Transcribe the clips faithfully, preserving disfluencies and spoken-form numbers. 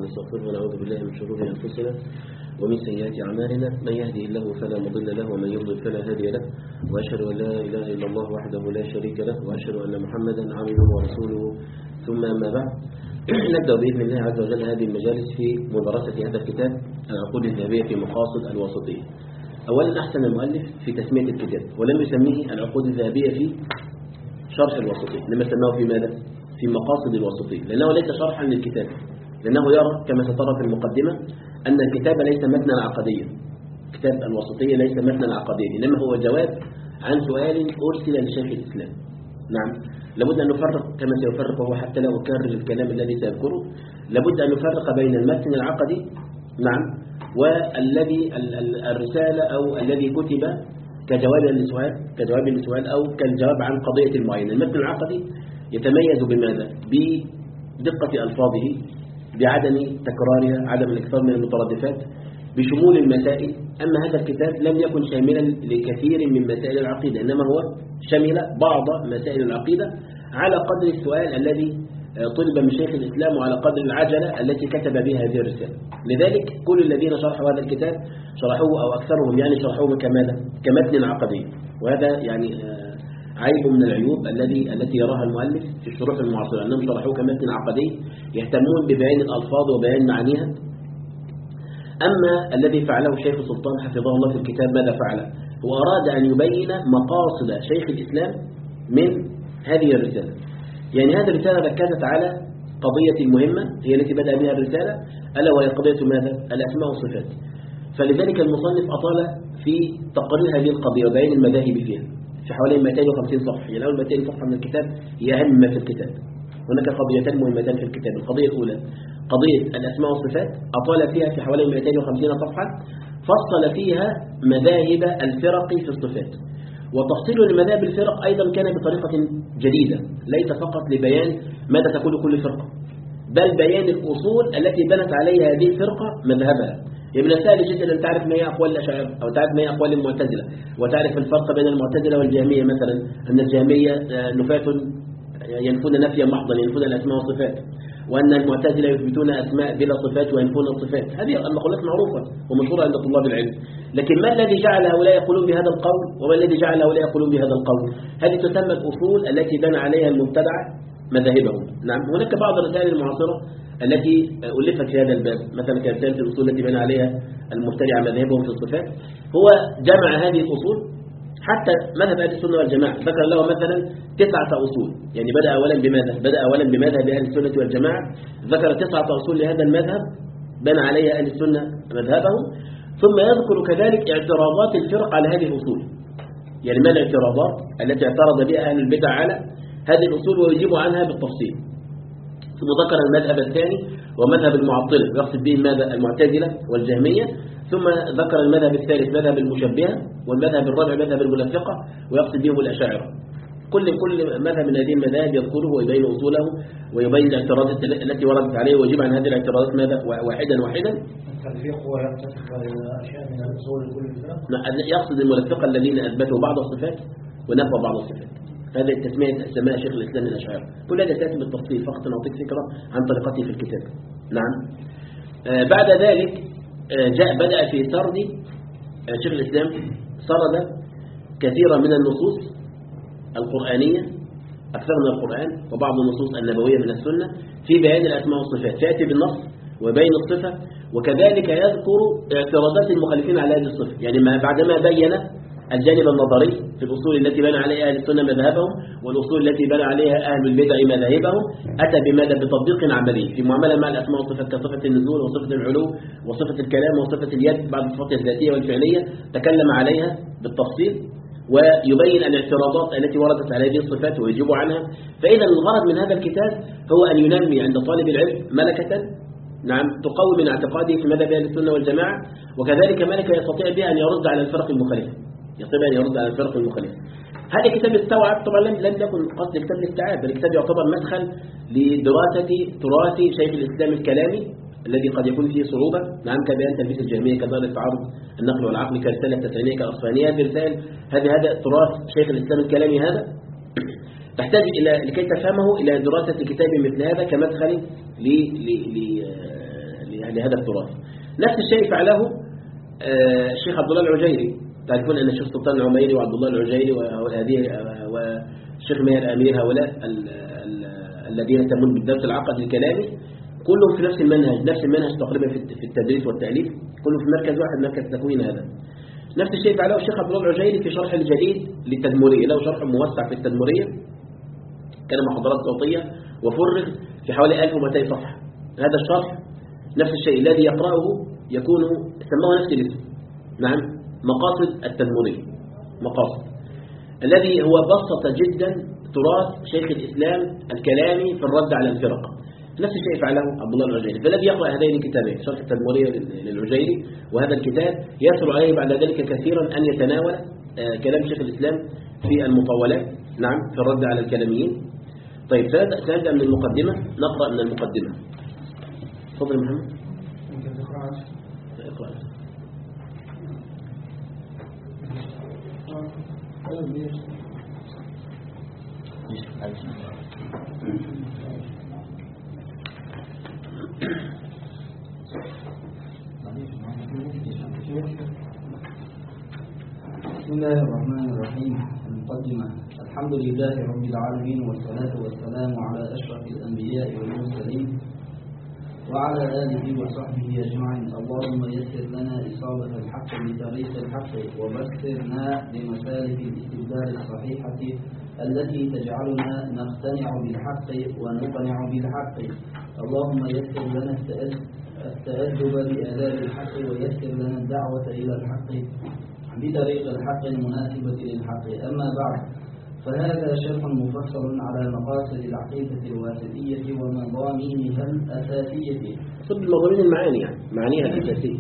ونستغفره ونعوذ بالله من شرور أنفسنا ومن سيئات أعمالنا، من يهدي الله فلا مضل له ومن يضلل فلا هادي له، وأشهد أن لا إله إلا الله وحده لا شريك له، وأشهد أن محمدا عبده ورسوله. ثم أما بعد، نبدأ بإذن الله عز وجل هذه المجالس في مدرسة هذا الكتاب العقود الذهبية في مقاصد الوسطية. أولا، أحسن المؤلف في تسمية الكتاب ولم يسميه العقود الذهبية في شرح الوسطية، لما سماه في ماذا؟ في مقاصد الوسطية، لأنه ليس شرحا للكتاب، لأنه يرى كما سترى في المقدمة أن الكتاب ليس متنا عقديا. كتاب الوسطية ليس متنا عقديا، إنما هو جواب عن سؤال أرسل لشيخ الإسلام. نعم، لابد أن نفرق كما سيفرق هو حتى لا أكرر الكلام الذي سأذكره. لابد أن نفرق بين المتن العقدي نعم والذي الرسالة أو الذي كتب كجواب للسؤال كجواب للسؤال أو كالجواب عن قضية معينة. المتن العقدي يتميز بماذا؟ بدقة ألفاظه، بعدم تكرارها، عدم الإكثار من المترادفات، بشمول المسائل. أما هذا الكتاب لم يكن شاملا لكثير من مسائل العقيدة، إنما هو شمل بعض مسائل العقيدة على قدر السؤال الذي طلب من شيخ الإسلام وعلى قدر العجلة التي كتب بها هذه الرسالة. لذلك كل الذين شرحوا هذا الكتاب شرحوه أو أكثرهم يعني شرحوه كماذا؟ كمتن عقدي، وهذا يعني عيب من العيوب الذي التي يراها المؤلف في الشروح المعاصرة، أنهم شرحوه كمتن عقدي يهتمون ببيان الألفاظ وبيان معانيها. أما الذي فعله الشيخ سلطان حفظه الله في الكتاب ماذا فعل؟ هو أراد أن يبين مقاصد شيخ الإسلام من هذه الرسالة. يعني هذه الرسالة ركزت على قضية مهمة هي التي بدأ بها الرسالة، ألا وهي قضية ماذا؟ الأسماء والصفات. فلذلك المصنف أطال في تقرير هذه القضية وبيان المذاهب فيها في حوالي مئتين وخمسين صفحة. يعني أول مئتين صفحة من الكتاب هي أهم ما في الكتاب. هناك قضيتان مهمتان في الكتاب. القضية الأولى قضية الأسماء والصفات، أطال فيها في حوالي مئتين وخمسين صفحة، فصل فيها مذاهب الفرق في الصفات. وتفصيل لمذاهب الفرق أيضا كان بطريقة جديدة، ليس فقط لبيان ماذا تقول كل فرقة، بل بيان الأصول التي بنت عليها هذه الفرقة مذهبها. يعني من السهل جدا أن تعرف ما هي أقوال الأشاعرة أو تعرف ما هي أقوال المعتزلة، وتعرف الفرق بين المعتزلة والجهمية. مثلا أن الجهمية نفاة ينفون نفيا محضا، ينفون الأسماء والصفات، وأن المعتزلة يثبتون أسماء بلا صفات وينفون الصفات. هذه المقولات معروفة ومشهورة عند طلاب العلم. لكن ما الذي جعل هؤلاء يقولون بهذا القول وما الذي جعل هؤلاء يقولون بهذا القول؟ هذه تسمى الأصول التي بنى عليها المبتدع مذاهبهم. نعم، هناك بعض الرسائل المعاصرة التي ألفت في هذا الباب، مثلا كرسالة الأصول التي بنى عليها المبتدع مذاهبهم في الصفات. هو جمع هذه الأصول حتى مذهب أهل السنة والجماعة، ذكر له مثلا تسعة أصول. يعني بدأ أولا بماذا؟ بدأ أولا بمذهب أهل السنة والجماعة، ذكر تسعة أصول لهذا المذهب بنى عليها أهل السنة مذهبهم، ثم يذكر كذلك اعتراضات الفرق على هذه الأصول. يعني ما الاعتراضات التي اعترض بها أهل البدع على هذه الأصول ويجيب عنها بالتفصيل. ثم ذكر المذهب الثاني ومذهب المعطلة، يقصد به ماذا؟ المعتزلة والجهمية. ثم ذكر المذهب الثالث مذهب المشبهة، والمذهب الرابع مذهب المنافقة ويقصد بهم الأشاعرة. كل كل مذهب من هذه المذاهب يذكره ويبين أصوله ويبين الاعتراضات التي وردت عليه ويجيب عن هذه الاعتراضات ماذا؟ واحدا واحدا. التفريق ويتفق الأشياء من الأصول كل الفرق. يقصد المنافقة الذين أثبتوا بعض الصفات ونفوا بعض الصفات. هذا التسمية سماها شيخ الإسلام الأشاعرة. كل هذا سيأتي بالتفصيل، فقط نعطيك فكرة عن طريقته في الكتاب. نعم. آه بعد ذلك آه جاء بدأ في سرد آه شيخ الإسلام سرد كثيرا من النصوص القرآنية، أكثر من القرآن وبعض النصوص النبوية من السنة في بيان الأسماء والصفات. فيأتي بالنص وبين الصفة، وكذلك يذكر اعتراضات المخالفين على هذه الصفة. يعني ما بعدما بين الجانب النظري في الأصول التي بنى عليها أهل السنة مذهبهم والأصول التي بنى عليها أهل البدع مذاهبهم، أتى بماذا؟ بتطبيق عملي في معاملة مع الأسماء والصفات، كصفة النزول وصفة العلو وصفة الكلام وصفة اليد، بعد الصفات الذاتية والفعلية تكلم عليها بالتفصيل ويبين الاعتراضات التي وردت على هذه الصفات ويجيب عنها. فإذا الغرض من هذا الكتاب هو أن ينمي عند طالب العلم ملكة نعم تقوي من اعتقاده في مذهب أهل السنة والجماعة، وكذلك ملكة يستطيع بها أن يرد على الفرق المخالفة، يستطيع أن يرد على الفرق المخالفة. هذا الكتاب استوعب طبعا، لم لم يكن قصد الكتاب الاستيعاب، بل الكتاب يعتبر مدخل لدراسة تراث شيخ الإسلام الكلامي الذي قد يكون فيه صعوبة. نعم، كبيان تلبيس الجهمية، كذلك تعارض النقل والعقل، كرسالة التسعينية، كالأصفهانية. هذه الرسائل هذه هذا تراث شيخ الإسلام الكلامي، هذا تحتاج إلى لكي تفهمه إلى دراسة كتاب مثل هذا كمدخل لهذا التراث. نفس الشيء فعله الشيخ عبد الله العجيري. تعرفون أن الشيخ سلطان العميري وعبد الله العجيري وهذه والشيخ ماهر الأمير هؤلاء الذين يهتمون بالدرس العقدي الكلامي كلهم في نفس المنهج، نفس المنهج تقريبا في التدريس والتأليف، كلهم في مركز واحد، مركز تكوين هذا. نفس الشيء فعله الشيخ عبد الله العجيري في شرح الجديد للتدمرية، له شرح موسع في التدمرية كان محاضرات صوتية وفرغ في حوالي ألف ومئتين صفحة. هذا الشرح نفس الشيء الذي يقرأه يكون سماه نفس الاسم، نعم، مقاصد التدمرية، مقاصد، الذي هو بسط جدا تراث شيخ الإسلام الكلامي في الرد على الفرق. نفس الشيء فعله عبد الله العجيري. فالذي يقرأ هذين الكتابين شرح التدمرية للعجيري وهذا الكتاب يسر عليه بعد ذلك كثيرا أن يتناول كلام شيخ الإسلام في المطولات، نعم، في الرد على الكلاميين. طيب سنبدأ من المقدمة، نقرأ من المقدمة. تفضل محمد. ممكن تقرأ؟ اقرأ. بسم الله الرحمن الرحيم. المقدمة. الحمد لله رب العالمين والصلاة والسلام على أشرف الأنبياء والمرسلين وعلى آله وصحبه أجمعين. اللهم يسر لنا إصابة الحق بطريق الحق وبصرنا بمسالك الاستدلال الصحيحة التي تجعلنا نقتنع بالحق ونقنع بالحق. اللهم يسر لنا التأدب بآداب الحق ويسر لنا الدعوة إلى الحق بطريق الحق المناسبة للحق. أما بعد، فهذا شرح مفصل على مقاصد العقيدة الواسطية ومضامينها الأساسية. صد المضامين المعاني، يعني معانيها الأساسية.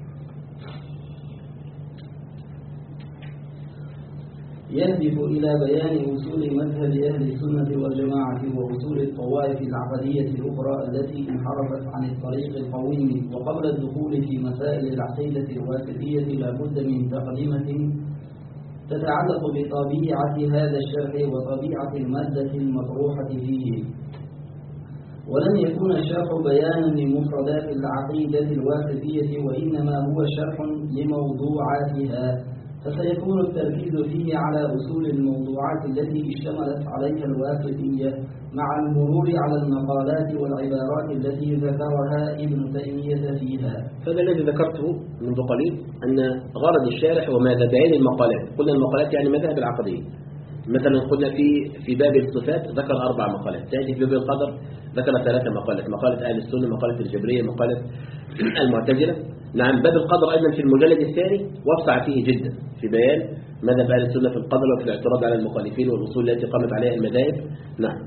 يهدف إلى بيان أصول مذهب أهل السنة والجماعة وأصول الطوائف العقدية الأخرى التي انحرفت عن الطريق القويم. وقبل الدخول في مسائل العقيدة الواسطية لابد من تقدمة تتعلق بطبيعة هذا الشرح وطبيعة المادة المطروحة فيه. ولن يكون الشرح بيانا لمفردات العقيدة الواسطية وإنما هو شرح لموضوعاتها، فسيكون التركيز فيه على أصول الموضوعات التي اشتملت عليها الواسطية مع المرور على المقالات والعبارات التي ذكرها ابن تيمية فيها. فهذا الذي ذكرته منذ قليل أن غرض الشارح وماذا بعين المقالات. قلنا المقالات يعني مذاهب العقدية. مثلا قلنا في في باب الصفات ذكر أربع مقالات، تأتي في باب القدر ذكر ثلاثة مقالات، مقالة أهل السنة، مقالة الجبرية، مقالة المعتزلة. نعم، باب القدر أيضا في المجلد الثاني وسع فيه جدا في بيان مذهب أهل السنة في القدر وفي الاعتراض على المخالفين والأصول التي قامت عليها المذاهب. نعم.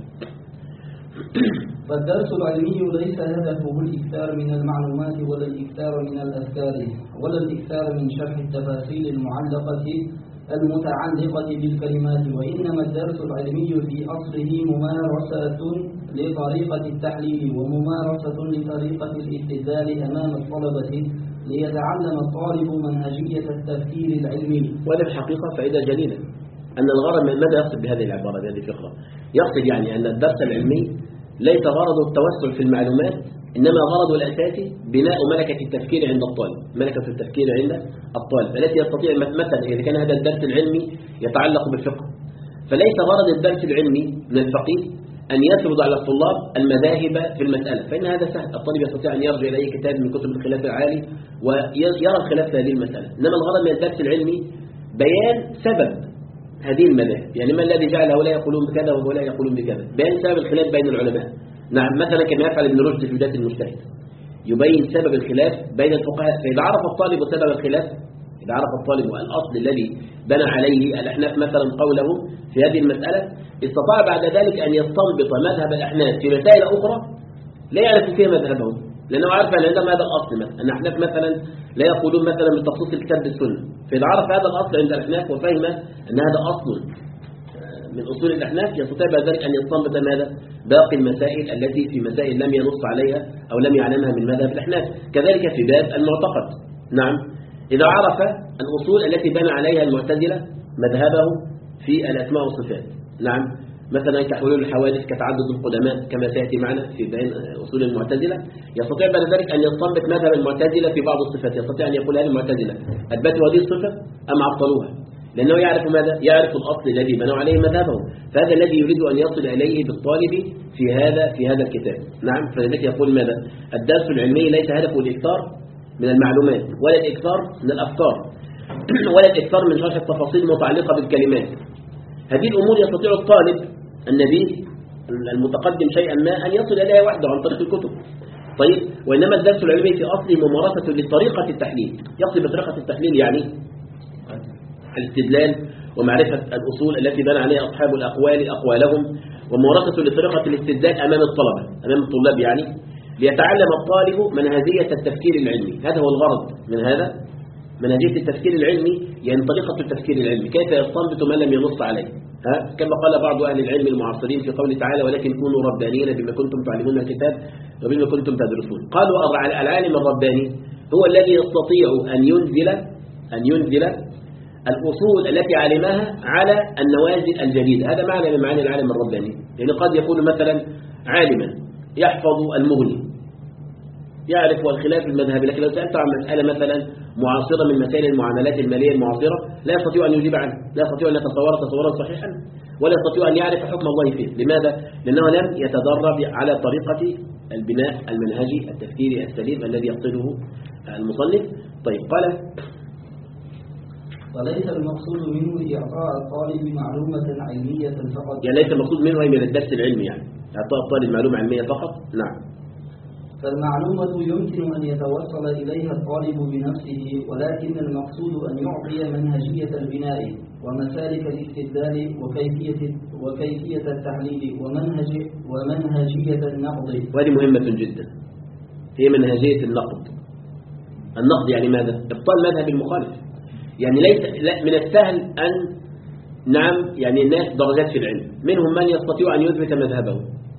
فالدرس العلمي ليس هدفه الإكثار من المعلومات ولا الإكثار من الأفكار ولا الإكثار من شرح التفاصيل المعلقة المتعلقة بالكلمات، وإنما الدرس العلمي في أصله ممارسة لطريقة التحليل وممارسة لطريقة الاستدلال أمام الطلبة ليتعلم الطالب منهجية التفكير العلمي. وهذا في الحقيقة فائدة جليلة. أن الغرض، ماذا يقصد بهذه العبارة بهذه الفقرة؟ يقصد يعني أن الدرس العلمي ليس غرضه التوسع في المعلومات، إنما غرضه الأساسي بناء ملكة التفكير عند الطالب، ملكة التفكير عند الطالب التي يستطيع مثلا إذا كان هذا الدرس العلمي يتعلق بالفقه، فليس غرض الدرس العلمي من الفقيه أن يفرض على الطلاب المذاهب في المسألة، فإن هذا سهل، الطالب يستطيع أن يرجع إلى أي كتاب من كتب الخلاف العالي ويرى الخلاف في هذه المسألة. إنما الغرض من الدرس العلمي بيان سبب هذه المذاهب، يعني ما الذي جعل هؤلاء يقولون بكذا وهؤلاء يقولون بكذا، بيان سبب الخلاف بين العلماء. نعم، مثلا كما يفعل ابن رشد في بداية المجتهد، يبين سبب الخلاف بين الفقهاء. فإذا عرف الطالب سبب الخلاف، إذا عرف الطالب الأصل الذي بنى عليه الأحناف مثلا قوله في هذه المسألة، استطاع بعد ذلك أن يستنبط مذهب الأحناف في مسائل أخرى لا يعرف فيها مذهبهم، لأنه عارف أن عندهم هذا الأصل. مثلا أن الأحناف مثلا لا يقولون مثلا بتخصيص الكتاب بالسنة، فإذا عرف هذا الأصل عند الأحناف وفهم أن هذا أصل من أصول الأحناف، يستطيع بعد ذلك أن يستنبط ماذا؟ باقي المسائل التي في مسائل لم ينص عليها أو لم يعلمها من مذهب الأحناف. كذلك في باب المعتقد. نعم، إذا عرف الأصول التي بنى عليها المعتزلة مذهبه في الأسماء والصفات، نعم، مثلا كحلول الحوادث كتعدد القدماء كما سيأتي معنا في بيان أصول المعتزلة، يستطيع بعد ذلك أن يستنبط مذهب المعتزلة في بعض الصفات. يستطيع أن يقول هذه المعتزلة أثبتوا هذه الصفة أم عطلوها، لأنه يعرف ماذا؟ يعرف الأصل الذي بنوا عليه مذهبهم. فهذا الذي يريد أن يصل إليه بالطالب في هذا في هذا الكتاب. نعم، فلذلك يقول ماذا؟ الدرس العلمي ليس هدفه الإكثار من المعلومات ولا الإكثار من الأفكار ولا الإكثار من شرح التفاصيل المتعلقة بالكلمات. هذه الأمور يستطيع الطالب النبي المتقدم شيئا ما أن يصل إليها وحده عن طريق الكتب. طيب، وإنما الدرس العلمي في أصله ممارسة لطريقة التحليل. يقصد بطريقة التحليل يعني الاستدلال ومعرفة الأصول التي بنى عليها أصحاب الأقوال أقوالهم، وممارسة لطريقة الاستدلال أمام الطلبة أمام الطلاب، يعني ليتعلم الطالب منهجية التفكير العلمي. هذا هو الغرض من هذا، منهجية التفكير العلمي، يعني طريقة التفكير العلمي كيف يستنبط من لم ينص عليه. ها؟ كما قال بعض أهل العلم المعاصرين في قوله تعالى: ولكن كونوا ربانيين بما كنتم تعلمون الكتاب وبما كنتم تدرسون. قالوا العالم الرباني هو الذي يستطيع أن ينزل أن ينزل الأصول التي علمها على النوازل الجديدة. هذا معنى من معاني العالم الرباني. يعني قد يكون مثلا عالما يحفظ المغني، يعرف الخلاف المذهبي، لكن لو سألت عن مسألة مثلا معاصرة من مسائل المعاملات المالية المعاصرة لا يستطيع أن يجيب عنها، لا يستطيع أن يتصور تصورا صحيحا، ولا يستطيع أن يعرف حكم الله فيه. لماذا؟ لأنه لم يتدرب على طريقة البناء المنهجي التفكيري السليم الذي يقصده المصنف. طيب، قال: وليس المقصود منه إعطاء الطالب معلومة علمية فقط. يعني ليس المقصود منه أي من الدرس العلمي، يعني إعطاء الطالب معلومة علمية فقط. نعم. فالمعلومة يمكن أن يتوصل إليها الطالب بنفسه، ولكن المقصود أن يعطي منهجية البناء ومسالك الاستدلال وكيفية وكيفية التحليل ومنهج ومنهجية النقد. وهذه مهمة جدا، هي منهجية النقد. النقد يعني ماذا؟ إبطال مذهب المخالف. يعني ليس من السهل أن نعم يعني الناس درجات في العلم، منهم من يستطيع أن يثبت مذهبه،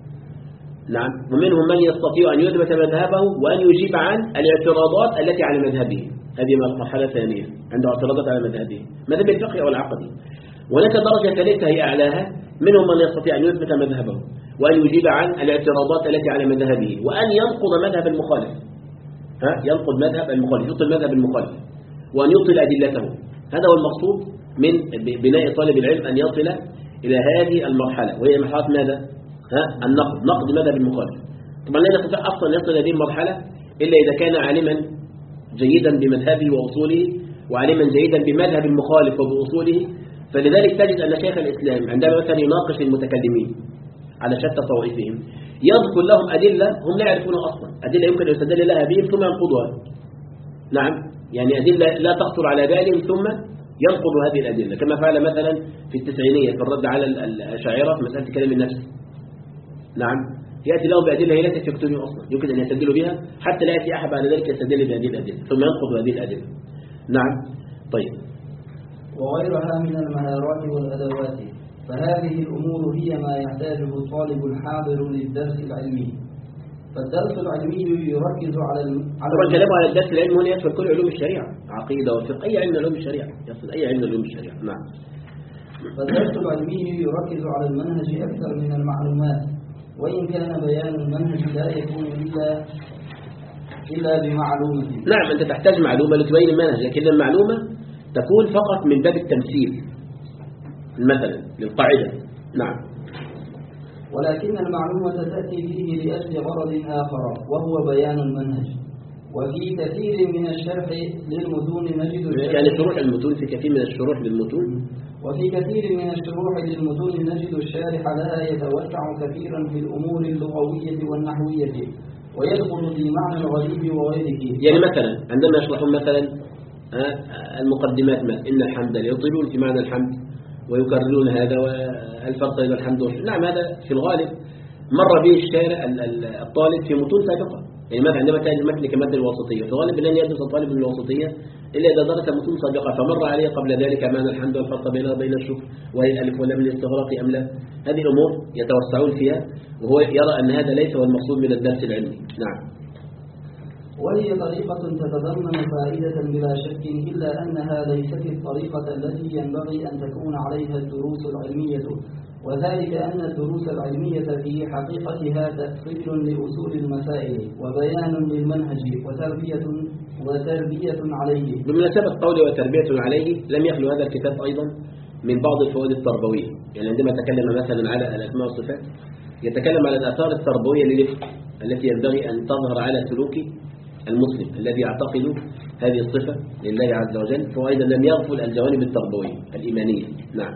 نعم، ومنهم من يستطيع أن يثبت مذهبه وأن يجيب عن الاعتراضات التي على مذهبه. هذه مرحلة ثانية، عنده اعتراضات على مذهبه، مذهب الفقهي أو العقدي. وهناك درجة ثالثة هي أعلاها، منهم من يستطيع أن يثبت مذهبه وأن يجيب عن الاعتراضات التي على مذهبه وأن ينقض مذهب المخالف. ها؟ ينقض مذهب المخالف، يبطل مذهب المخالف وأن يبطل أدلته. هذا هو المقصود من بناء طالب العلم، أن يصل إلى هذه المرحلة، وهي مرحلة ماذا؟ ها؟ النقد، نقد مذهب المخالف. طبعا لا يستطيع أصلا يصل هذه المرحلة إلا إذا كان عالما جيدا بمذهبه وأصوله، وعالما جيدا بمذهب المخالف وبأصوله. فلذلك تجد أن شيخ الإسلام عندما مثلا يناقش المتكلمين على شتى طوائفهم يذكر لهم أدلة هم لا يعرفونها أصلا، أدلة يمكن أن يستدل لها بهم ثم ينقضها. نعم، يعني أدلة لا تخطر على بالهم ثم ينقض هذه الأدلة، كما فعل مثلا في التسعينية في الرد على الأشاعرة في مسألة كلام النفس. نعم، يأتي لهم بأدلة هي ليست في كتبهم أصلا، يمكن أن يستدلوا بها حتى لا يأتي أحد بعد ذلك يستدل بهذه الأدلة ثم ينقض هذه الأدلة. نعم. طيب، وغيرها من المهارات والأدوات، فهذه الأمور هي ما يحتاجه الطالب الحاضر للدرس العلمي. فالدرس العلمي يركز على طبعا كلامه على الدرس العلمي هنا يشمل كل علوم الشريعة، عقيدة وفقه، أي علم من علوم الشريعة، يقصد أي علم من علوم الشريعة. نعم. فالدرس العلمي يركز على المنهج أكثر من المعلومات، وإن كان بيان المنهج لا يكون إلا إلا بمعلومة. نعم، أنت تحتاج معلومة لتبين المنهج، لكن المعلومة تكون فقط من باب التمثيل مثلا للقاعدة. نعم. ولكن المعلومة تأتي فيه لأجل غرض آخر، وهو بيان المنهج. وفي كثير من الشرح للمتون نجد يعني شروح المتون، في كثير من الشروح للمتون وفي كثير من الشروح للمتون نجد الشارح لها يتوسع كثيرا في الأمور اللغوية والنحوية، ويدخل في معنى الغريب وغيره. يعني مثلا عندما يشرحون مثلا المقدمات، ما إن الحمد يطيلون في معنى الحمد ويكررون هذا والفرق بين الحمد والشكر. نعم، هذا في الغالب مر به الشارع الطالب في متون سابقة. يعني مثلا عندما كان المتن كمتن الوسطية، في الغالب لن يدرس الطالب من الوسطية إلا إذا درس متون سابقة فمر عليه قبل ذلك معنى الحمد والفرق بينه وبين الشكر وهي الألف واللام للاستغراق أم لا. هذه الأمور يتوسعون فيها، وهو يرى أن هذا ليس هو المقصود من الدرس العلمي. نعم. وهي طريقة تتضمن فائدة بلا شك، إلا أنها ليست الطريقة التي ينبغي أن تكون عليها الدروس العلمية، وذلك أن الدروس العلمية في حقيقتها تفصيل لأصول المسائل وبيان للمنهج وتربية وتربية عليه. بمناسبة قوله وتربية عليه لم يخلو هذا الكتاب أيضا من بعض الفوائد التربوية. يعني عندما تكلم مثلا على الأسماء والصفات يتكلم على الآثار التربوية للفقه التي ينبغي أن تظهر على سلوك المسلم الذي يعتقد هذه الصفة لله عز وجل، فهو أيضا لم يغفل الجوانب التربوية الإيمانية. نعم.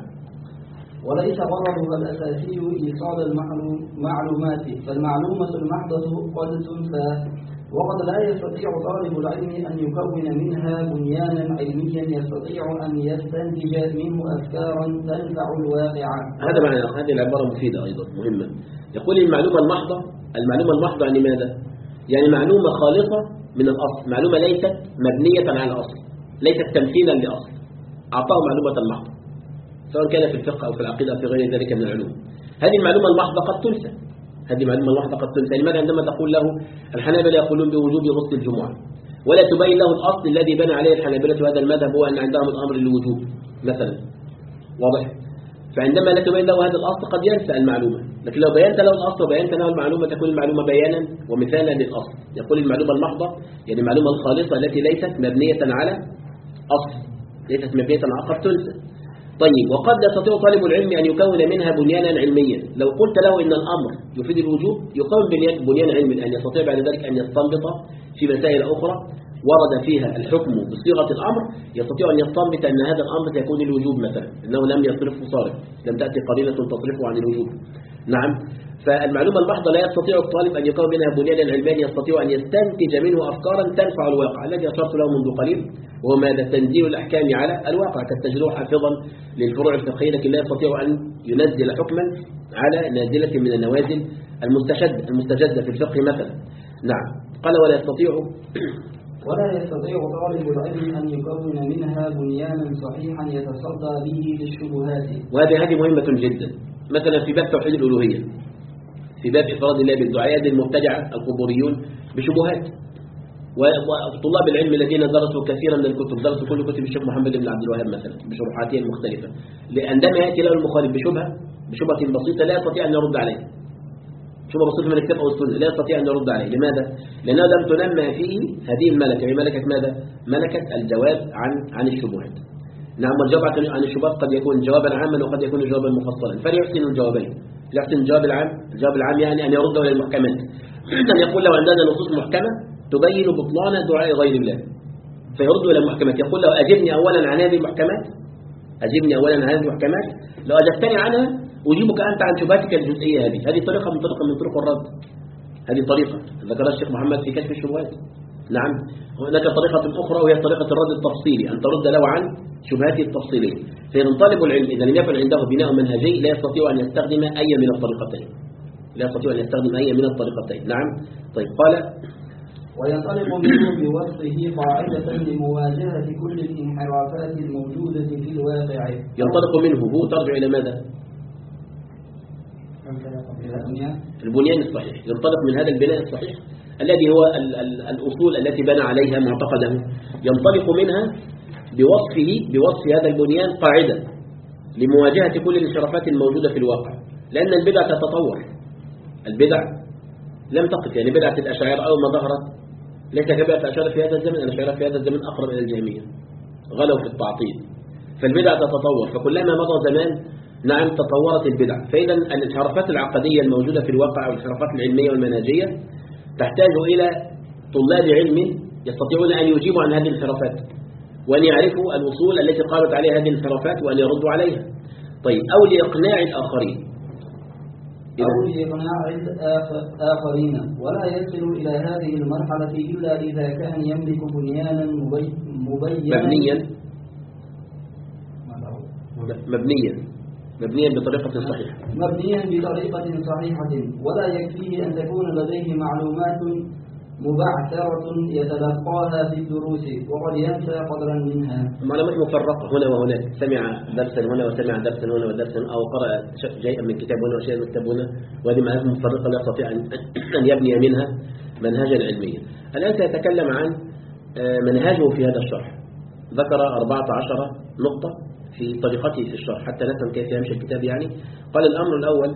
وليس غرضها الأساسي إيصال المعلومات، فالمعلومة المحضة قد تنسى، وقد لا يستطيع طالب العلم أن يكون منها بنيانا علميا يستطيع أن يستنتج منه أفكارا تنفع الواقع. هذا معنى هذه العبارة مفيدة أيضا مهمة. يقول المعلومة المحضة، المعلومة المحضة يعني ماذا؟ يعني معلومة خالصة من الأصل، معلومة ليست مبنية على الأصل، ليست تمثيلا لأصل، أعطاه معلومة المحضة سواء كان في الفقه أو في العقيدة أو في غير ذلك من العلوم. هذه المعلومة المحضة قد تنسى، هذه المعلومة المحضة قد تنسى. لماذا؟ عندما تقول له الحنابلة يقولون بوجوب غسل الجمعة ولا تبين له الأصل الذي بنى عليه الحنابلة هذا المذهب هو أن عندهم الأمر للوجوب مثلا، واضح؟ فعندما لا تبين له هذا الأصل قد ينسى المعلومة، لكن لو بينت له الأصل وبينت له المعلومة تكون المعلومة بيانا ومثالا للأصل. يقول المعلومة المحضة يعني المعلومة الخالصة التي ليست مبنية على أصل، ليست مبنية على قد تنسى. طيب، وقد يستطيع طالب العلم أن يكون منها بنيانا علميا. لو قلت له إن الأمر يفيد الوجوب يكون بنيان علمي، أن يستطيع بعد ذلك أن يستنبط في مسائل أخرى ورد فيها الحكم بصيغة الأمر، يستطيع أن يستنبط أن هذا الأمر سيكون الوجوب مثلا، إنه لم يصرفه صارف، لم تأتي قرينة تصرفه عن الوجوب. نعم. فالمعلومة المحضة لا يستطيع الطالب أن يكون منها بنيانا علميا يستطيع أن يستنتج منه أفكارا تنفع الواقع الذي أشرت له منذ قليل، وهو ماذا؟ تنزيل الأحكام على الواقع كالتجريح حافظا للفروع الفقهية، لكن لا يستطيع أن ينزل حكما على نازلة من النوازل المستشد المستجدة في الفقه مثلا. نعم. قال ولا يستطيع ولا يستطيع طالب العلم أن يكون منها بنيانا صحيحا يتصدى به للشبهات. وهذه هذه مهمة جدا. مثلا في باب توحيد الألوهية، في باب إفراد الله بالدعاء المبتدعة القبوريون بشبهات، وطلاب العلم الذين درسوا كثيرا من الكتب، درسوا كل كتب الشيخ محمد بن عبد الوهاب مثلا بشروحاته المختلفة، عندما يأتي له المخالف بشبهة بشبهة بسيطة لا يستطيع أن يرد عليه، شبهة بسيطة من الكتاب أو السنة لا يستطيع أن يرد عليه. لماذا؟ لأنه لم تنمى فيه هذه الملكة، هي ملكة ماذا؟ ملكة الجواب عن عن الشبهات. نعم. والجواب عن الشبهات قد يكون جوابا عاما وقد يكون جوابا مفصلا، فليحسن الجوابين. يحسن الجواب العام، الجواب العام يعني أن يرده إلى المحكمات، أن يقول له عندنا نصوص محكمة تبين بطلان دعاء غير الله، فيرد إلى المحكمات. يقول له أجبني أولا عن هذه المحكمات، أجبني أولا عن هذه المحكمات، لو أجبتني عنها أجيبك أنت عن شبهاتك الجزئية هذه. هذه طريقة من طرق من طرق الرد، هذه طريقة ذكرها الشيخ محمد في كشف الشبهات. نعم. هناك طريقة أخرى وهي طريقة الرد التفصيلي، أن ترد له عن شبهاته التفصيلية. فإذا طالب العلم إذا لم يكن عنده بناء منهجي لا يستطيع أن يستخدم أي من الطريقتين، لا يستطيع أن يستخدم أي من الطريقتين. نعم. طيب. قال وينطلق منه بوصفه قاعدة لمواجهة كل الانحرافات الموجودة في الواقع. ينطلق منه هو ترجع إلى ماذا؟ البنيان الصحيح. ينطلق من هذا البناء الصحيح الذي هو ال ال الأصول التي بنى عليها معتقده، ينطلق منها بوصفه بوصف هذا البنيان قاعدة لمواجهة كل الانحرافات الموجودة في الواقع، لأن البدع تتطور. البدع لم تقف، يعني بدعة الأشاعرة أول ما ظهرت ليس كبدعة الأشاعرة في هذا الزمن، الأشاعرة في هذا الزمن أقرب إلى الجهمية، غلوا في التعطيل. فالبدع تتطور، فكلما مضى زمان نعم تطورت البدع. فإذا الانحرافات العقدية الموجودة في الواقع والانحرافات العلمية والمنهجية تحتاج إلى طلاب علم يستطيعون أن يجيبوا عن هذه الانحرافات وأن يعرفوا الوصول التي قامت عليها هذه الانحرافات وأن يردوا عليها. طيب. أو لإقناع الآخرين، أو لإقناع الآخرين، ولا يصل إلى هذه المرحلة إلا إذا كان يملك بنيانا مبينا مبنيا مبنيا مبنيا بطريقة صحيحة مبنيا بطريقة صحيحة، ولا يكفيه أن تكون لديه معلومات مبعثرة يتلقاها في الدروس وقد ينسى قدرا منها. معلومات مفرقة هنا وهناك، سمع درسا هنا وسمع درسا هنا ودرسا، أو قرأ شيئا من كتاب هنا وشيئا من كتاب هنا، وهذه معلومات مفرقة لا يستطيع أن يبني منها منهجا علميا. الآن سيتكلم عن منهجه في هذا الشرح. ذكر أربعة عشر نقطة في طريقته في الشرح حتى نفهم كيف يمشي الكتاب. يعني قال الأمر الأول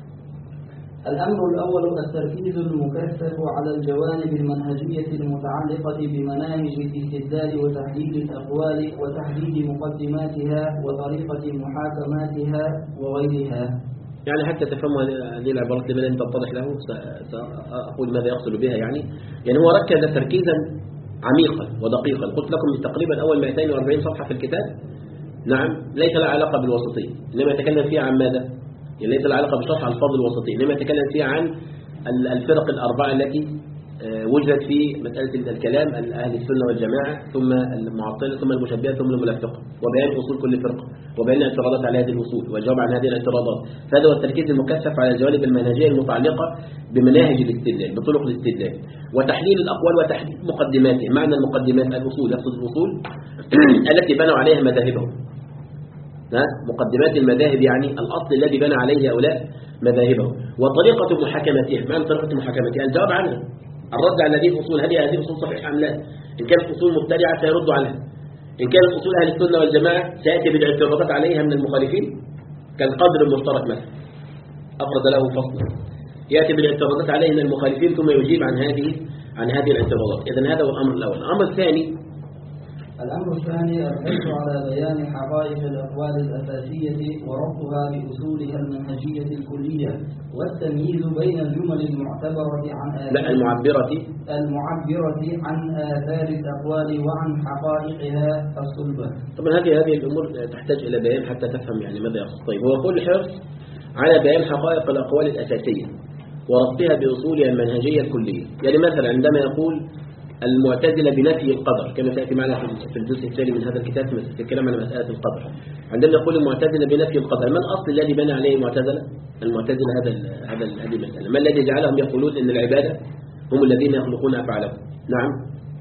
الأمر الأول التركيز المكثف على الجوانب المنهجية المتعلقة بمناهج الاستدلال وتحديد الأقوال وتحديد مقدماتها وطريقة محاكماتها وغيرها. يعني حتى تفهموا هذه العبارات لمن لم تتضح له سأقول ماذا يقصد بها. يعني يعني هو ركز تركيزا عميقا ودقيقا. قلت لكم تقريبا أول مئتين وأربعين صفحة في الكتاب نعم ليس لها علاقة بالوسطية، إنما يتكلم فيها عن ماذا؟ يعني ليس لها علاقة بشرح الفاظ الوسطية، إنما يتكلم فيها عن الفرق الأربعة التي وجدت في مسألة الكلام، أهل السنة والجماعة ثم المعطلة ثم المشبهة ثم الملفقة، وبيان أصول كل فرقة وبيان الاعتراضات على هذه الأصول والجواب عن هذه الاعتراضات. فهذا هو التركيز المكثف على الجوانب المنهجية المتعلقة بمناهج الاستدلال بطرق الاستدلال وتحليل الأقوال وتحديد مقدماتها. معنى المقدمات الأصول، يقصد الأصول التي بنوا عليها مذاهبهم. مقدمات المذاهب يعني الأصل الذي بنى عليه هؤلاء مذاهبهم وطريقة محاكمتها. معنى طريقة محاكمتها الجواب عنها، الرد على هذه الأصول، هذه هذه الأصول صحيحة أم لا؟ إن كانت أصول مبتدعة سيرد عنها، إن كانت أصول أهل السنة والجماعة سيأتي بالاعتراضات عليها من المخالفين كالقدر المشترك مثلا أفرد له فصلا، يأتي بالاعتراضات عليه من المخالفين ثم يجيب عن هذه عن هذه الاعتراضات. إذن هذا هو الأمر الأول. الأمر الثاني الأمر الثاني الحرص على بيان حقائق الأقوال الأساسية وربطها بأصولها المنهجية الكلية والتمييز بين الجمل المعتبرة عن آثار لا المعبرة المعبرة عن آثار الأقوال وعن حقائقها الصلبة. طبعا هذه هذه الأمور تحتاج إلى بيان حتى تفهم يعني ماذا يقصد. طيب هو كل حرص على بيان حقائق الأقوال الأساسية وربطها بأصولها المنهجية الكلية. يعني مثلا عندما يقول المعتزلة بنفي القدر كما سيأتي معنا في الجزء الثاني من هذا الكتاب في الكلام على مسألة القدر، عندما يقول المعتزلة بنفي القدر، ما الأصل الذي بنى عليه المعتزلة؟ المعتزلة هذا هذا هذه المسألة، ما الذي جعلهم يقولون إن العبادة هم الذين يخلقون أفعالهم؟ نعم.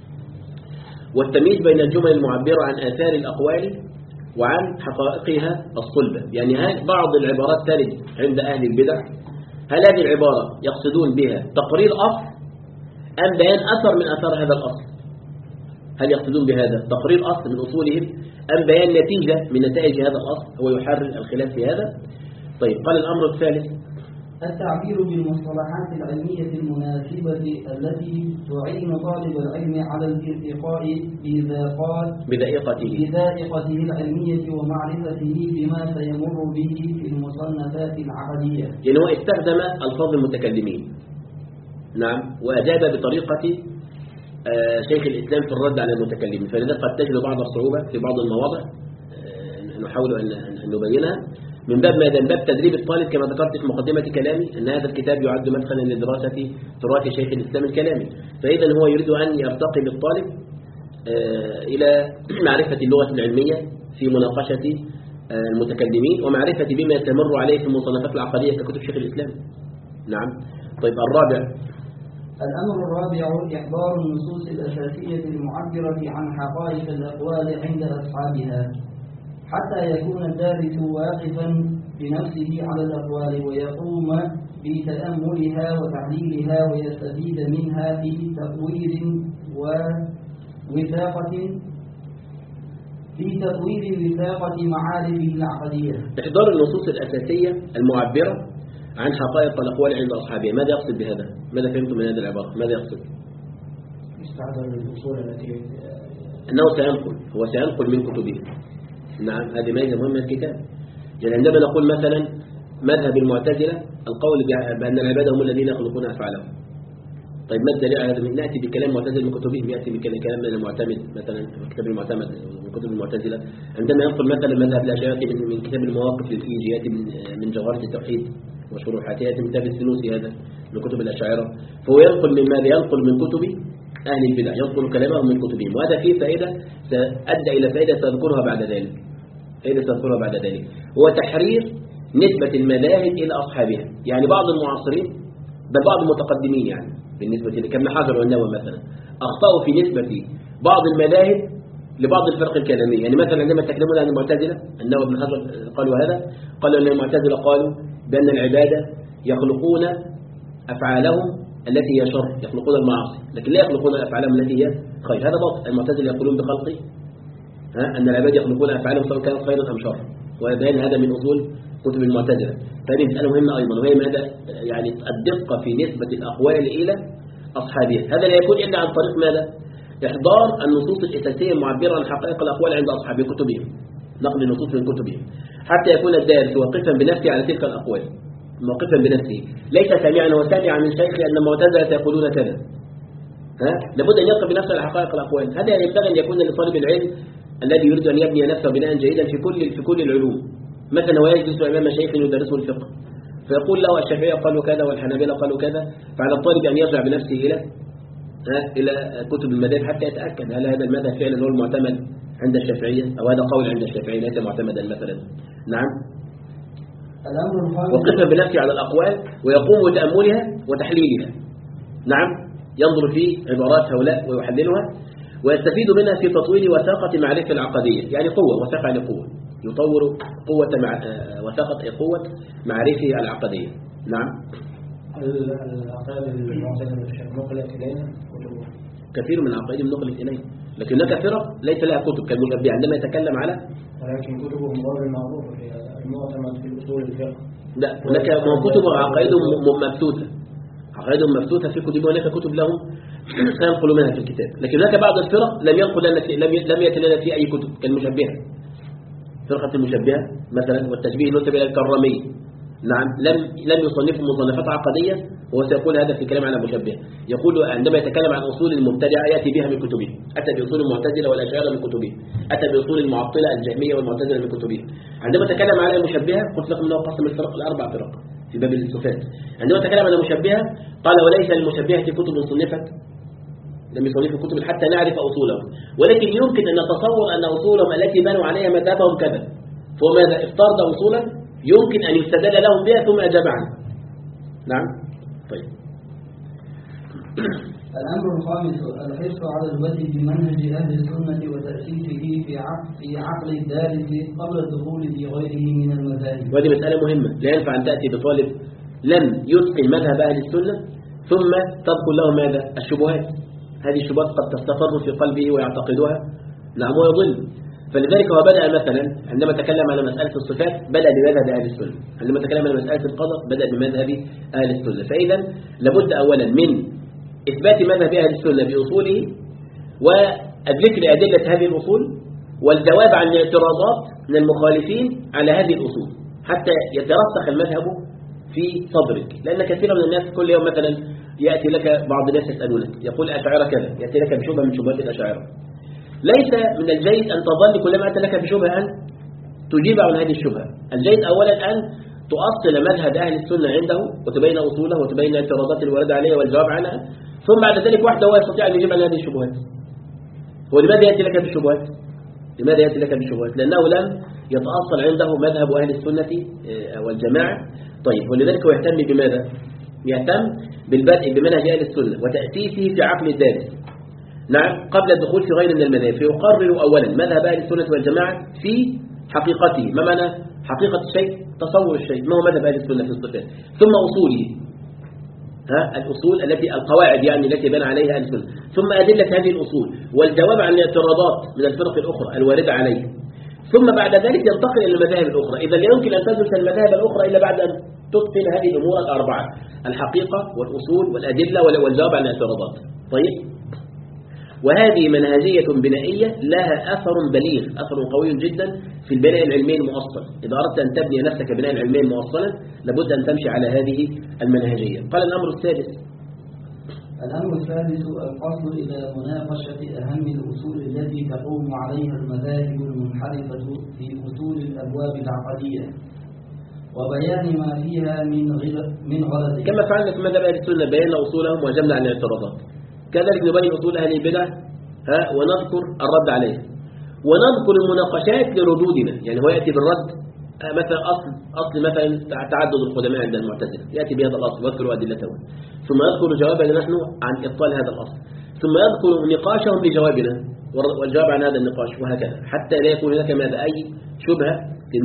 والتمييز بين الجمل المعبرة عن آثار الأقوال وعن حقائقها الصلبة. يعني بعض العبارات ترد عند أهل البدع، هل هذه العبارة يقصدون بها تقرير أصل أم بيان أثر من أثار هذا الأصل؟ هل يقصدون بهذا تقرير أصل من أصولهم أم بيان نتيجة من نتائج هذا الأصل؟ هو يحرر الخلاف في هذا. طيب قال الأمر الثالث التعبير بالمصطلحات العلمية المناسبة التي تعين طالب العلم على الارتقاء بذائقات بذائقته بذائقته العلمية ومعرفته بما سيمر به في المصنفات العقدية. يعني هو استخدم ألفاظ المتكلمين نعم وأجاب بطريقة آه شيخ الإسلام في الرد على المتكلمين، فلذلك قد تجد بعض الصعوبة في بعض المواضع آه نحاول أن نبينها من باب ماذا؟ من باب تدريب الطالب كما ذكرت في مقدمة كلامي أن هذا الكتاب يعد مدخلا لدراسة تراث شيخ الإسلام الكلامي، فإذا هو يريد أن يرتقي بالطالب آه إلى معرفة اللغة العلمية في مناقشة آه المتكلمين ومعرفة بما يستمر عليه في المصنفات العقدية ككتب شيخ الإسلام. نعم. طيب الرابع الأمر الرابع إحضار النصوص الأساسية المعبرة عن حقائق الأقوال عند أصحابها حتى يكون الدارس واقفا بنفسه على الأقوال ويقوم بتأملها وتحليلها ويستفيد منها في تطوير ووثاقة في تطوير وثاقة معارفه العقدية. إحضار النصوص الأساسية المعبرة عن حقائق الأقوال عند أصحابها، ماذا يقصد بهذا؟ ماذا فهمتم من هذه العبارة؟ ماذا يقصد؟ استعداد الأصول التي أنه سينقل، هو سينقل من كتبه. نعم هذه ميزة مهمة الكتاب. يعني عندما نقول مثلا مذهب المعتزلة القول بأن العبادة هم الذين يخلقون أفعالهم. طيب ما الدليل على هذا؟ نأتي بكلام معتزل من كتبهم، يأتي بكلام من المعتمد مثلا كتاب المعتمد من كتب المعتزلة. عندما ينقل مثلا مذهب الأشاعرة من من كتاب المواقف للفيجي، يأتي من من جوهرة التوحيد وشروحاتها، يأتي من كتاب السنوسي هذا من كتب الأشاعرة. فهو ينقل من ماذا؟ ينقل من كتب أهل البدع، ينقل كلامهم من كتبهم، وهذا فيه فائدة سأدى إلى فائدة سأذكرها بعد ذلك. فائدة سأذكرها بعد ذلك هو تحرير نسبة المذاهب إلى أصحابها. يعني بعض المعاصرين بل بعض المتقدمين يعني بالنسبة لكابن حجر والنووي مثلا أخطأوا في نسبة بعض المذاهب لبعض الفرق الكلامية. يعني مثلا عندما تكلمون عن المعتزلة النووي بن حجر قالوا هذا، قالوا أن المعتزلة قالوا بأن العبادة يخلقون أفعالهم التي هي شر، يخلقون المعاصي لكن لا يخلقون أفعالهم التي هي خير. هذا باطل. المعتزلة يقولون بخلق ها أن العباد يخلقون أفعالهم سواء كانت خيرا أم شرا، وبيان هذا من أصول كتب المعتزلة. فهذه مسألة مهمة أيضا، وهي ماذا يعني الدقة في نسبة الأقوال إلى أصحابها. هذا لا يكون إلا عن طريق ماذا؟ إحضار النصوص الأساسية المعبرة عن حقائق الأقوال عند أصحاب كتبهم، نقل النصوص من كتبهم، حتى يكون الدارس واقفا بنفسه على تلك الأقوال، موقفا بنفسه، ليس سامعا وسامعا من شيخه أن المعتزلة يقولون كذا. ها لابد أن يقف بنفسه على حقائق الأقوال. هذا ينبغي أن يكون لطالب العلم الذي يريد أن يبني نفسه بناء جيدا في كل في كل العلوم. مثلا هو يجلس أمام شيخ يدرسه الفقه فيقول له الشافعية قالوا كذا والحنابلة قالوا كذا، فعلى الطالب أن يرجع بنفسه إلى إلى كتب المذاهب حتى يتأكد هل هذا المذهب فعلا هو المعتمد عند الشافعية أو هذا قول عند الشافعية ليس معتمدا مثلا. نعم. الأمر الخامس وقفنا بنفسه على الأقوال ويقوم بتأملها وتحليلها. نعم. ينظر في عبارات هؤلاء ويحللها ويستفيد منها في تطوير وثاقة معرفة العقدية، يعني قوة، وثاقة يعني قوة، يطور قوة مع وثاقة قوة معرفة العقدية. نعم. العقائد المعتزلة نقلت إلينا كتب كثير من العقائد نقلت إلينا، لكن هناك فرق ليس لها كتب كالمشبهة عندما يتكلم على، ولكن كتبهم غير معروفة في المعتمد في أصول الفقه. لا هناك كتب عقائدهم مبثوثة، عقائدهم مبثوثة في كتب، وهناك كتب لهم سينقل منها في الكتاب، لكن هناك بعض الفرق لم ينقل لنا في لم لم يأتي لنا في أي كتب كالمشبهة، فرقة المشبهة مثلا والتشبيه نسب إلى الكرامي. نعم. لم لم يصنفوا مصنفات عقدية، وهو سيقول هذا في كلام عن المشبهة، يقول عندما يتكلم عن أصول المبتدعة يأتي بها من كتبه، أتى بأصول المعتزلة والأشاعرة من كتبه، أتى بأصول المعطلة الجهمية والمعتزلة من كتبه. عندما تكلم على المشبهة قلت لكم أنه قسم الفرق الأربع فرق في باب الصفات. عندما تكلم عن المشبهة قال وليس للمشبهة كتب صنفت، لم يصنفوا كتب حتى نعرف أصولهم، ولكن يمكن أن نتصور أن أصولهم التي بنوا عليها مذهبهم كذا، فهو ماذا افترض أصولا يمكن أن يستدل لهم بها ثم أجاب عنه. نعم. طيب. الأمر الخامس الحرص على البدء بمنهج أهل السنة وتأسيسه في عقل في عقل الدارس قبل الدخول في غيره من المذاهب. وهذه مسألة مهمة، لا ينفع أن تأتي بطالب لم يتقن مذهب أهل السنة ثم تدخل له ماذا؟ الشبهات. هذه الشبهات قد تستقر في قلبه ويعتقدها، نعم، ويضل. فلذلك هو بدأ مثلا عندما تكلم على مسألة الصفات بدأ بمذهب أهل السنة، عندما تكلم على مسألة القدر بدأ بمذهب أهل السنة. فإذا لابد أولا من إثبات مذهب أهل السنة بأصوله وذكر أدلة هذه الأصول والجواب عن الاعتراضات من المخالفين على هذه الأصول حتى يترسخ المذهب في صدرك. لأن كثير من الناس كل يوم مثلا يأتي لك بعض الناس يسألونك يقول أشاعرة كذا، يأتي لك بشبهة من شبهات الأشاعرة. ليس من الجيد أن تظل كلما أتى لك بشبهة أن تجيب عن هذه الشبهة. الجيد أولا أن تؤصل مذهب أهل السنة عنده وتبين أصوله وتبين الاعتراضات الواردة عليه والجواب عنها، ثم بعد ذلك وحده هو يستطيع أن يجيب عن هذه الشبهات. ولماذا يأتي لك بالشبهات؟ لماذا يأتي لك بالشبهات؟ لأنه لم يتأصل عنده مذهب أهل السنة والجماعة. طيب، ولذلك هو يهتم بماذا؟ يهتم بالبدء بمنهج أهل السنة وتأسيسه في عقل الدارس، نعم، قبل الدخول في غير من المذاهب. فيقرر أولا مذهب أهل السنة والجماعة في حقيقته. ما معنى حقيقة الشيء؟ تصور الشيء. ما هو مذهب أهل السنة في الصفات؟ ثم أصوله، ها الأصول التي القواعد يعني التي بنى عليها أهل السنة، ثم أدلة هذه الأصول والجواب عن الاعتراضات من الفرق الأخرى الواردة عليه، ثم بعد ذلك ينتقل إلى المذاهب الأخرى. إذا لا يمكن أن تدرس المذاهب الأخرى إلا بعد أن تتقن هذه الأمور الأربعة: الحقيقة والأصول والأدلة والجواب عن الاعتراضات. طيب، وهذه منهجية بنائية لها أثر بليغ، أثر قوي جدا في البناء العلمي المؤصل. إذا أردت أن تبني نفسك بناء علمي مؤصلا لابد أن تمشي على هذه المنهجية. قال الأمر السادس. الأمر الثالث القصد إلى مناقشة أهم الأصول التي تقوم عليها المذاهب المنحرفة في أصول الأبواب العقدية وبيان ما فيها من من غلط. كما فعلنا في مذهب أهل السنة بيان أصولهم وجمع عن الاعتراضات، كذلك نبين أصول أهل البدع ها ونذكر الرد عليه ونذكر المناقشات لردودنا. يعني هو يأتي بالرد مثلا أصل أصل مثلا تعدد القدماء عند المعتزلة، يأتي بهذا الأصل ويذكر أدلته، ثم يذكر جوابنا نحن عن إبطال هذا الأصل، ثم يذكر نقاشهم لجوابنا والجواب عن هذا النقاش، وهكذا حتى لا يكون لك ماذا أي شبهة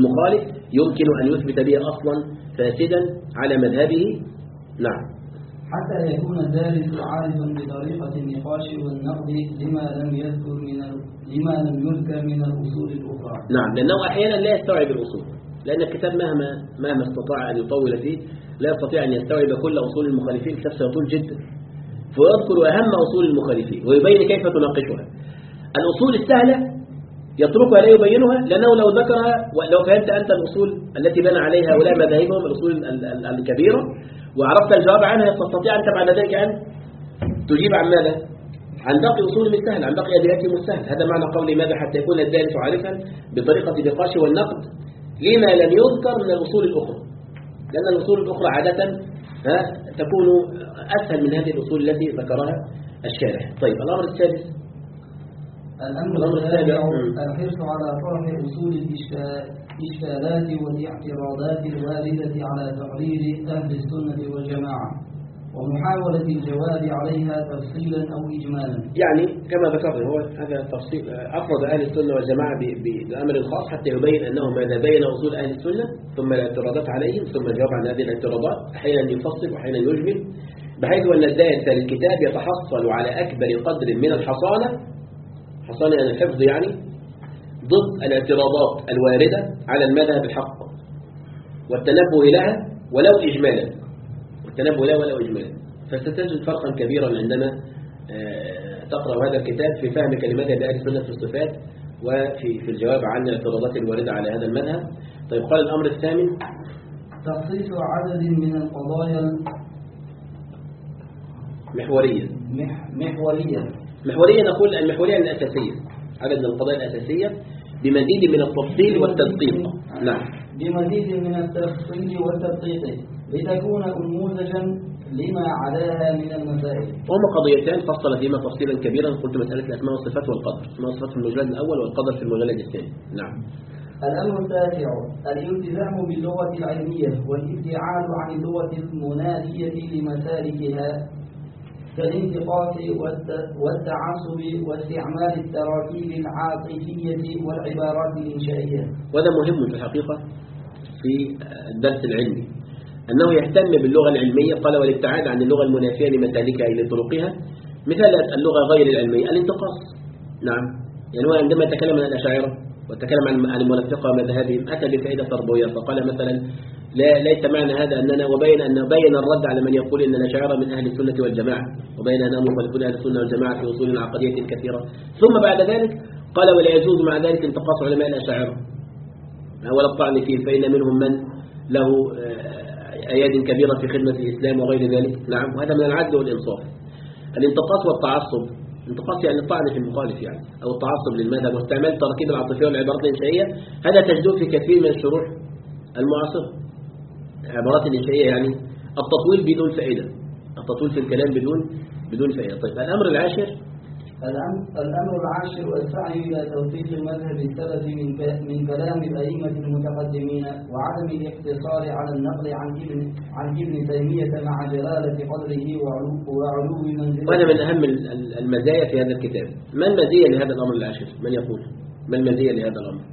للمخالف يمكن أن يثبت به أصلا فاسدا على مذهبه. نعم. حتى يكون الدارس عارفا بطريقة النقاش والنقد لما لم يذكر من لما لم يذكر من الأصول الأخرى. نعم، لأنه أحيانا لا يستوعب الأصول، لأن الكتاب مهما مهما استطاع أن يطول فيه لا يستطيع أن يستوعب كل أصول المخالفين، الكتاب سيطول جدا، فيذكر أهم أصول المخالفين ويبين كيف تناقشها. الأصول السهلة يتركها لا يبينها، لأنه لو ذكرها ولو فهمت أنت الأصول التي بنى عليها هؤلاء مذاهبهم، الأصول الكبيرة، وعرفت الجواب عنها، تستطيع أنت بعد ذلك أن تجيب عن ماذا؟ عن باقي أصولهم السهل، عن باقي أدلتهم السهل. هذا معنى قولي ماذا؟ حتى يكون الدارس عارفا بطريقة النقاش والنقد لما لم يذكر من الأصول الأخرى، لأن الأصول الأخرى عادة ها تكون أسهل من هذه الأصول التي ذكرها الشارح. طيب، الأمر السادس، الأمر السابع الحرص على طرح أصول الإشكالات والاعتراضات الواردة على تقرير أهل السنة والجماعة ومحاولة الجواب عليها تفصيلا أو إجمالا. يعني كما ذكرنا هو هذا تفصيل أفرد أهل السنة والجماعة بأمر خاص حتى يبين أنه ماذا بين أصول أهل السنة ثم الاعتراضات عليهم ثم الجواب عن هذه الاعتراضات، أحيانا يفصل وأحيانا يجمل، بحيث أن الدارس للكتاب يتحصل على أكبر قدر من الحصانة، حصانة يعني الحفظ، يعني ضد الاعتراضات الواردة على المذهب الحق والتنبه لها ولو إجمالا، والتنبه لها ولو إجمالا. فستجد فرقا كبيرا عندما تقرأ هذا الكتاب في فهمك لمذهب أهل السنة في الصفات وفي في الجواب عن الاعتراضات الواردة على هذا المذهب. طيب، قال الأمر الثامن تخصيص عدد من القضايا محورية. محورية محورية نقول المحورية الأساسية، عدد من القضايا الأساسية بمزيد من التفصيل والتدقيق. نعم، بمزيد من التفصيل والتدقيق لتكون نموذجا لما عداها من المسائل. وهما قضيتان فصل فيهما تفصيلا كبيرا، قلت مسألة الأسماء والصفات والقدر، الأسماء والصفات في المجلد الأول والقدر في المجلد الثاني. نعم. الأمر التاسع الالتزام باللغة العلمية والابتعاد عن اللغة المنادية لمسالكها كالانتقاص والتعصب واستعمال التراكيب العاطفية والعبارات الإنشائية. وهذا مهم في الحقيقة في الدرس العلمي، أنه يهتم باللغة العلمية. قال والابتعاد عن اللغة المنافية لمسالكها إلى طرقها. مثال اللغة غير العلمية الانتقاص. نعم، يعني هو عندما تكلم عن الأشاعرة وتكلم عن المنافقة ومذهبهم أتى بفائدة تربوية، فقال مثلا لا ليس معنى هذا أننا، وبين أن بين الرد على من يقول أن الأشاعرة من أهل السنة والجماعة، وبين أنهم يخالفون أهل السنة والجماعة في أصول عقدية كثيرة. ثم بعد ذلك قال ولا يجوز مع ذلك انتقاص علماء الأشاعرة ولا الطعن فيه، فإن منهم من له أياد كبيرة في خدمة الإسلام وغير ذلك. نعم، وهذا من العدل والإنصاف. الانتقاص والتعصب، انتقاص يعني الطعن في المخالف يعني، أو التعصب للمذهب واستعمال التراكيب العاطفية والعبارات الإنشائية، هذا تجدون في كثير من الشروح المعاصرة. العبارات الإنشائية يعني التطويل بدون فائدة، التطويل في الكلام بدون بدون فائدة. طيب، الأمر العاشر الأمر العاشر السعي إلى توثيق المذهب السلفي من من كلام الأئمة المتقدمين وعدم الاقتصار على النقل عن ابن عن ابن تيمية مع جلالة قدره وعلو منزلته. وهذا من أهم المزايا في هذا الكتاب. ما المزية لهذا الأمر العاشر؟ من يقول ما المزية لهذا الأمر؟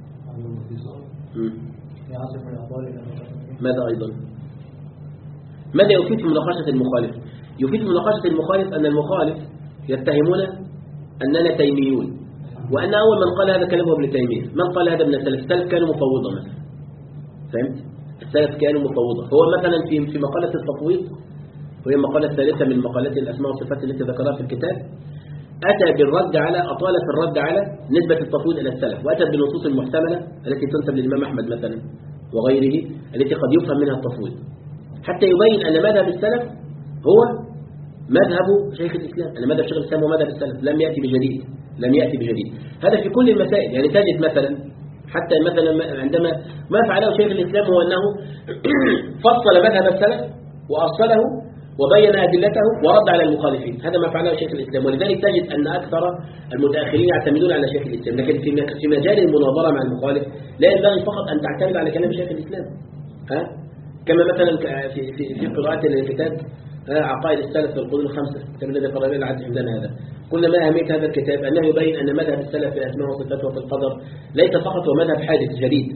ماذا أيضا؟ ماذا يفيد في مناقشة المخالف؟ يفيد في مناقشة المخالف أن المخالف يتهمون أننا تيميون، وأن أول من قال هذا كلام هو ابن تيمية. من قال هذا من السلف؟ السلف كانوا مفوضة مثلا، فهمت؟ السلف كانوا مفوضة. فهو مثلا في في مقالة التفويض، وهي المقالة الثالثة من مقالات الأسماء والصفات التي ذكرها في الكتاب، أتى بالرد على أطال في الرد على نسبة التفويض إلى السلف، وأتى بالنصوص المحتملة التي تنسب للإمام أحمد مثلا وغيره التي قد يفهم منها التفويض، حتى يبين أن مذهب السلف هو مذهب شيخ الإسلام، أن مذهب شيخ الإسلام هو مذهب السلف، لم يأتي بجديد، لم يأتي بجديد. هذا في كل المسائل. يعني تجد مثلا حتى مثلا عندما ما فعله شيخ الإسلام هو أنه فصل مذهب السلف وأصله وبين أدلته ورد على المخالفين، هذا ما فعله شيخ الإسلام. ولذلك تجد أن أكثر المتأخرين يعتمدون على شيخ الإسلام، لكن في مجال المناظرة مع المخالف لا ينبغي فقط أن تعتمد على كلام شيخ الإسلام، ها؟ كما مثلا في في في قراءة الكتاب عقائد السلف في القرون الخمسة، كما الذي قرأنا العهد عندنا هذا، قلنا ما أهمية هذا الكتاب؟ أنه يبين أن مذهب السلف في الأسماء والصفات وفي القدر ليس فقط هو مذهب حادث جديد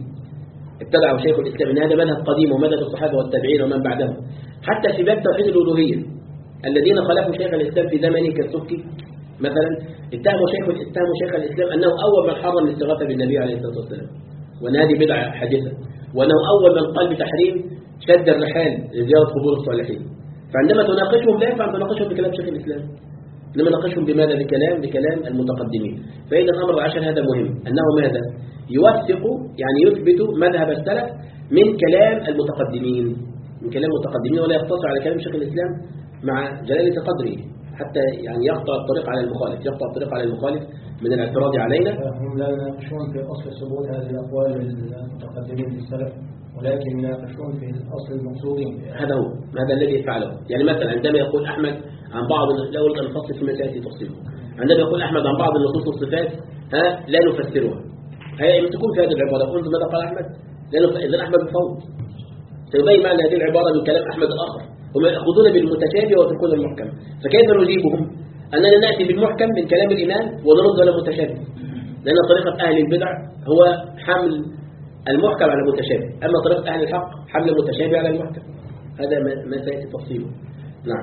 ابتدعه شيخ الإسلام، إن هذا مذهب قديم ومذهب الصحابة والتابعين ومن بعدهم. حتى في باب توحيد الألوهية الذين خالفوا شيخ الإسلام في زمنه كالسبكي مثلا اتهموا شيخ اتهموا شيخ الإسلام أنه أول من حرم الاستغاثة بالنبي عليه الصلاة والسلام، وأن هذه بدعة حادثة، وأنه أول من قال بتحريم شد الرحال لزيارة قبور الصالحين. فعندما تناقشهم لا ينفع تناقشهم بكلام شيخ الإسلام، إنما ناقشهم بماذا؟ بكلام بكلام المتقدمين. فإذا الأمر عشان هذا مهم أنه ماذا؟ يوثق يعني يثبت مذهب السلف من كلام المتقدمين، من كلام المتقدمين، ولا يقتصر على كلام شيخ الإسلام مع جلالة قدره حتى يعني يقطع الطريق على المخالف، يقطع الطريق على المخالف من الاعتراض علينا. هم لا يناقشون في أصل ثبوت هذه الأقوال المتقدمين في السلف، ولكن يناقشون في الأصل المقصود. هذا هو هذا الذي يفعله. يعني مثلا عندما يقول أحمد عن بعض، لا أريد أن أفصل في مسائل تفصيله، عندما يقول أحمد عن بعض النصوص والصفات ها لا نفسرها، هي تكون في هذه العبارة قلت ماذا قال أحمد؟ لأنه إذا أحمد مفوض سيبين معنى هذه العبارة من كلام أحمد الآخر، هم يأخذون بالمتشابه ويتركون المحكم. فكيف نجيبهم؟ أننا نأتي بالمحكم من كلام الإمام ونرد على المتشابه، لأن طريقة أهل البدع هو حمل المحكم على المتشابه، أما طريقة أهل الحق حمل المتشابه على المحكم. هذا ما سيأتي تفصيله. نعم.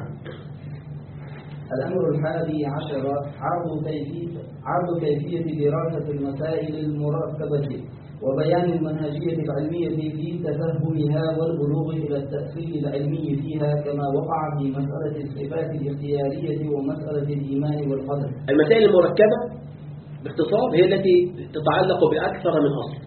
الأمر الحادي عشر عرض كيفية عرض كيفية دراسة المسائل المركبة وبيان المنهجية العلمية في تفهمها والبلوغ إلى التأصيل العلمي فيها، كما وقع في مسألة الصفات الاختيارية ومسألة الإيمان والقدر. المسائل المركبة باختصار هي التي تتعلق بأكثر من أصل،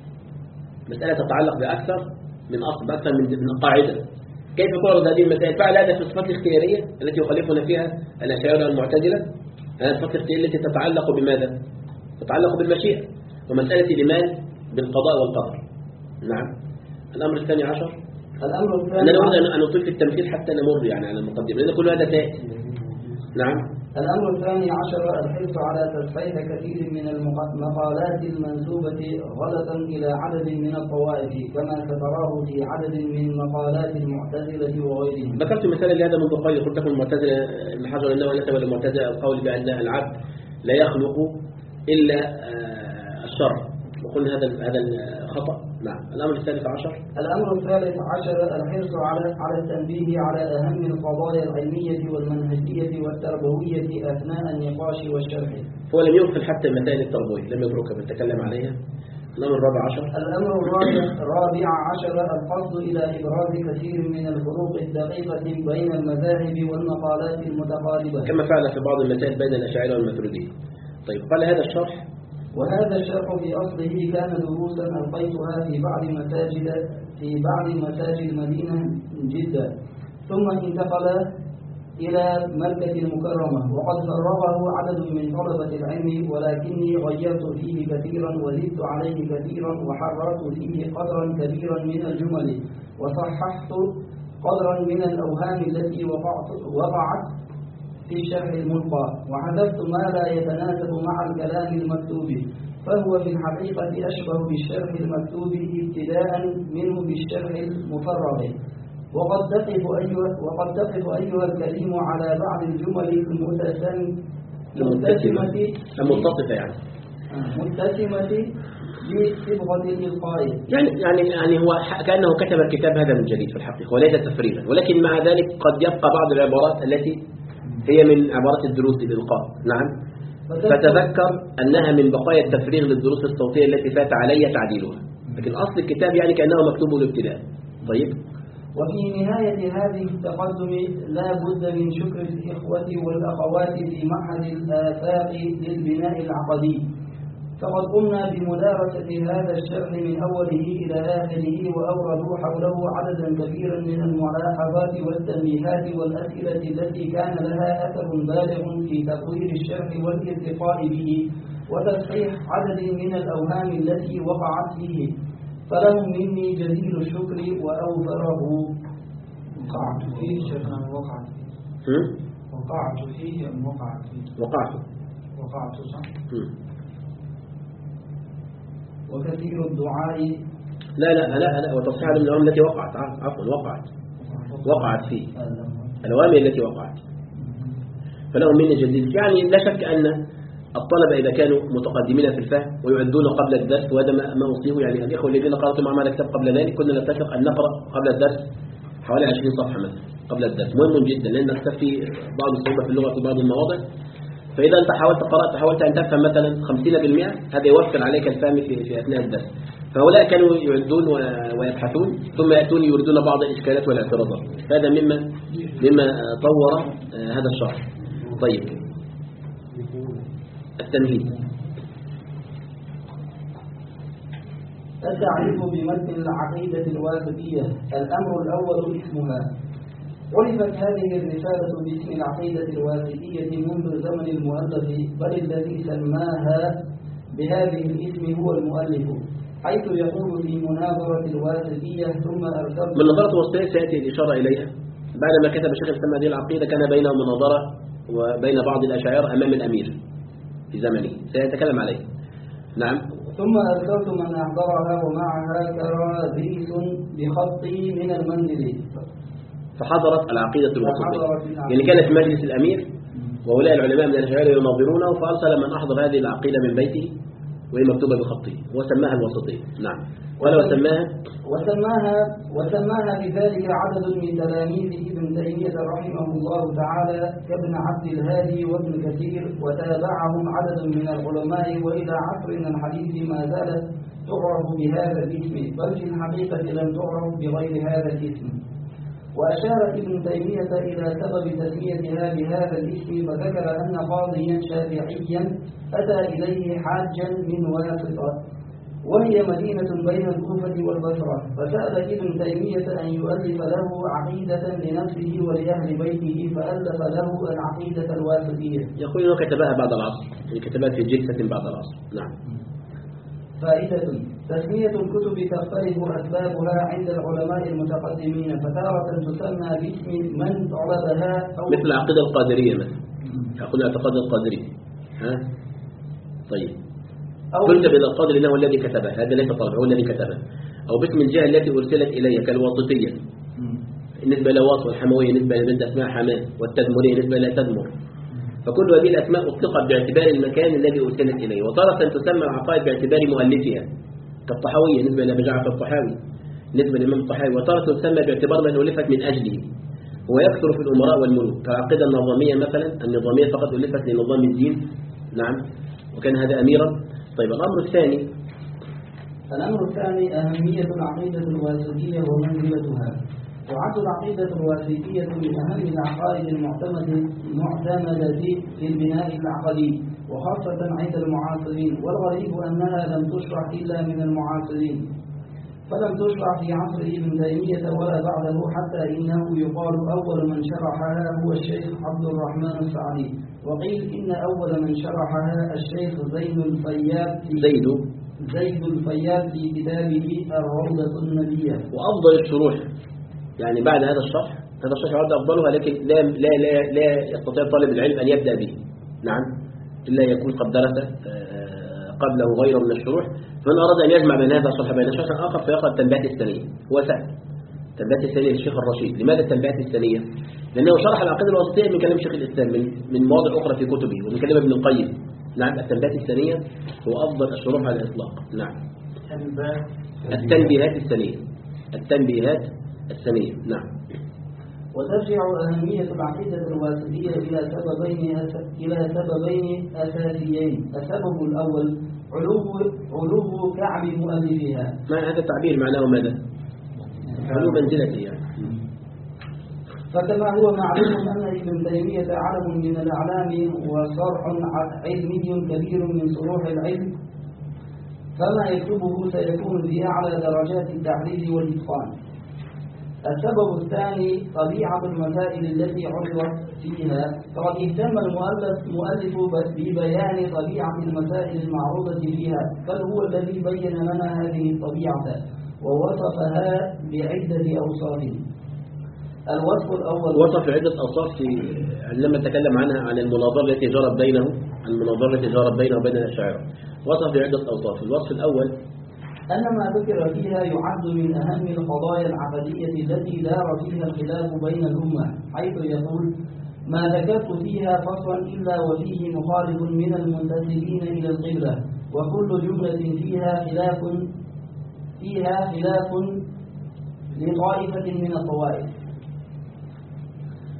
مسألة تتعلق بأكثر من أصل، بأكثر من من قاعدة. كيف تعرض هذه المسائل؟ فعل هذا في الصفات الاختيارية التي يخالفنا فيها الأشاعرة والمعتزلة. هذه الصفات الاختيارية التي تتعلق بماذا؟ تتعلق بالمشيئة، ومسألة الإيمان بالقضاء والقدر. نعم. الأمر الثاني عشر الأمر الثاني أنا أريد أن أطيل في التمثيل حتى نمر يعني على المقدمة، لأن كل هذا تأتي. نعم. الأمر الثاني عشر الحرص على تصحيح كثير من المقالات المنسوبة غلطا إلى عدد من الطوائف، كما ستراه في عدد من مقالات المعتزلة وغيرهم. ذكرت مثالا لهذا منذ قليل، قلت لكم المعتزلة ابن حجر أنه نسب للمعتزلة القول بأن العبد لا يخلق إلا الشر، وقلنا هذا هذا خطأ. نعم. الأمر الثالث عشر الأمر الثالث عشر الحرص على على التنبيه على أهم القضايا العلمية والمنهجية والتربوية أثناء النقاش والشرح. هو لم يغفل حتى المسائل التربوية، لم يتركها بنتكلم عليها. الأمر الرابع عشر الأمر الرابع الرابع عشر القصد إلى إبراز كثير من الفروق الدقيقة بين المذاهب والمقالات المتقاربة، كما فعل في بعض المسائل بين الأشاعرة والماتريدية. طيب، قال هذا الشرح وهذا الشرح في أصله كان دروسا ألقيتها في بعض مساجد في بعض مساجد المدينة جدة، ثم انتقل إلى مكة المكرمة، وقد فرغه عدد من طلبة العلم، ولكني غيرت فيه كثيرا وزدت عليه كثيرا وحررت فيه قدرا كبيرا من الجمل، وصححت قدرا من الأوهام التي وقعت, وقعت في شرح الملقى، وحذفت ما لا يتناسب مع الكلام المكتوب، فهو في الحقيقة أشبه بالشرح المكتوب ابتداء منه بالشرح المفرغ. وقد تقف أيها وقد تقف أيها الكريم على بعض الجمل المتسمة المتصفة يعني متسمة بصبغة الإلقاء. يعني يعني يعني هو كأنه كتب الكتاب هذا من جديد في الحقيقة وليس تفريغا، ولكن مع ذلك قد يبقى بعض العبارات التي هي من عبارات الدروس الإلقاء. نعم. فتذكر أنها من بقايا التفريغ للدروس الصوتية التي فات علي تعديلها، لكن أصل الكتاب يعني كأنه مكتوب الابتداء. طيب. وفي نهاية هذه التقدم لا بد من شكر الإخوة والأخوات في معهد الآفاق للبناء العقدي، فقد قمنا بمدارسة هذا الشرح من أوله إلى آخره، وأوردوا حوله عددا كبيرا من الملاحظات والتنبيهات والأسئلة التي كان لها أثر بالغ في تطوير الشرح والارتقاء به وتصحيح عدد من الأوهام التي وقعت فيه، فلهم مني جزيل الشكر وأوفره. وقعت فيه شيخنا وقعت فيه وقعت فيه أم وقعت فيه وقعت وقعت صح. وكثير الدعاء لا لا لا لا وتصحيح من الأوامر التي وقعت، عفوا وقعت وقعت فيه الأوامر التي وقعت، فلهم مني جزيل. يعني لا شك أن الطلبة إذا كانوا متقدمين في الفهم ويعدون قبل الدرس، وهذا ما أوصيه يعني الإخوة الذين قرأتوا معنا الكتاب قبل ذلك كنا نتفق أن نقرأ قبل الدرس حوالي عشرين صفحة مثلا، قبل الدرس مهم جدا، لأن اختفى في بعض الصعوبة في اللغة في بعض المواضع. فإذا أنت حاولت قرأت حاولت أن تفهم مثلا خمسين بالمئة هذا يوفر عليك الفهم في, في أثناء الدرس. فهؤلاء كانوا يعدون ويبحثون ثم يأتون يردون بعض الإشكالات والاعتراضات. هذا مما مما طور هذا الشرح. طيب التمهيد. التعريف بمتن العقيدة الواسطية. الأمر الأول اسمها. عرفت هذه الرسالة باسم العقيدة الواسطية منذ زمن المؤلف، بل الذي سماها بهذه الاسم هو المؤلف، حيث يقول في مناظرة الواسطية ثم أرسلت. من نظرة الواسطية سيأتي الإشارة إليها بعدما كتب شيخ الإسلام هذه العقيدة. كان بينه مناظرة وبين بعض الأشاعرة أمام الأمير في زمنه، سيتكلم عليه. نعم. ثم أرسلت من أحضرها ومعها كراديس بخطي من المنزل، فحضرت العقيدة الواسطية. يعني كانت في مجلس الأمير وأولئك العلماء من الأشاعرة يناظرونه، فأرسل من أحضر هذه العقيدة من بيته وهي مكتوبة بخطه وسماها الواسطية. نعم. ولو سماها وسماها وسماها بذلك عدد من تلاميذ ابن تيمية رحمه الله تعالى كابن عبد الهادي وابن كثير، وتابعهم عدد من العلماء، وإلى عصرنا الحديث ما زالت تعرف بهذا الاسم، بل في الحقيقة لم تعرف بغير هذا الاسم. وأشار ابن تيمية إلى سبب تسميتها بهذا الاسم، فذكر أن قاضيا شافعيا أتى إليه حاجا من واسطة، وهي مدينة بين الكوفة والبصرة، فسأل ابن تيمية أن يؤلف له عقيدة لنفسه ولأهل بيته، فألف له العقيدة الواسطية. يقول إنه كتبها بعد العصر، يعني كتبها في جلسة بعد العصر. نعم. فائدة: تسمية الكتب تختلف أسبابها عند العلماء المتقدمين، فتارة تسمى باسم من طلبها، أو مثل العقيدة القادرية مثلا، يقول اعتقاد القادرية. ها؟ طيب. تنسب إلى القادر إنه الذي كتبها، هذا ليس طلب، هو الذي كتبها. أو باسم الجهة التي أرسلت إليه كالواسطية، بالنسبة إلى واصل، والحموية نسبة إلى بنت أسماء حماه، والتدمرية نسبة إلى تدمر. فكل هذه الأسماء أطلقت باعتبار المكان الذي أرسلت إليه، وتارة تسمى العقائد باعتبار مؤلفها كالطحاوية نسبة إلى بجعفر الطحاوي نسبة للإمام الطحاوي، وتارة تسمى باعتبار من ألفت من أجله. هو يكثر في الأمراء والملوك كالعقيدة النظامية مثلا، النظامية فقط ألفت لنظام الدين. نعم. وكان هذا أميرا. طيب الأمر الثاني. الأمر الثاني أهمية العقيدة الواسطية ومنزلتها. تعد العقيدة الواسطية من أهم العقائد المعتمدة المعتمدة في البناء العقدي، وخاصة عند المعاصرين، والغريب أنها لم تشرح إلا من المعاصرين، فلم تشرح في عصر ابن تيمية ولا بعده، حتى إنه يقال أول من شرحها هو الشيخ عبد الرحمن السعدي، وقيل إن أول من شرحها الشيخ زيد الفياض في زيد زيد الفياض في كتابه الروضة النبية. وأفضل الشروح يعني بعد هذا الشرح، هذا الشرح يعد أفضلها، لكن لا لا لا لا يستطيع طالب العلم أن يبدأ به. نعم. إلا يكون قد درس قبله غيره من الشروح. فمن أراد أن يجمع بين هذا الشرح بين شرح آخر فيقرأ التنبيهات الثانية. هو سهل. التنبيهات الثانية للشيخ الرشيد. لماذا التنبيهات الثانية؟ لأنه شرح العقيدة الواسطية من كلام شيخ الإسلام من من مواضع أخرى في كتبه ومن كلام ابن القيم. نعم. التنبيهات الثانية هو أفضل الشروح على الإطلاق. نعم. التنبيهات الثانية. التنبيهات الثانية. نعم. وترجع أهمية العقيدة الواسطية إلى سببين إلى سببين أساسيين. السبب الأول علو علو كعب مؤلفها. ما هذا التعبير معناه ماذا؟ علو منزلته يعني. فكما هو معلوم أن ابن تيمية علم من الأعلام وصرح علمي كبير من صروح العلم، فما يكتبه سيكون في أعلى درجات التحرير والإتقان. السبب الثاني طبيعة المسائل التي عرضت فيها، فقد اهتم المؤلف مؤلف ببيان طبيعة المسائل المعروضة فيها، بل هو الذي بين لنا هذه الطبيعة ووصفها بعدة أوصاف. الوصف الأول وصف عدة أوصاف في لما تكلم عنها عن المناظرة التي جرت بينه عن المناظرة التي جرت بينه وبين الأشاعرة، وصف بعدة أوصاف. الوصف الأول أن ما ذكر فيها يعد من أهم القضايا العقدية التي دار فيها الخلاف بين الأمة، حيث يقول: ما ذكرت فيها فصلا إلا وفيه مخالف من المنتسبين إلى القبلة، وكل جملة فيها خلاف فيها خلاف لطائفة من الطوائف.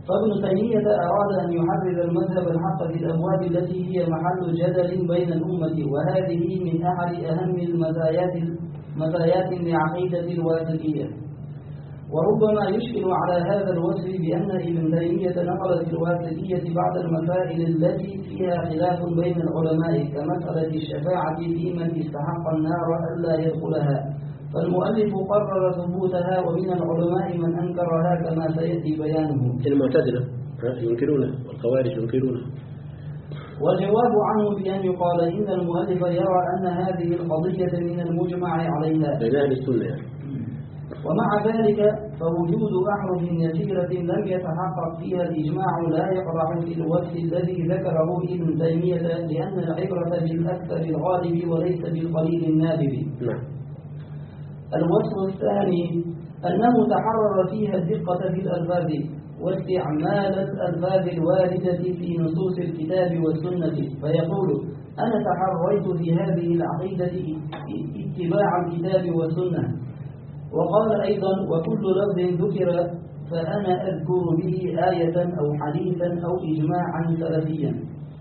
فابن تيمية أراد أن يحرر المذهب الحق في الأبواب التي هي محل جدل بين الأمة، وهذه من أحد أهم المزايات مزايات لعقيدة الواسطية. وربما يشكل على هذا الوصف بأن ابن تيمية نقل في الواسطية بعض المسائل التي فيها خلاف بين العلماء كمسألة الشفاعة في من استحق النار ألا يدخلها، فالمؤلف قرر ثبوتها، ومن العلماء من أنكرها كما سيأتي بيانه. المعتزلة ينكرونه والخوارج ينكرونه. والجواب عنه بأن يقال إن المؤلف يرى أن هذه القضية من المجمع عليها بين أهل السنة يعني. ومع ذلك فوجود أحرف يسيرة لم يتحقق فيها الإجماع لا يقرع في الوصف الذي ذكره ابن تيمية، لأن العبرة بالأكثر الغالب وليس بالقليل النادر. نعم. الوصف الثاني أنه تحرر فيها الدقة في الألفاظ واستعمال الألفاظ الواردة في نصوص الكتاب والسنة، فيقول أنا تحريت في هذه العقيدة اتباع الكتاب والسنة. وقال أيضا وكل لفظ ذكر فأنا أذكر به آية أو حديثا أو إجماعا سلفيا.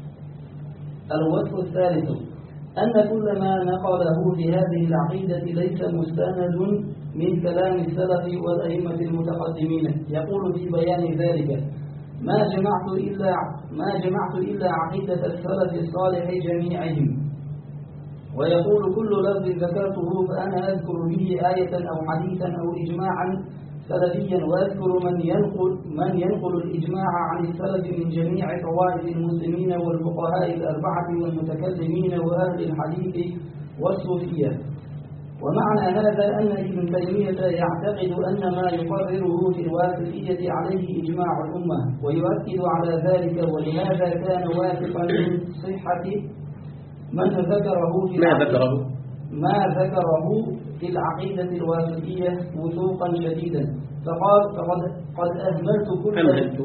الوصف الثالث أن كل ما نقله في هذه العقيدة ليس مستند من كلام السلف والأئمة المتقدمين، يقول في بيان ذلك ما جمعت إلا ما جمعت إلا عقيدة السلف الصالح جميعهم. ويقول كل لفظ ذكرته فأنا أذكر به آية أو حديثا أو إجماعا سلفيا، وأذكر من ينقل من ينقل الإجماع عن السلف من جميع طوائف المسلمين والفقهاء الأربعة والمتكلمين وأهل الحديث والصوفية. ومعنى هذا أن ابن تيمية يعتقد أن ما يقرره في الواسطية عليه إجماع الأمة، ويؤكد على ذلك، ولهذا كان واثقا من صحة من ذكره في ما ذكره ما ذكره في العقيدة الواسطية وثوقا شديدا، فقال فقد قد أهملت كل أمهلت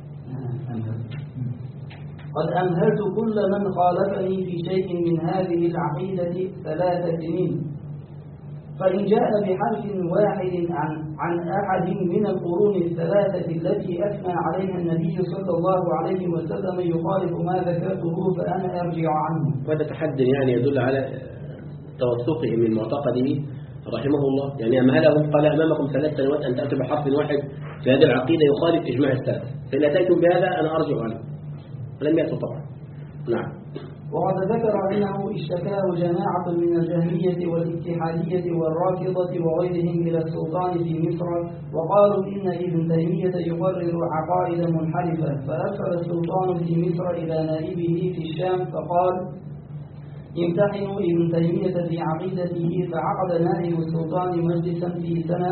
قد أمهلت كل من خالفني في شيء من هذه العقيدة ثلاث سنين، فإن جاء بحرف واحد عن عن أحد من القرون الثلاثة التي أثنى عليها النبي صلى الله عليه وسلم يخالف ما ذكرته فأنا أرجع عنه. وهذا تحدي يعني يدل على توثقه من معتقده رحمه الله، يعني أمهله قال أمامكم ثلاث سنوات أن تأتوا بحرف واحد في هذه العقيدة يخالف إجماع السلف، فإن أتيتم بهذا أنا أرجع عنه. لم يأتوا طبعا. نعم. وقد ذكر أنه اشتكاه جماعة من الجهمية والاتحادية والرافضة وغيرهم إلى السلطان في مصر، وقالوا إن ابن تيمية يقرر عقائد منحرفة، فأرسل السلطان في مصر إلى نائبه في الشام فقال امتحنوا ابن تيمية في عقيدته، فعقد نائب السلطان مجلسا في سنة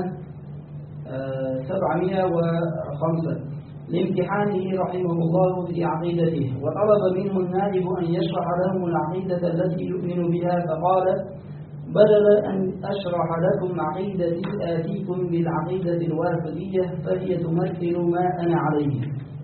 سبعمائة وخمسة لامتحانه رحمه الله في عقيدته، وطلب منه النائب أن يشرح لهم العقيدة التي يؤمن بها، فقال بدل أن أشرح لكم عقيدتي آتيكم بالعقيدة الواسطية فهي تمثل ما أنا عليه.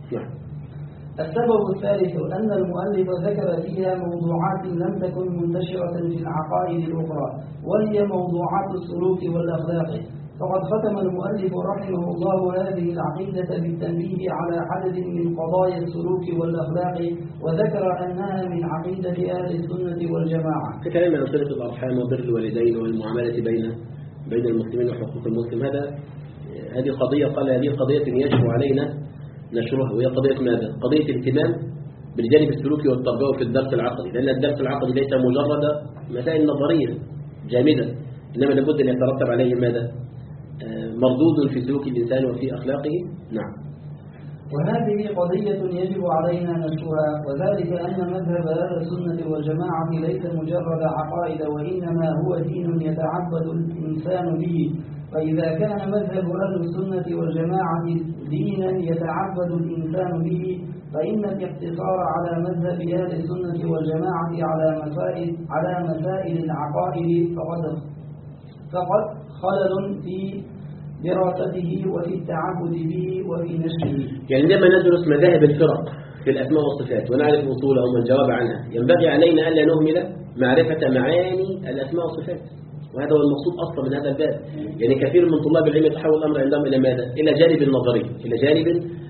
السبب الثالث أن المؤلف ذكر فيها موضوعات لم تكن منتشرة في العقائد الأخرى، وهي موضوعات السلوك والأخلاق، فقد ختم المؤلف رحمه الله هذه العقيدة بالتنبيه على عدد من قضايا السلوك والأخلاق، وذكر أنها من عقيدة أهل السنة والجماعة. كلام عن صلة الأرحام وبر الوالدين والمعاملة بين بين المسلمين وحقوق المسلم، هذا هذه قضية قال هذه قضية يجب علينا نشرها، وهي قضية ماذا؟ قضية الاهتمام بالجانب السلوكي والتربوي في الدرس العقدي، لأن الدرس العقدي ليس مجرد مسائل نظرية جامدة، إنما لابد أن يترتب عليه ماذا؟ مردود في سلوك الإنسان وفي أخلاقه. نعم. وهذه قضية يجب علينا نشرها، وذلك أن مذهب أهل السنة والجماعة ليس مجرد عقائد، وإنما هو دين يتعبد الإنسان به، فإذا كان مذهب أهل السنة والجماعة دينا يتعبد الإنسان به، فإن الاقتصار على مذهب أهل السنة والجماعة على مسائل على مسائل العقائد فقد فقد خلل في دراسته وفي التعبد به وفي نشره. يعني عندما ندرس مذاهب الفرق في الأسماء والصفات ونعرف أصولهم والجواب عنها، ينبغي علينا ألا نهمل معرفة معاني الأسماء والصفات، وهذا هو المقصود أصلا من هذا الباب. يعني كثير من طلاب العلم يتحول الأمر عندهم إلى ماذا؟ إلى جانب النظري، إلى جانب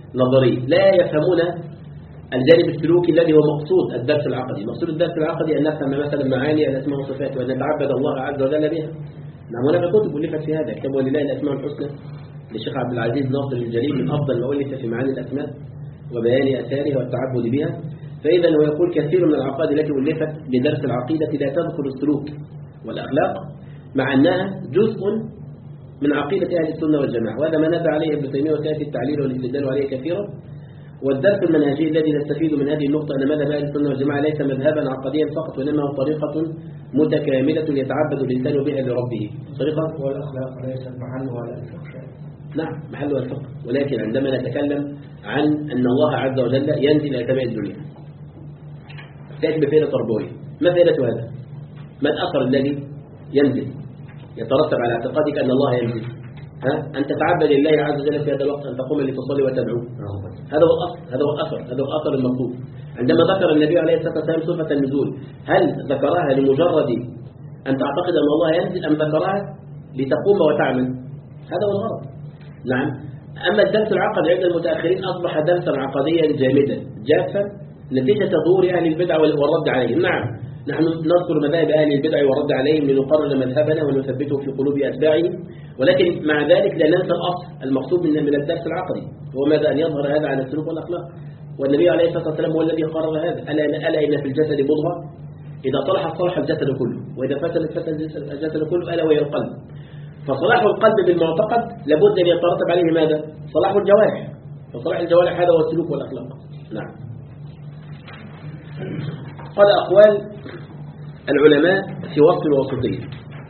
نظري، لا يفهمون الجانب السلوكي الذي هو مقصود الدرس العقدي. مقصود الدرس العقدي أن نفهم مثلا معاني الأسماء والصفات وأن نتعبد الله عز وجل بها. نعم، هناك كتب ألفت في هذا، كتاب ولله الأسماء الحسنى للشيخ عبد العزيز ناصر الجليل من أفضل ما ألف في معاني الأسماء وبيان أثارها والتعبد بها. فإذا هو يقول كثير من العقائد التي ألفت لدرس العقيدة لا تذكر السلوك والأخلاق مع أنها جزء من عقيدة أهل السنة والجماعة، وهذا ما نبع عليه ابن تيمية وسيأتي التعليل والاستدلال عليه كثيرا. والدرس المنهجي الذي نستفيد من هذه النقطة أن مذهب أهل السنة والجماعة ليس مذهبا عقديا فقط، وإنما هو طريقة متكاملة يتعبد الإنسان بها لربه. طريقة والأخلاق ليست محلها الفقه. نعم، محلها الفقه، ولكن عندما نتكلم عن أن الله عز وجل ينزل إلى سماء الدنيا تأتي بفائدة تربوية. ما فائدة هذا؟ ما الأثر الذي ينزل يترتب على اعتقادك أن الله ينزل؟ ها؟ أن تتعبد لله عز وجل في هذا الوقت، أن تقوم لتصلي وتدعو. هذا هو الأصل، هذا هو الأثر، هذا هو الأثر المطلوب. عندما ذكر النبي عليه الصلاة والسلام صفة النزول، هل ذكرها لمجرد أن تعتقد أن الله ينزل أم ذكرها لتقوم وتعمل؟ هذا هو الغرض. نعم. أما الدرس العقدي عند المتأخرين أصبح درسا عقديا جامدا جافا نتيجة ظهور أهل البدع والرد عليهم. نعم، نحن نذكر مذاهب أهل البدع والرد عليهم لنقرر مذهبنا ونثبته في قلوب أتباعه، ولكن مع ذلك لا ننسى الأصل المقصود من من الدرس العقدي هو ماذا؟ أن يظهر هذا على السلوك والأخلاق. والنبي عليه الصلاة والسلام هو الذي قرر هذا. ألا ألا إن في الجسد مضغة إذا صلح صلح الجسد كله، وإذا فسد فسد الجسد كله، ألا وهي القلب. فصلاح القلب بالمعتقد لابد أن يترتب عليه ماذا؟ صلاح الجوارح. فصلاح الجوارح هذا هو السلوك والأخلاق. نعم. قال أقوال العلماء في وصف الوسطية.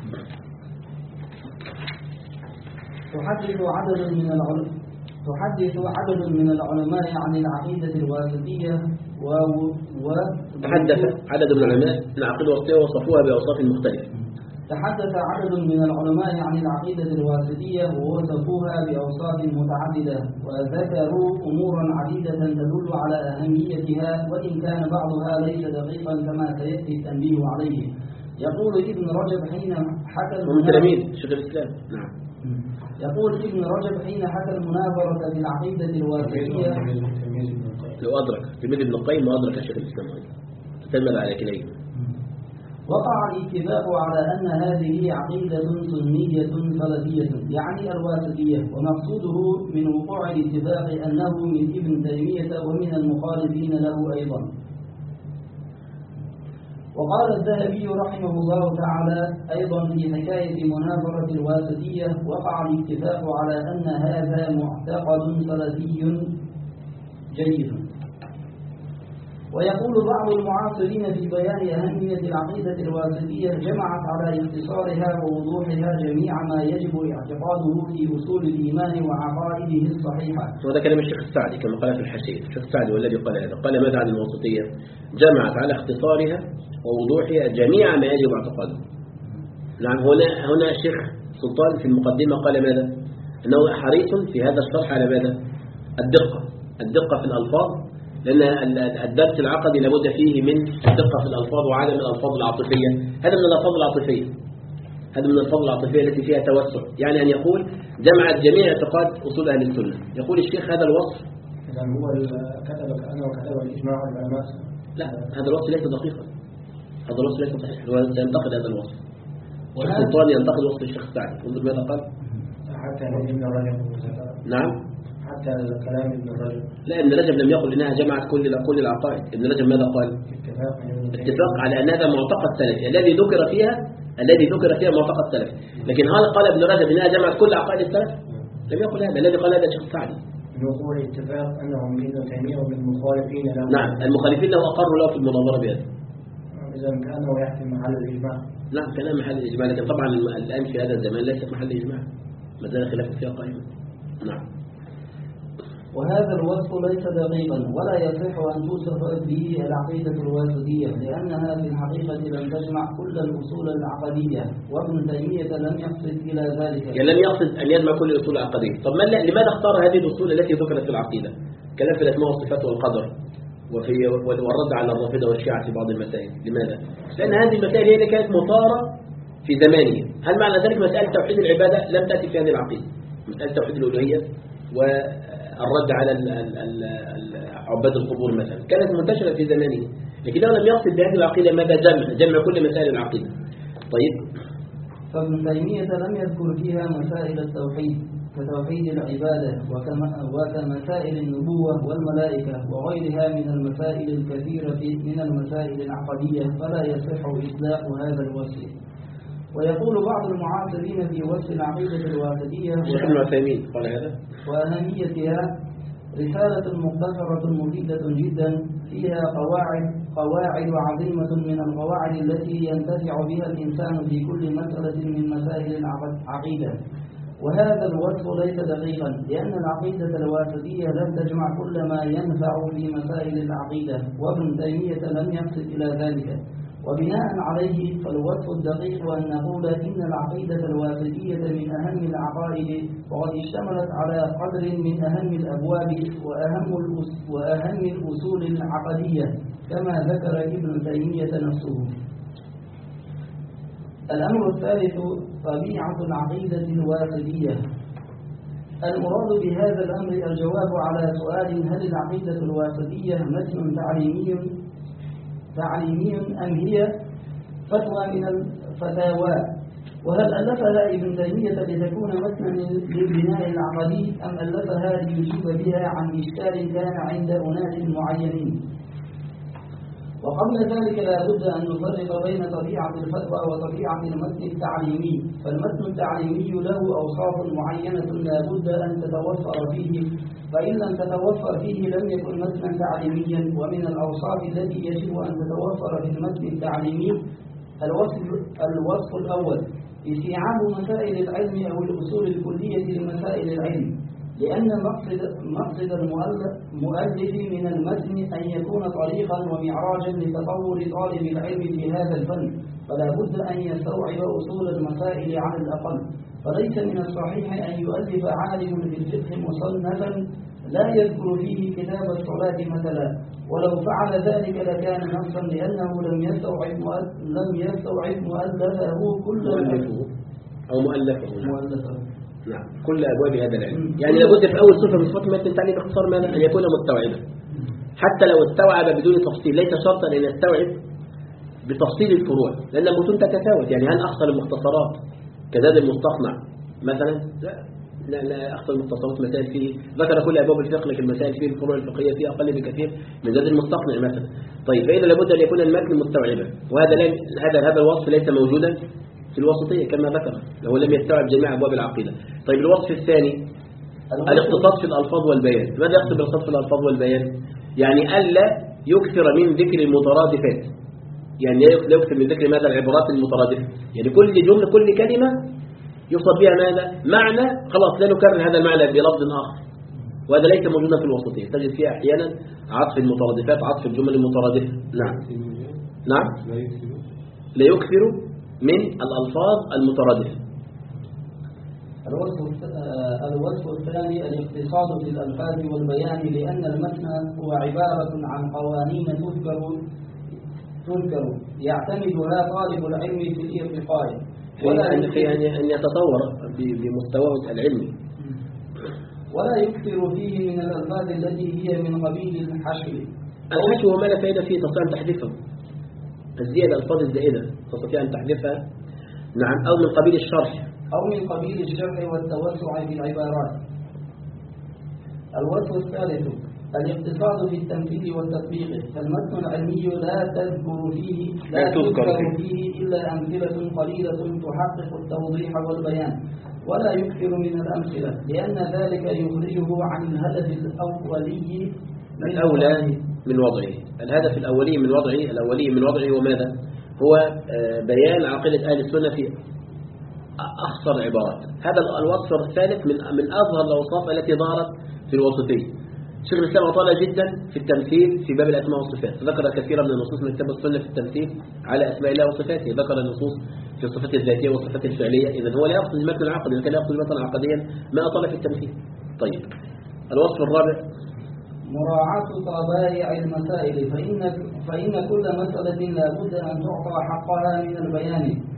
تحدث عدد من العلماء تحدث عدد من العلماء عن العقيدة الواسطية و, و... تحدث عدد من العلماء عن العقيدة الواسطية ووصفوها بأوصاف مختلفة. تحدث عدد من العلماء عن العقيدة الواسطية ووصفوها بأوصاف متعددة وذكروا أمورا عديدة تدل على أهميتها، وإن كان بعضها ليس دقيقا كما سيأتي التنبيه عليه. يقول ابن رجب حين حكى المناظرة شيخ الإسلام. نعم. يقول ابن رجب حين حكى المناظرة في العقيدة الواسطية لو أدرك تلميذ ابن القيم وأدرك شيخ الإسلام تلمذ على كليه. وقع الاتفاق على أن هذه عقيدة سنية سلفية يعني الواسطية، ومقصوده من وقوع الاتفاق أنه من ابن تيمية ومن المخالفين له أيضا. وقال الذهبي رحمه الله تعالى أيضا في حكاية مناظرة الواسطية: وقع الاتفاق على أن هذا معتقد سلفي جيد. ويقول بعض المعاصرين في بيان أهمية العقيدة الواسطية: جمعت على اختصارها ووضوحها جميع ما يجب اعتقاده في أصول الإيمان وعقائده الصحيحة. وهذا كلام الشيخ السعدي كما قال في الحاشية. الشيخ السعدي والذي قال هذا قال ماذا عن الواسطية؟ جمعت على اختصارها ووضوحها جميع ما يجب اعتقاده. نعم. هنا هنا الشيخ سلطان في المقدمة قال ماذا؟ أنه حريص في هذا الشرح على ماذا؟ الدقة الدقة في الألفاظ، لأن الدرس العقدي لابد فيه من الدقة في الألفاظ وعدم الألفاظ العاطفية. هذا من الألفاظ العاطفية هذا من الألفاظ العاطفية التي فيها توسع، يعني أن يقول جمعت جميع اعتقاد أصول أهل السنة. يقول الشيخ هذا الوصف إذا هو كتب كأنه كتب الإجماع والعلماء. لا، هذا الوصف ليس دقيقا، هذا الوصف ليس صحيح. هو سينتقد هذا الوصف. الشيخ سلطان ينتقد وصف الشيخ السعدي. انظر ماذا قال. حتى ابن رجب. نعم. حتى كلام ابن رجب. لا، ابن رجب لم يقل إنها جمعت كل كل العقائد. ابن رجب ماذا قال؟ اتفاق اتفاق على أن هذا معتقد سلفي الذي ذكر فيها الذي ذكر فيها معتقد سلفي. لكن هل قال ابن رجب إنها جمعت كل عقائد السلف؟ لم يقل هذا. الذي قال هذا الشيخ السعدي. نقول اتفاق أنهم من ابن تيمية ومن المخالفين له. نعم، المخالفين له أقروا له في المناظرة بهذا. إذا كانوا يحكم محل الإجماع. نعم، كلام محل الإجماع، لكن طبعا الآن في هذا الزمان ليس محل إجماع، ما زال خلاف فيها قائما. نعم. وهذا الوصف ليس دقيقا ولا يصح أن توصف به العقيدة الواسطية، لأنها في الحقيقة لم تجمع كل الأصول العقدية، وابن تيمية لم يقصد إلى ذلك. يعني لم يقصد أن يجمع كل الأصول العقدية. طب لماذا اختار هذه الأصول التي ذكرت في العقيدة؟ كلام في الأسماء والصفات والقدر وفي والرد على الرافضة والشيعة في بعض المسائل. لماذا؟ لأن هذه المسائل هي اللي كانت مثارة في زمانه. هل معنى ذلك مسألة توحيد العبادة لم تأتي في هذه العقيدة؟ مسألة توحيد الألوهية و الرد على ال- ال- ال- ال- عباد القبور مثلا، كانت منتشرة في زمانه، لكنه لم يقصد بهذه العقيدة ماذا جمع جمع كل مسائل العقيدة. طيب، فابن تيمية لم يذكر فيها مسائل التوحيد كتوحيد العبادة وكما- وكمسائل النبوة والملائكة وغيرها من المسائل الكثيرة من المسائل العقدية، فلا يصح إطلاق هذا الوصف. ويقول بعض المعاصرين في وصف العقيدة الواسطية الشيخ ابن عثيمين قال هذا. وأهميتها رسالة مختصرة مفيدة جدا فيها قواعد قواعد عظيمة من القواعد التي ينتفع بها الإنسان في كل مسألة من مسائل العقيدة. وهذا الوصف ليس دقيقا، لأن العقيدة الواسطية لم تجمع كل ما ينفع في مسائل العقيدة، وابن تيمية لم يقصد إلى ذلك. وبناء عليه فالوصف الدقيق أن نقول إن العقيدة الواسطية من أهم العقائد، وقد اشتملت على قدر من أهم الأبواب وأهم الأس- وأهم الأصول العقدية كما ذكر ابن تيمية نفسه. الأمر الثالث طبيعة العقيدة الواسطية. المراد بهذا الأمر الجواب على سؤال: هل العقيدة الواسطية متن تعليمي تعليمي أم هي فتوى من الفتاوى؟ وهل ألفها ابن تيمية لتكون متنا للبناء العقدي أم ألفها ليجيب بها عن إشكال كان عند أناس معينين؟ وقبل ذلك لا بد أن نفرق بين طبيعة الفتوى وطبيعة المتن التعليمي. فالمتن التعليمي له أوصاف معينة لا بد أن تتوفر فيه، فإن لم تتوفر فيه لم يكن متنا تعليميا. ومن الأوصاف التي يجب أن تتوفر في المتن التعليمي الوصف, الوصف الأول استيعاب مسائل العلم أو الأصول الكلية لمسائل العلم، لأن مقصد, مقصد المؤلف من المتن أن يكون طريقا ومعراجا لتطور طالب العلم في هذا الفن، فلا بد أن يستوعب أصول المسائل على الأقل. فليس من الصحيح أن يؤلف عالم في الفقه مصنفا لا يذكر فيه كتاب الصلاة مثلا، ولو فعل ذلك لكان نقصا، لأنه لم يستوعب لم يستوعب مؤلفه كل مؤلفه أو مؤلفه. مؤلفه نعم، كل أبواب هذا العلم. يعني لابد في أول صفة من صفات متن التعليم باختصار ماذا؟ أن يكون مستوعبا، حتى لو استوعب بدون تفصيل، ليس شرطا أن يستوعب بتفصيل الفروع، لأن المتون تتفاوت. يعني هل أخصر المختصرات كزاد المستصنع مثلا؟ لا لا لا أخصر المختصرات مسائل فيه ذكر كل أبواب الفقه، لكن المسائل فيه الفروع الفقهية فيه أقل بكثير من زاد المستصنع مثلا. طيب، فإذا لابد أن يكون المتن مستوعبا، وهذا هذا هذا الوصف ليس موجودا في الوسطية كما ذكر، لو لم يستوعب جميع أبواب العقيدة. طيب، الوصف الثاني الاقتصاد في الألفاظ والبيان. ماذا يقصد بالاقتصاد في الألفاظ والبيان؟ يعني ألا يكثر من ذكر المترادفات، يعني لا يكثر من ذكر ماذا؟ العبارات المترادفة، يعني كل جملة كل كلمة يقصد بها ماذا؟ معنى، خلاص لا نكرر هذا المعنى بلفظ آخر، وهذا ليس موجودا في الوسطية. تجد فيها أحيانا عطف المترادفات، عطف الجمل المترادفة. نعم نعم لا يكثر من الألفاظ المترادفة. الوصف الوصف الثاني الاقتصاد في الألفاظ والبيان، لأن المتن هو عبارة عن قوانين تذكر تذكر يعتمدها طالب العلم في الارتقاء، ولا في أن يتطور بمستواه العلمي، ولا يكثر فيه من الألفاظ التي هي من قبيل الحشو. الحشو ما لا فائدة فيه، تستطيع أن تحذفه. الزيادة، الألفاظ الزائدة تستطيع أن تحذفها. نعم، أو من قبيل الشرح أو من قبيل الشرح والتوسع في العبارات. الوصف الثالث الاقتصاد في التنفيذ والتطبيق. فالمتن العلمي لا تذكر فيه لا تذكر فيه إلا أمثلة قليلة تحقق التوضيح والبيان، ولا يكثر من الأمثلة، لأن ذلك يخرجه عن الهدف الأولي الأولى من وضعه. الهدف الأولي من وضعه الأولي من وضعه هو ماذا؟ هو بيان عقيدة أهل السنة في أخصر عبارات. هذا الوصف الثالث من من أظهر الأوصاف التي ظهرت في الوسطية. شيخ الإسلام أطال جدا في التمثيل في باب الأسماء والصفات، ذكر كثيرا من النصوص من كتاب السنة في التمثيل على أسماء الله وصفاته، ذكر النصوص في الصفات الذاتية والصفات الفعلية. إذن هو لا يقصد المتن العقدي، إذا كان يقصد المتن عقديا ما أطال في التمثيل. طيب، الوصف الرابع مراعاة طبائع المسائل، فإن فإن كل مسألة لا بد أن تعطى حقها من البيان،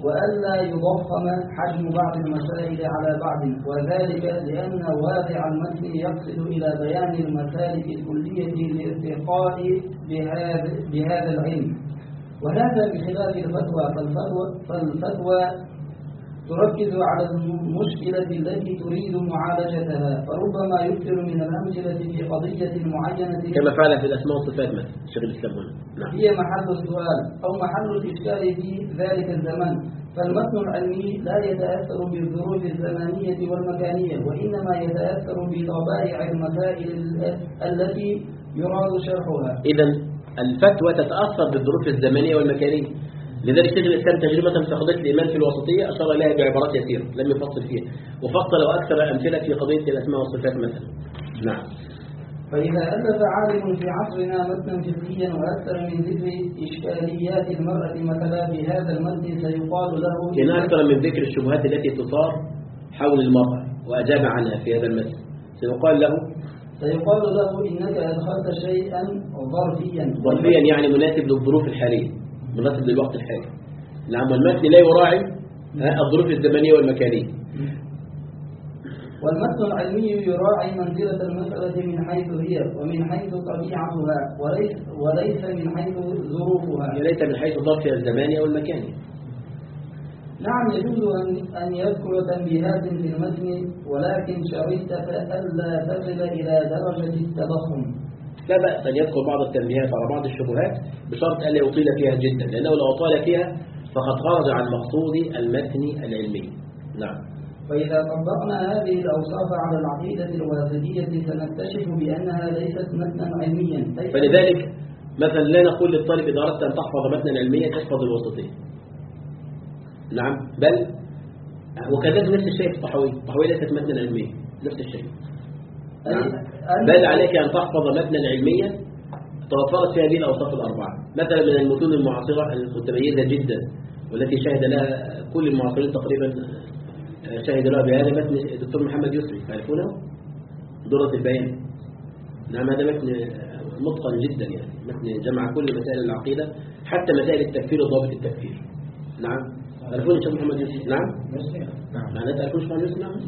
وألا يضخم حجم بعض المسائل على بعض، وذلك لأن واضع المتن يقصد إلى بيان المسالك الكلية للارتقاء بهذا, بهذا العلم، وهذا بخلاف الفتوى. فالفتوى, فالفتوى تركز على المشكلة التي تريد معالجتها، فربما يكثر من الأمثلة في قضية معينة كما فعل في الأسماء والصفات مثلا شيخ الإسلام هنا. نعم. هي محل السؤال أو محل الإشكال في ذلك الزمان. فالمتن العلمي لا يتأثر بالظروف الزمانية والمكانية، وإنما يتأثر بطبائع المسائل التي يراد شرحها. إذن الفتوى تتأثر بالظروف الزمانية والمكانية. لذلك شيخ الإسلام تجربة في قضية الإيمان في الوسطية أشار إليها بعبارات يسيرة لم يفصل فيها، وفصل وأكثر أمثلة في قضية الأسماء والصفات مثلا. نعم. فإذا ألف عالم في عصرنا متنا فقهيا وأكثر من ذكر إشكاليات المرأة مثلا بهذا المتن سيقال له إن أكثر من ذكر الشبهات التي تثار حول المرأة وأجاب عنها في هذا المتن سيقال له سيقال له إنك أدخلت شيئا ظرفيا ظرفيا يعني مناسب للظروف الحالية، مناسب للوقت الحالي. نعم. والمتن لا يراعي الظروف الزمنية والمكانية. والمتن العلمي يراعي منزلة المسألة من حيث هي ومن حيث طبيعتها وليس, وليس من حيث ظروفها، ليس من حيث ظرفها الزمانية والمكانية. نعم. يجوز أن, أن يذكر تنبيهات في المتن، ولكن شريطة ألا تصل إلى درجة التضخم. لا بأس أن يذكر بعض التنبيهات على بعض الشبهات بشرط ألا يطيل فيها جدا، لأنه لو أطال فيها فقد خرج عن مقصود المتن العلمي. نعم. فإذا طبقنا هذه الأوصاف على العقيدة الواسطية سنكتشف بأنها ليست متنا علميا. فلذلك مثلا لا نقول للطالب إذا أردت أن تحفظ متنا علميا تحفظ الوسطية. نعم. بل وكذلك نفس الشيء في الطحاوي، الطحاوي ليست متنا علميا نفس الشيء. نعم. بل عليك أن تحفظ متنا علميا توفرت في هذه الأوصاف الأربعة. مثلا من المتون المعاصرة المتميزة جدا والتي شهد لها كل المعاصرين تقريبا شهد لها بهذا متن الدكتور محمد يسري، تعرفونه؟ درة البيان. نعم. هذا متن متقن جدا، يعني متن جمع كل مسائل العقيدة حتى مسائل التكفير وضابط التكفير. نعم. تعرفون الشيخ محمد يسري؟ نعم. نعم. لا تعرفون الشيخ محمد يسري؟ نعم.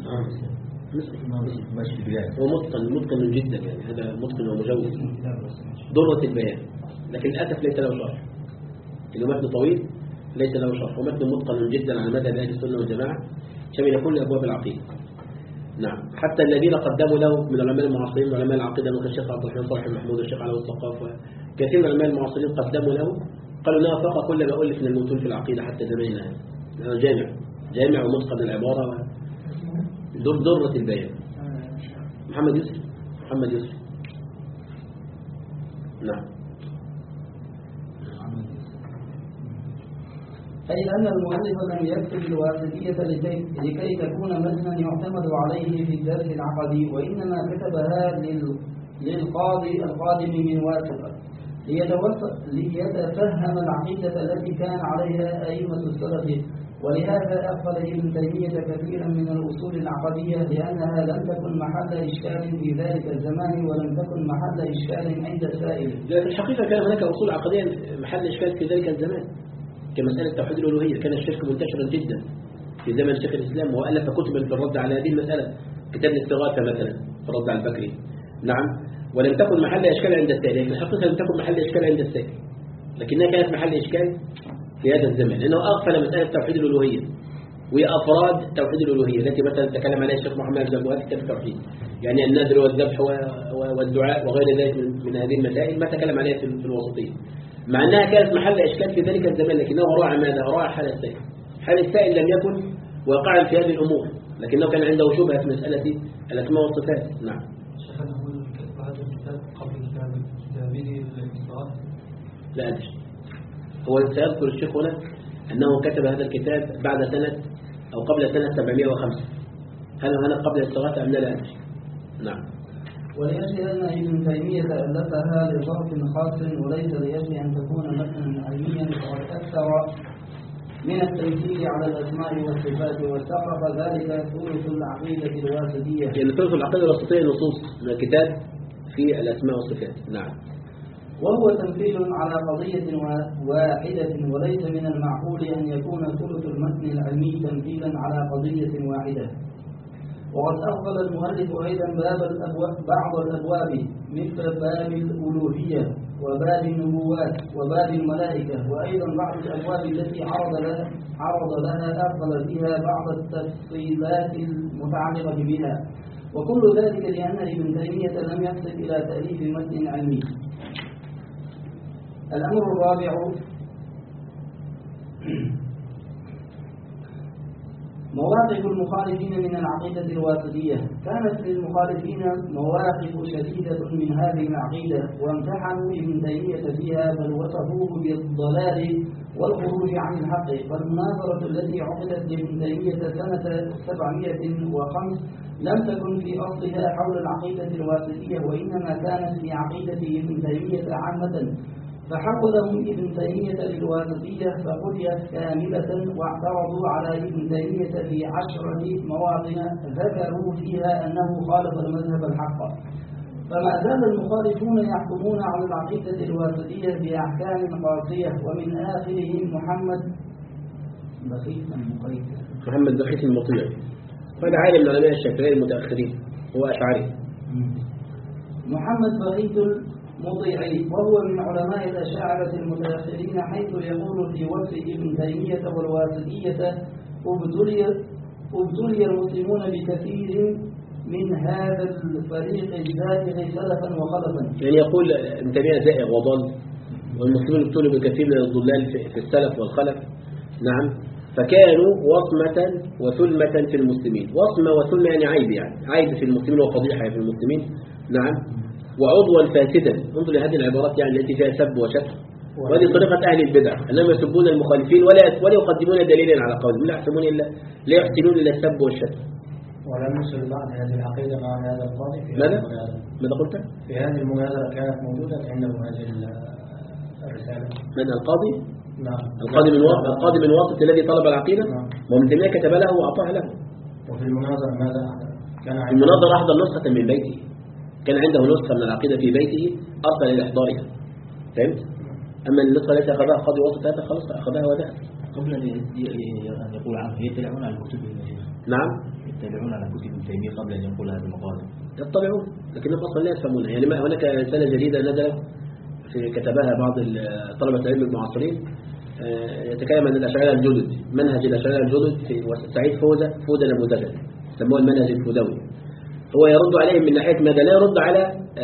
هو متقن متقن جدا، يعني هذا متقن ومجوز. درة البيان، لكن للأسف ليس له شرح، إنه متن طويل ليس له شرح، ومتن متقن جدا على مذهب أهل السنة والجماعة شمل كل أبواب العقيدة. نعم. حتى الذين قدموا له من العلماء المعاصرين علماء العقيدة مثل الشيخ عبد الرحمن صالح المحمود والشيخ علي الثقاف وكثير من العلماء المعاصرين قدموا له قالوا لا فقط كل ما ألف من المتون في العقيدة حتى زماننا هذا جامع جامع ومتقن العبارة در درة البيان. محمد يوسف محمد يوسف نعم. أي أن المؤلف لم يكتب الواسطية لكي, لكي تكون متنا يعتمد عليه في الدرس العقدي، وإنما كتبها للقاضي القادم من واسطة ليتفهم العقيدة التي كان عليها أئمة السلف. ولهذا أخذ ابن تيمية كثيرا من الأصول العقدية لأنها لم تكن محل إشكال في ذلك الزمان ولم تكن محل إشكال عند السائل. في الحقيقة كان هناك أصول عقدية محل إشكال في ذلك الزمان كمسألة توحيد الألوهية. كان الشرك منتشرا جدا في زمن شيخ الإسلام وألف كتبا في الرد على هذه المسألة، كتاب الاستغاثة مثلا في الرد على البكري. نعم. ولم تكن محل إشكال عند السائل، في الحقيقة لم تكن محل إشكال عند السائل، لكنها كانت محل إشكال في هذا الزمان لأنه أغفل مسألة توحيد الألوهية وأفراد توحيد الألوهية التي مثلا تكلم عليها الشيخ محمد بن عبد كتاب التوحيد، يعني النذر والذبح والدعاء وغير ذلك من هذه المسائل ما تكلم عليها في الوسطية، مع أنها كانت محل إشكال في ذلك الزمان، لكنه راعى ماذا؟ راعى حال السائل. حال السائل لم يكن واقعا في هذه الأمور، لكنه كان عنده شبهة في مسألة الأسماء والصفات. نعم. شيخ نقول هذا الكتاب قبل كتاب كتابه الاستغاثة؟ لا أدري. هو سيذكر الشيخ هنا أنه كتب هذا الكتاب بعد سنة أو قبل سنة سبعمائة وخمسة. هل هنا قبل الاستغاثة أم لا؟ لا أدري. نعم. ولأجل أن ابن تيمية ألفها لظرف خاص وليس لأجل أن تكون متنا علميا، فقد أكثر من التنكيل على الأسماء والصفات واستقرب ذلك ثلث العقيدة الواسطية. يعني ثلث العقيدة الواسطية نصوص من الكتاب في الأسماء والصفات. نعم. وهو تنفيذ على قضية واحدة، وليس من المعقول أن يكون ثلث المتن العلمي تنفيذا على قضية واحدة. وقد أفضل المؤلف أيضا باب الأبواب بعض الأبواب مثل باب الألوهية وباب النبوات وباب الملائكة، وأيضا بعض الأبواب التي عرض لها عرض لها أفضل فيها بعض التفصيلات المتعلقة بها، وكل ذلك لأن ابن تيمية لم يقصد إلى تأليف متن علمي. الأمر الرابع مواقف المخالفين من العقيدة الواسطية. كانت للمخالفين مواقف شديدة من هذه العقيدة، وامتحنوا ابن تيمية فيها، بل وصفوه بالضلال والخروج عن الحق. فالمناظرة التي عقدت لابن تيمية سنة سبعمائة وخمسة لم تكن في أصلها حول العقيدة الواسطية، وإنما كانت في عقيدة ابن تيمية عامة، فحولهم ابن تيمية للواسطية فقضيت كاملة، واعترضوا على ابن تيمية في عشرة مواطن ذكروا فيها أنه خالف المذهب الحق. فما زال المخالفون يحكمون على العقيدة الواسطية بأحكام قاسية، ومن آخرهم محمد بخيت المقيت محمد بخيت المطيع، هذا عالم من علماء الشافعية المتأخرين، هو أشعري. محمد بخيت مطيعي، وهو من علماء الأشاعرة المتأخرين، حيث يقول في وصف ابن تيمية والواسطية: ابتلي ابتلي المسلمون بكثير من هذا الفريق الزائغ سلفا وخلفا. يعني يقول ابن تيمية زائغ وضل، والمسلمين ابتلوا بكثير من الضلال في السلف والخلف. نعم، فكانوا وصمة وثلمة في المسلمين. وصمة وثلمة يعني عيب، يعني عيب في المسلمين وفضيحة في المسلمين. نعم، وعضوا فاسدا. انظر لهذه العبارات يعني التي فيها سب وشتم، وهذه طريقة أهل البدع، أنهم يسبون المخالفين ولا ولا يقدمون دليلا على قولهم، لا يحسنون إلا لا يحسنون إلا السب والشتم. ولم يصل بعد هذه العقيدة مع هذا القاضي في ماذا؟ هذه المناظرة. ماذا قلت؟ في هذه المناظرة كانت موجودة عنده هذه الرسالة. من القاضي؟ نعم. القاضي من واسط القاضي من واسط الذي طلب العقيدة. نعم. ومن تيمية كتب له وأعطاها له. وفي المناظرة ماذا أحضر؟ كان في المناظرة أحضر نسخة من بيته، كان عنده نسخة من العقيدة في بيته أرسل إلى إحضارها. فهمت؟ أما النسخة التي أخذها القاضي واسط هذا خلاص أخذها وذهب. قبل أن يقول عنه يتبعون على كتب ابن تيمية. نعم، يتبعون على كتب ابن تيمية قبل أن يقول هذا المقال. يطلعون، لكنهم أصلا لا يفهمونها. يعني ما هناك رسالة جديدة نزلت في كتبها بعض طلبة العلم المعاصرين، يتكلم عن الأشاعرة الجدد، منهج الأشاعرة الجدد في سعيد فودة فودة نموذجا، سموه المنهج الفودوي. هو يرد عليهم من ناحية ماذا؟ لا يرد على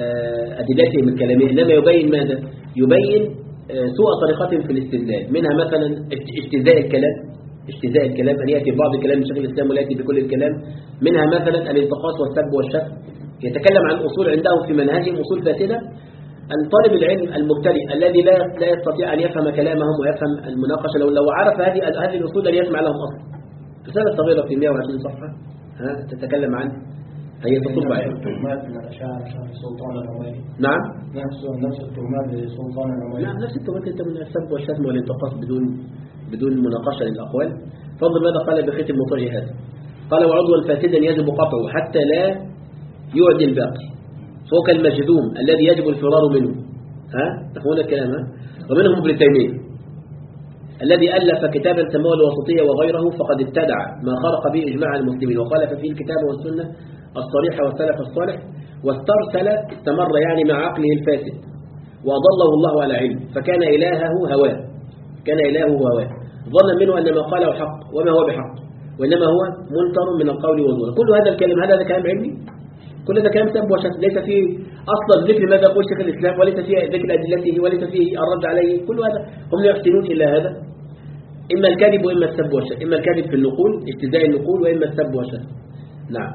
أدلتهم الكلامية، إنما يبين ماذا؟ يبين سوء طريقتهم في الاستدلال. منها مثلا اجتزاء الكلام، اجتزاء الكلام أن يأتي بعض الكلام من شيخ الإسلام ولا يأتي بكل الكلام. منها مثلا الانتقاص والسب والشتم. يتكلم عن أصول عندهم في منهجهم أصول فاسدة. الطالب العلم المبتدئ الذي لا لا يستطيع أن يفهم كلامهم ويفهم المناقشة، لو لو عرف هذه هذه الأصول لن يسمع لهم أصلا. رسالة صغيرة في مئة وعشرين صفحة ها تتكلم عن هي تصب عليها. التهمات من الأشاعرة سلطان العميري. نعم. نفس نفس التهمات لسلطان العميري. نعم، نفس التهمات انت من السب والشتم والانتقاص بدون بدون مناقشة للأقوال. فضل ماذا قال بخيت المطيع هذا؟ قال: وعضوا فاسدا يجب قطعه حتى لا يعدي الباقي، فهو كالمجذوم الذي يجب الفرار منه. ها تفهمون الكلام؟ ها ومنهم ابن تيمية الذي ألف كتابا سموه الوسطية وغيره، فقد ابتدع ما خرق به إجماع المسلمين وخالف فيه الكتاب والسنة الصريحة والسلف الصالح، واسترسل استمر يعني مع عقله الفاسد، وأضله الله على علم، فكان إلهه هواه كان إلهه هواه ظن منه أن ما قاله حق وما هو بحق، وإنما هو منكر من القول والزور. كل هذا الكلام هذا كلام علمي، كل هذا كلام سب وشتم، ليس فيه أصلا ذكر ماذا يقول شيخ الإسلام، وليس فيه ذكر أدلته، وليس فيه الرد عليه. كل هذا هم لا يحسنون إلا هذا، إما الكذب وإما السب والشتم، إما الكذب في النقول اجتزاء النقول، وإما السب والشتم. نعم.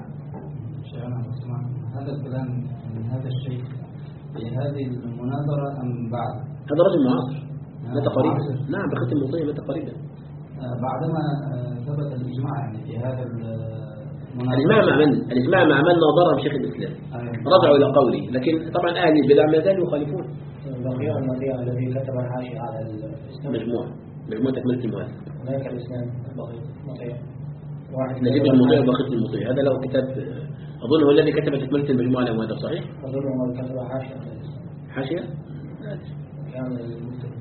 هذا الكلام من هذا الشيء في هذه المناظرة أم بعد؟ هذا رجل معاصر متى قريبا. نعم، بخيت المطيع متى قريبا بعدما ثبت الإجماع يعني في هذا الإجماع مع من؟ الإجماع مع من ناظرهم شيخ الإسلام، رجعوا إلى قوله، لكن طبعا أهل البدع ما زالوا يخالفون. بقي المطيع الذي كتب الحاشية على الإسلام مجموعة مجموعة تكملة المؤلف. هناك الإسلام بقي مطيع واحد نجيب المطيع وبخيت المطيع، هذا له كتاب أظن هو الذي كتب تكملة المجموعة لأمواده، صحيح؟ أظن هو كتب حاشية على الإسلام. حاشية؟ يعني المسلم.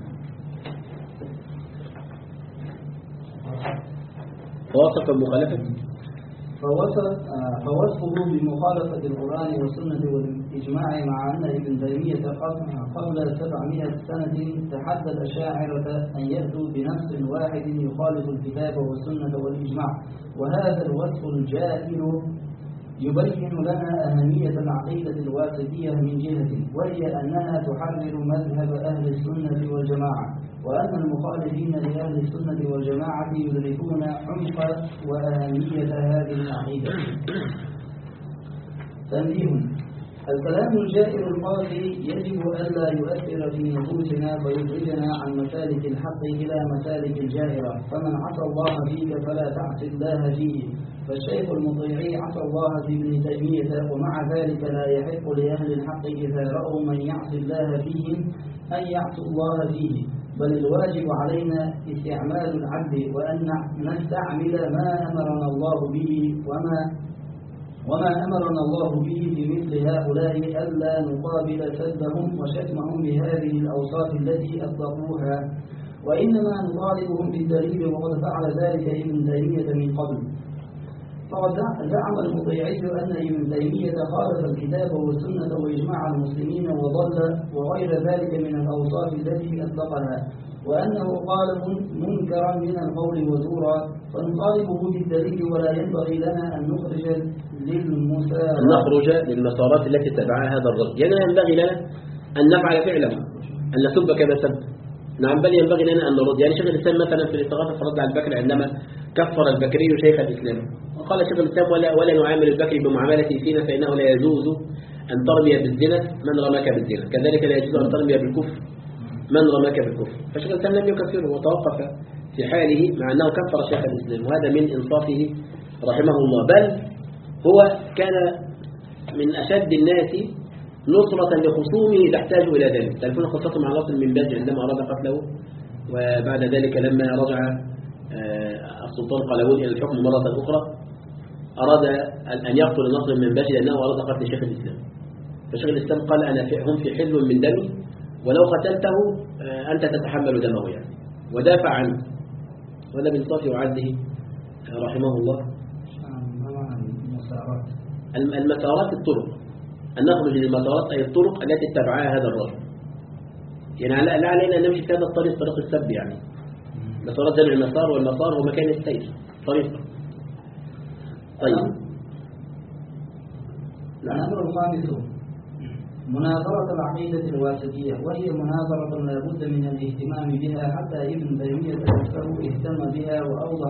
فوصف المخالفة فوصف آه، فوصفه بمخالفة القرآن والسنة والإجماع، مع أن ابن تيمية قبل سبعمائة سنة تحدى الأشاعرة أن يأتوا بنص واحد يخالف الكتاب والسنة والإجماع. وهذا الوصف الجائر يبين لنا أهمية العقيدة الواسطية من جهة، وهي أنها تحرر مذهب أهل السنة والجماعة، وأن المخالفين لأهل السنة والجماعة يدركون عمق وأهمية هذه العقيدة. تنبيه: الكلام الجائر القاسي يجب ألا يؤثر في نفوسنا فيخرجنا عن مسالك الحق إلى مسالك الجائرة، فمن عصى الله فيك فلا تعص الله فيه. فالشيخ المطيعي عصى الله في ابن تيمية، ومع ذلك لا يحق لأهل الحق إذا رأوا من يعصي الله فيهم أن يعصوا الله فيه، بل الواجب علينا استعمال العدل، وأن نستعمل ما أمرنا الله به وما وما أمرنا الله به في مثل هؤلاء، ألا نقابل سبهم وشتمهم بهذه الأوصاف التي أطلقوها، وإنما نطالبهم بالدليل، وقد فعل ذلك ابن تيمية من قبل. فقد زعم المطيعي أن ابن تيمية خالف الكتاب والسنة وإجماع المسلمين وضل وغير ذلك من الأوصاف التي أطلقها، وأنه قال منكرا من القول وزورا، فنطالبه بالدليل، ولا ينبغي لنا أن نخرج للمسارات نخرج للمسارات التي اتبعها هذا الرجل. يعني ينبغي لنا أن نفعل فعلا، أن نسب كما سب، نعم، بل ينبغي لنا أن نرد. يعني شيخ الإسلام مثلا في الاستغاثة فرد على البكري عندما كفر البكري شيخ الإسلام، وقال شيخ الإسلام: ولا, ولا نعامل البكري بمعاملة فينا، فإنه لا يجوز أن ترمي بالزنا من رماك بالزنا، كذلك لا يجوز أن ترمي بالكفر من رماك بالكفر. فشيخ الإسلام لم يكفره وتوقف في حاله، مع أنه كفر شيخ الإسلام، وهذا من إنصافه رحمه الله. بل هو كان من أشد الناس نصرة لخصومه تحتاج إلى ذلك. تعرفون قصته مع ناصر من باز عندما أراد قتله، وبعد ذلك لما رجع السلطان قلاوون إلى الحكم مرة أخرى أراد أن يقتل ناصر من باز لأنه أراد قتل شيخ الإسلام. فشيخ الإسلام قال: أنا هم في حل من دمي، ولو قتلته أنت تتحمل دمه، يعني، ودافع عنه. ولا بإنصافه وعدله رحمه الله. المسارات الطرق، أن نخرج للمسارات أي الطرق التي اتبعها هذا الرجل. يعني لا علينا أن نمشي في هذا الطريق، طريق السب، يعني مسارات جمع المسار، والمسار هو مكان السير، طريق. طيب، الأمر الخامس مناظرة العقيدة الواسطية، وهي مناظرة لا بد من الاهتمام بها، حتى ابن تيمية نفسه اهتم بها وأوضح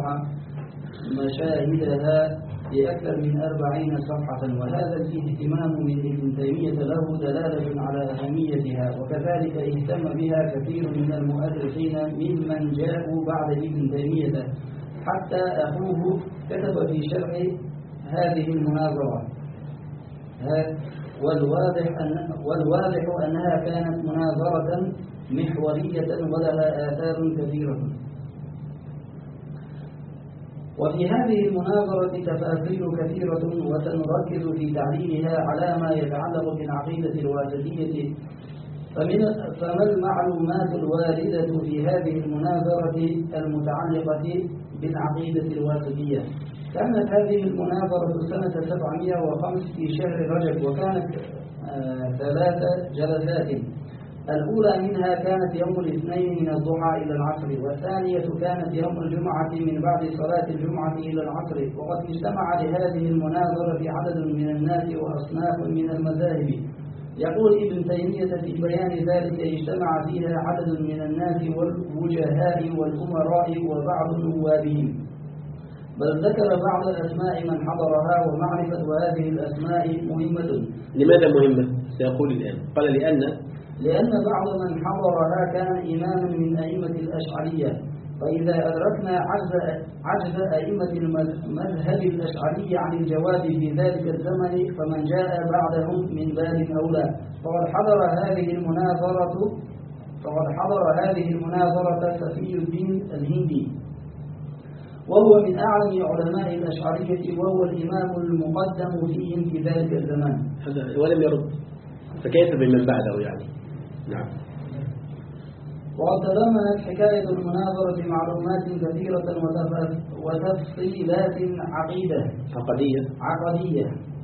مشاهدها بأكثر من أربعين صفحة، وهذا الاهتمام من ابن تيمية له دلالة على أهميتها، وكذلك اهتم بها كثير من المؤرخين ممن جاءوا بعد ابن تيمية، حتى أخوه كتب في شرح هذه المناظرة: والواضح, أن والواضح أنها كانت مناظرة محورية ولها آثار كثيرة. وفي هذه المناظرة تفاصيل كثيرة، وسنركز في تعليلها على ما يتعلق بالعقيدة الواسطية. فمن فما المعلومات الواردة في هذه المناظرة المتعلقة بالعقيدة الواسطية؟ كانت هذه المناظرة سنة سبعمائة وخمسة في شهر رجب، وكانت آه ثلاث جلسات. الأولى منها كانت يوم الاثنين من الضحى إلى العصر، والثانية كانت يوم الجمعة من بعد صلاة الجمعة إلى العصر. وقد اجتمع لهذه المناظرة عدد من الناس وأصناف من المذاهب. يقول ابن تيمية في بيان ذلك: اجتمع فيها عدد من الناس والوجهاء والأمراء وبعض نوابهم. بل ذكر بعض الأسماء من حضرها، ومعرفة هذه الأسماء مهمة. لماذا مهمة؟ سيقول الآن. قال: لأن لأن بعض من حضرها كان إماما من أئمة الأشعرية، فإذا أدركنا عجز, عجز أئمة المذهب الأشعري عن الجواب في ذلك الزمن، فمن جاء بعدهم من باب أولى. فقد حضر هذه المناظرة فقد حضر هذه المناظرة صفي الدين الهندي، وهو من أعلم علماء الأشعرية، وهو الإمام المقدم فيهم في ذلك الزمان. ولم يرد، فكيف بمن بعده؟ يعني نعم. وقد تضمنت حكاية المناظرة معلومات كثيرة وتفصيلات عقيدة عقدية عقدية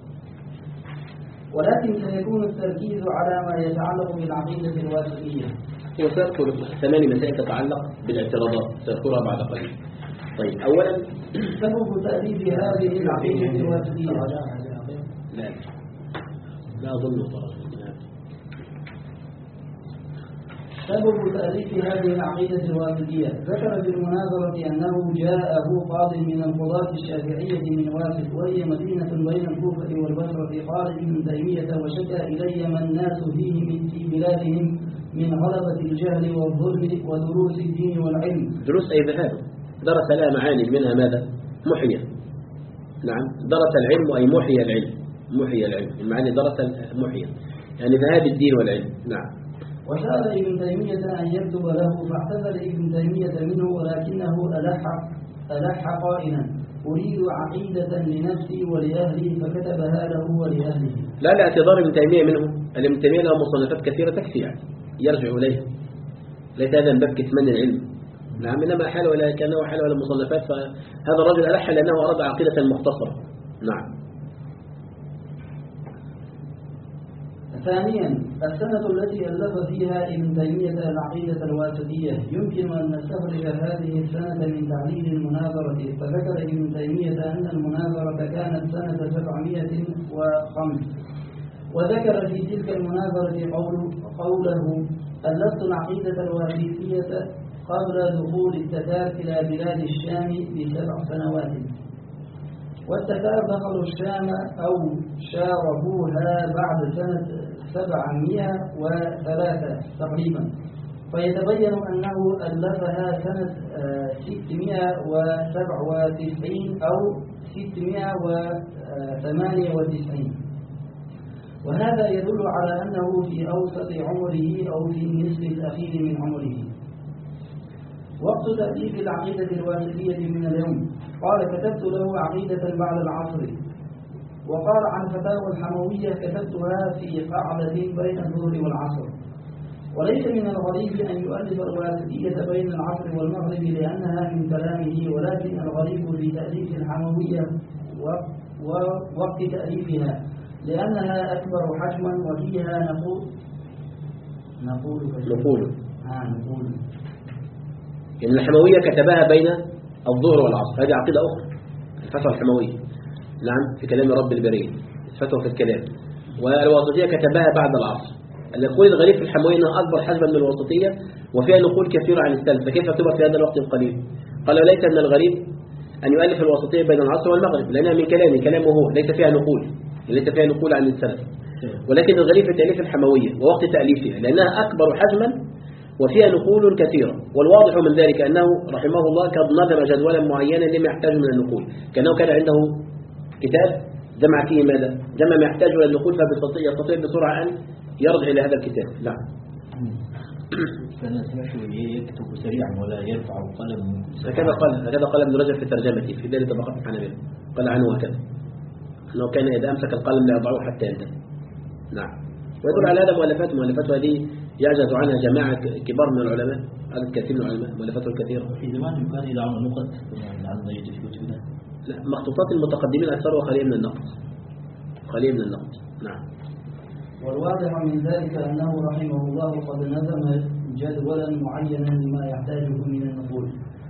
ولكن سيكون التركيز على ما يتعلق بالعقيدة الواسطية. وسأذكر ثماني مسائل تتعلق بالاعتراضات سأذكرها بعد قليل. طيب أولا سبب تأليف هذه العقيدة الواسطية. لا لا أظن طبعا. سبب تأليف هذه العقيدة الواسطية ذكر في المناظرة أنه جاءه قاض من القضاة الشافعية من واسط وهي مدينة بين الكوفة والبصرة قال ابن تيمية وشكى إلي ما الناس فيه في بلادهم من غلبة الجهل والظلم ودروس الدين والعلم. دروس أي ذهاب درس لها معاني منها ماذا؟ محية. نعم درس العلم أي محية العلم محية العلم المعاني درس محية يعني ذهاب الدين والعلم. نعم. وسأل ابن تيمية أن يكتب له فاعتذر ابن تيمية منه ولكنه ألح, ألح قائلا أريد عقيدة لنفسي ولأهلي فكتبها له ولأهله. لا لا اعتذار ابن تيمية منه. ابن تيمية له مصنفات كثيرة تكفي يعني يرجع إليه ليس هذا من باب كتمان العلم. نعم إنما حال ولا كأنه حال ولا مصنفات فهذا الرجل ألح لأنه أراد عقيدة مختصرة. نعم. ثانيا السنة التي ألف فيها ابن تيمية العقيدة الواسطية يمكن أن نستخرج هذه السنة من تعليل المناظرة فذكر ابن تيمية أن المناظرة كانت سنة سبعمائة وخمس وذكر في تلك المناظرة قول قوله ألفت العقيدة الواسطية قبل دخول التتار إلى بلاد الشام بسبع سنوات والتتار دخلوا الشام أو شاركوها بعد سنة سبعمائة وثلاثة تقريبا فيتبين أنه ألفها سنة ستمائة وسبعة وتسعين أو ستمائة وثمانية وتسعين وهذا يدل على أنه في أوسط عمره أو في النصف الأخير من عمره. وقت تأليف العقيدة الواسطية من اليوم قال كتبت له عقيدة بعد العصر. وقال عن فتاوى الحموية كتبتها في قاعدة بين الظهر والعصر. وليس من الغريب أن يؤلف الواسطية بين العصر والمغرب لأنها من كلامه ولكن الغريب في تأليف الحموية ووقت تأليفها لأنها أكبر حجما وفيها نقول نقول نقول آه نقول إن الحموية كتبها بين الظهر والعصر هذه عقيدة أخرى الفتوى الحموية. نعم في كلام رب البرية الفتوى في الكلام والواسطية كتبها بعد العصر. النقول الغريب في الحموية أنها أكبر حجما من الواسطية وفيها نقول كثيرة عن السلف فكيف تكتب في هذا الوقت القليل؟ قال ليس من الغريب أن يؤلف الواسطية بين العصر والمغرب لأنها من كلامه كلامه هو ليس فيها نقول ليس فيها نقول عن السلف ولكن الغريب في تأليف الحموية ووقت تأليفها لأنها أكبر حجما وفيها نقول كثيرة والواضح من ذلك أنه رحمه الله قد نظم جدولا معينا لما يحتاج من النقول كأنه كان عنده كتاب جمع فيه ماذا؟ جمع ما يحتاج إلى النقول فيستطيع بسرعة أن يرجع إلى هذا الكتاب. نعم. كان سمعته يكتب سريعا ولا يرفع قلم هكذا قال هكذا قال ابن رجب في ترجمته في ليلة طبقات الحنابلة قال عنه هكذا أنه كان إذا أمسك القلم لا يضعه حتى ينتهي. نعم. ويدل على هذا مؤلفات مؤلفاته هذه يعجز عنها جماعة كبار من العلماء عدد كثير من العلماء مؤلفاته الكثيرة. في زمان كان يدعون النقط عن يجد في كتبنا. لا مخطوطات المتقدمين أكثرها خالية من النقد خالية من النقد. نعم. والواضح من ذلك أنه رحمه الله قد نظم جدولا معينا لما يحتاجه من النقول.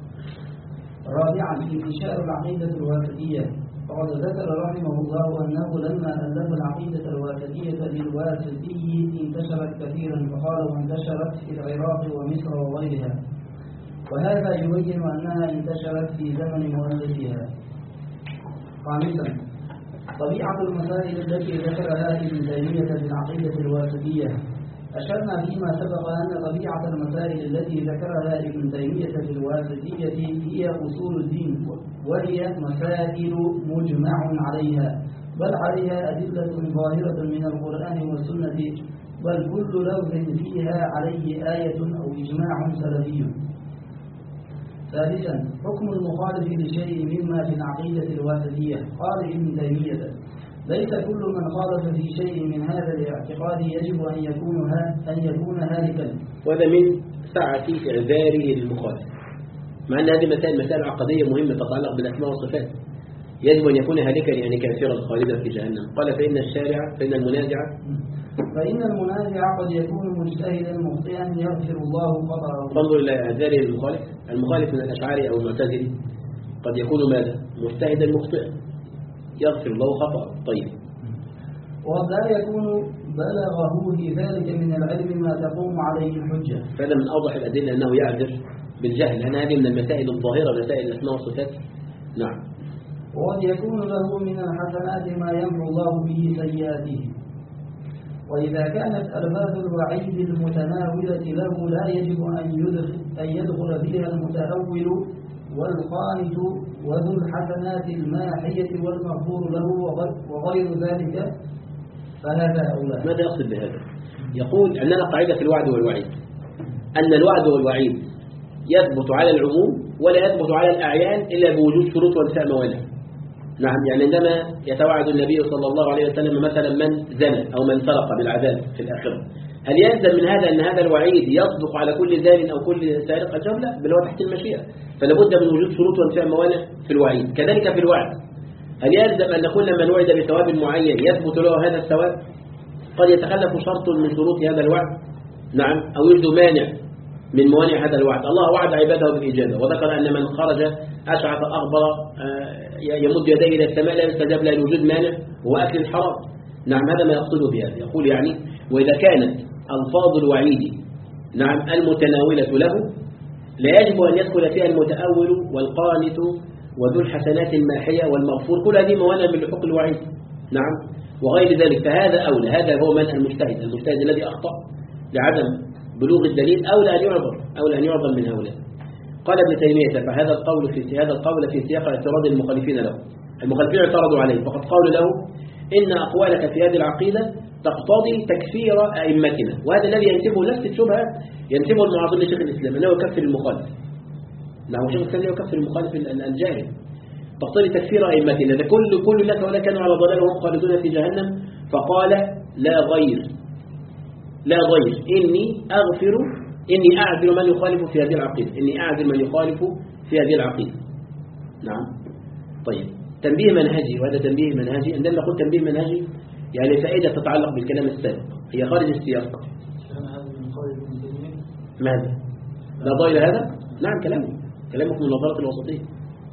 رابعا انتشار العقيدة الواسطية فقد ذكر رحمه الله أنه لما ألف العقيدة الواسطية للواسطي انتشرت كثيرا فقال وانتشرت في العراق ومصر وغيرها وهذا يبين أنها انتشرت في زمن مؤلفها. خامسا طبيعة المسائل التي ذكرها ابن تيمية في العقيدة الواسطية. أشرنا فيما سبق أن طبيعة المسائل التي ذكرها ابن تيمية في الواسطية هي أصول الدين وهي مسائل مجمع عليها بل عليها أدلة ظاهرة من القرآن والسنة بل كل لفظ فيها عليه آية أو إجماع سلفي. ثالثا حكم المخالف لشيء مما في العقيدة الواسطية. قال ابن تيمية ليس كل من خالف في شيء من هذا الاعتقاد يجب أن يكون أن يكون هالكا. وهذا من سعة إعذاره للمخالف، مع أن هذه مسائل مسائل عقدية مهمة تتعلق بالأسماء والصفات. يجب أن يكون هالكا يعني كافرا خالدا في جهنم. قال فإن الشارع فإن المنازع فإن المنازع قد يكون مجتهدا مخطئا يغفر الله خطأه. فانظر إلى إعذاره للمخالف. المخالف من الأشعري أو المعتزلي قد يكون ماذا؟ مجتهدا مخطئا يغفر الله خطأه. طيب، وقد لا يكون بلغه في ذلك من العلم ما تقوم عليه الحجة. فهذا من أوضح الأدلة أنه يعذر بالجهل، لأن هذه من المسائل الظاهرة مسائل الأسماء والصفات. نعم. وقد يكون له من الحسنات ما يمحو الله به سيئاته. وإذا كانت ألفاظ الوعيد المتناولة له لا يجب أن يدخل, أن يدخل فيها المتأول والقانت وذو الحسنات الماحية والمغفور له وغير ذلك، فهذا أولى. ماذا يقصد بهذا؟ يقول عندنا قاعدة في الوعد والوعيد، أن الوعد والوعيد يثبت على العموم ولا يثبت على الأعيان إلا بوجود شروط وانتفاء موانع. نعم، يعني عندما يتوعد النبي صلى الله عليه وسلم مثلا من زنى أو من سرق بالعذاب في الآخرة، هل يلزم من هذا أن هذا الوعيد يصدق على كل زان أو كل سارق؟ الجواب لا، بل هو تحت المشيئة. فلا بد من وجود شروط وانتفاء موانع في الوعيد. كذلك في الوعد، هل يلزم أن كل من وعد بثواب معين يثبت له هذا الثواب؟ قد يتخلف شرط من شروط هذا الوعد، نعم، أو يوجد مانع من موانع هذا الوعد. الله وعد عباده بالإجابة، وذكر أن من خرج أشعث أغبر يمد يديه إلى السماء لا يستجاب له لوجود مانع هو أكل الحرام. نعم، هذا ما يقصده بهذا. يقول يعني وإذا كانت ألفاظ الوعيد نعم المتناولة له لا يجب أن يدخل فيها المتأول والقانت وذو الحسنات الماحية والمغفور، كل هذه موانع من حقوق الوعيد. نعم، وغير ذلك، فهذا أولى. هذا هو من المجتهد المجتهد الذي أخطأ لعدم بلوغ الدليل أولى أن يعذر أولى أن يعذر من هؤلاء. قال ابن تيمية فهذا القول في هذا القول في سياق اعتراض المخالفين له. المخالفين اعترضوا عليه فقد قالوا له إن أقوالك في هذه العقيدة تقتضي تكفير أئمتنا، وهذا الذي ينسبه نفس الشبهة ينسبه المعاصر لشيخ الإسلام أنه يكفر المخالف. نعم، شيخ الإسلام يكفر المخالف الجاهل. تقتضي تكفير أئمتنا، ده كل كل لك ولا كانوا على ضلال وهم خالدون في جهنم. فقال لا غير لا غير إني أغفر إني أعذر من يخالف في هذه العقيدة إني أعذر من يخالف في هذه العقيدة. نعم. طيب، تنبيه منهجي، وهذا تنبيه منهجي. عندما نقول تنبيه منهجي يعني فائدة تتعلق بالكلام السابق، هي خارج السياق. ماذا؟ لا ضير هذا؟ نعم، كلامه كلامك من نظرة الوسطية.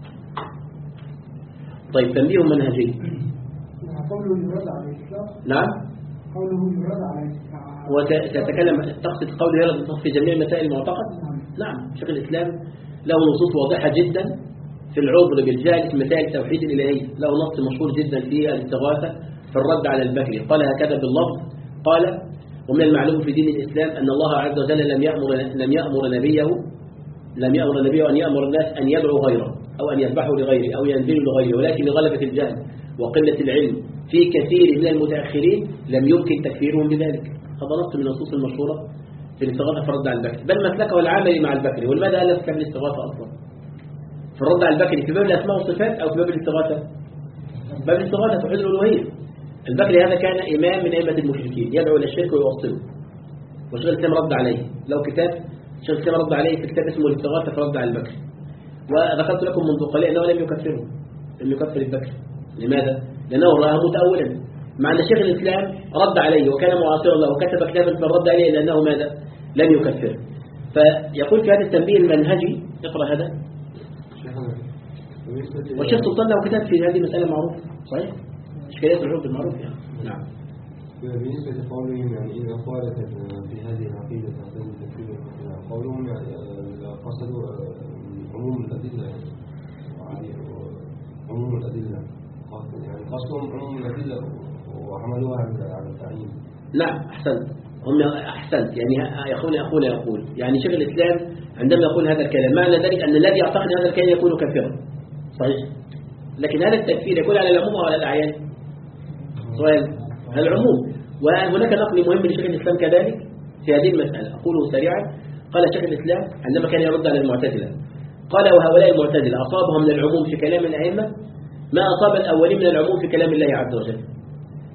طيب، تنبيه منهجي. قوله يرد على الإطلاق. نعم، قوله يرد على الإطلاق. وتتكلم تقصد قول يرد في جميع مسائل المعتقد. نعم، شيخ الإسلام له نصوص واضحة جدا في العذر بالجهل في مسائل التوحيد الإلهي. له نص مشهور جدا في الاستغاثة في الرد على البكري، قال هكذا باللفظ، قال ومن المعلوم في دين الإسلام أن الله عز وجل لم يأمر لم يأمر نبيه لم يأمر نبيه أن يأمر الناس أن يدعوا غيره أو أن يذبحوا لغيره أو ينزلوا لغيره، ولكن لغلبة الجهل وقلة العلم في كثير من المتأخرين لم يمكن تكفيرهم بذلك. هذا نص من النصوص المشهورة في الاستغاثة في الرد على البكري، بل مسلكه العملي مع البكري. ولماذا ألف كتاب الاستغاثة أصلا في الرد على البكري؟ في باب الأسماء والصفات أو في باب الاستغاثة؟ باب الاستغاثة توحيد الألوهية. البكري هذا كان إمام من أئمة المشركين يدعو إلى الشرك ويوصله، وشيخ الإسلام رد عليه. لو كتاب شيخ الإسلام رد عليه في كتاب اسمه الاستغاثة في الرد على البكري، وذكرت لكم منذ قليل أنه لم يكفره لم يكفر البكري. لماذا؟ لأنه رآه متأولا، مع أن شيخ الإسلام رد عليه وكان معاصرا له وكتب كتابا في الرد عليه لأنه ماذا؟ لم يكفره. فيقول في هذا التنبيه المنهجي، اقرأ هذا. والشيخ سلطان له كتاب في هذه المسألة معروف صحيح؟ إشكاليات العرف المعروف يعني. نعم. بالنسبة لقولهم يعني إذا قالت في هذه العقيدة تحتاج تكفير قولهم يعني قصدوا عموم الأدلة يعني عموم الأدلة يعني قصدهم عموم الأدلة وعملوها على التعيين. نعم، أحسنت هم أحسنت يعني أخونا أخونا يقول يعني شيخ الإسلام عندما يقول هذا الكلام معنى ذلك أن الذي يعتقد هذا الكلام يكون كافرا صحيح، لكن هذا التكفير يكون على العموم أو على الأعيان؟ سؤال على العموم. وهناك نقل مهم لشيخ الإسلام كذلك في هذه المسألة، أقوله سريعا. قال شيخ الإسلام عندما كان يرد على المعتزلة قال وهؤلاء المعتزلة أصابهم من العموم في كلام الأئمة ما أصاب الأولين من العموم في كلام الله عز وجل.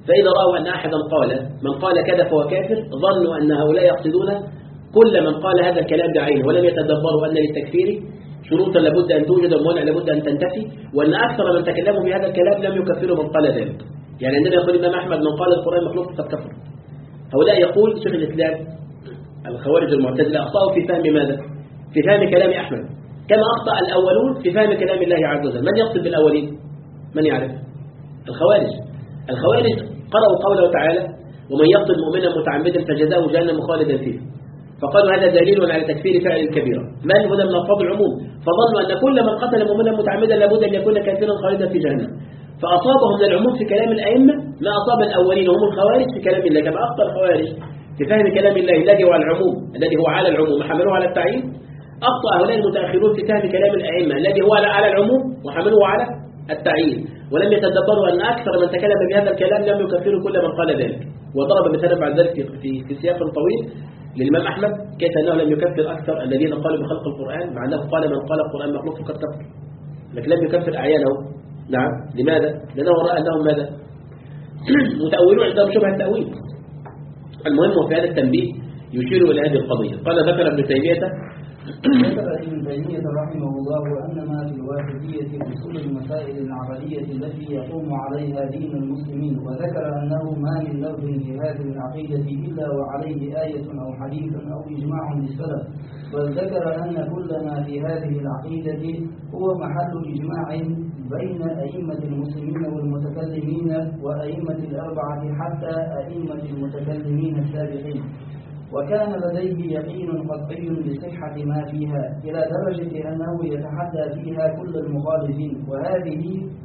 فإذا رأوا أن أحدا قال من قال كذا فهو كافر ظنوا أن هؤلاء يقصدون كل من قال هذا الكلام بعينه ولم يتدبروا أن للتكفير شروطا لابد أن توجد وموانع لابد أن تنتفي، وأن أكثر من تكلموا في هذا الكلام لم يكفروا من قال ذلك. يعني عندما يقول الإمام أحمد من قال القرآن مخلوق فقد كفر. هؤلاء يقول شيخ الإسلام الخوارج المعتزلة أخطأوا في فهم ماذا؟ في فهم كلام أحمد كما أخطأ الأولون في فهم كلام الله عز وجل. من يقصد بالأولين؟ من يعرف؟ الخوارج. الخوارج قرأوا قوله تعالى ومن يقتل مؤمنا متعمدا فجزاؤه جهنم خالدا فيه، فقالوا هذا دليل على تكفير فاعل الكبيرة. من هنا من الفاظ العموم، فظنوا أن كل من قتل مؤمنا متعمدا لابد أن يكون كافرا خالدا في جهنم، فأصابهم من العموم في كلام الأئمة ما أصاب الأولين وهم الخوارج في كلام الله. كما أخطأ الخوارج في فهم كلام الله الذي هو العموم الذي هو على العموم وحملوه على التعيين، أخطأ هؤلاء المتأخرون في فهم كلام الأئمة الذي هو على العموم وحملوه على التعيين، ولم يتدبروا أن أكثر من تكلم بهذا الكلام لم يكفروا كل من قال ذلك. وضرب مثلا بعد ذلك في في سياق طويل للإمام أحمد كيف أنه لم يكفر أكثر الذين قالوا بخلق القرآن، مع أنه قال من قال القرآن مخلوق فقد كفر، لكن لم يكفر أعيانه. نعم، لماذا؟ لأنه رأى أنهم ماذا؟ متأولون عندهم شبه التأويل. المهم في هذا التنبيه يشير إلى هذه القضية. قال ذكر ابن تيمية ذكر ابن تيمية رحمه الله أن ما في الواحدية أصول المسائل العقدية التي يقوم عليها دين المسلمين، وذكر أنه ما من لفظ في هذه العقيدة إلا وعليه آية أو حديث أو إجماع للسلف، بل ذكر أن كل ما في هذه العقيدة هو محل إجماع بين أئمة المسلمين والمتكلمين وأئمة الأربعة حتى أئمة المتكلمين السابقين، وكان لديه يقين قطعي بصحة ما فيها إلى درجة أنه يتحدى فيها كل المخالفين، وهذه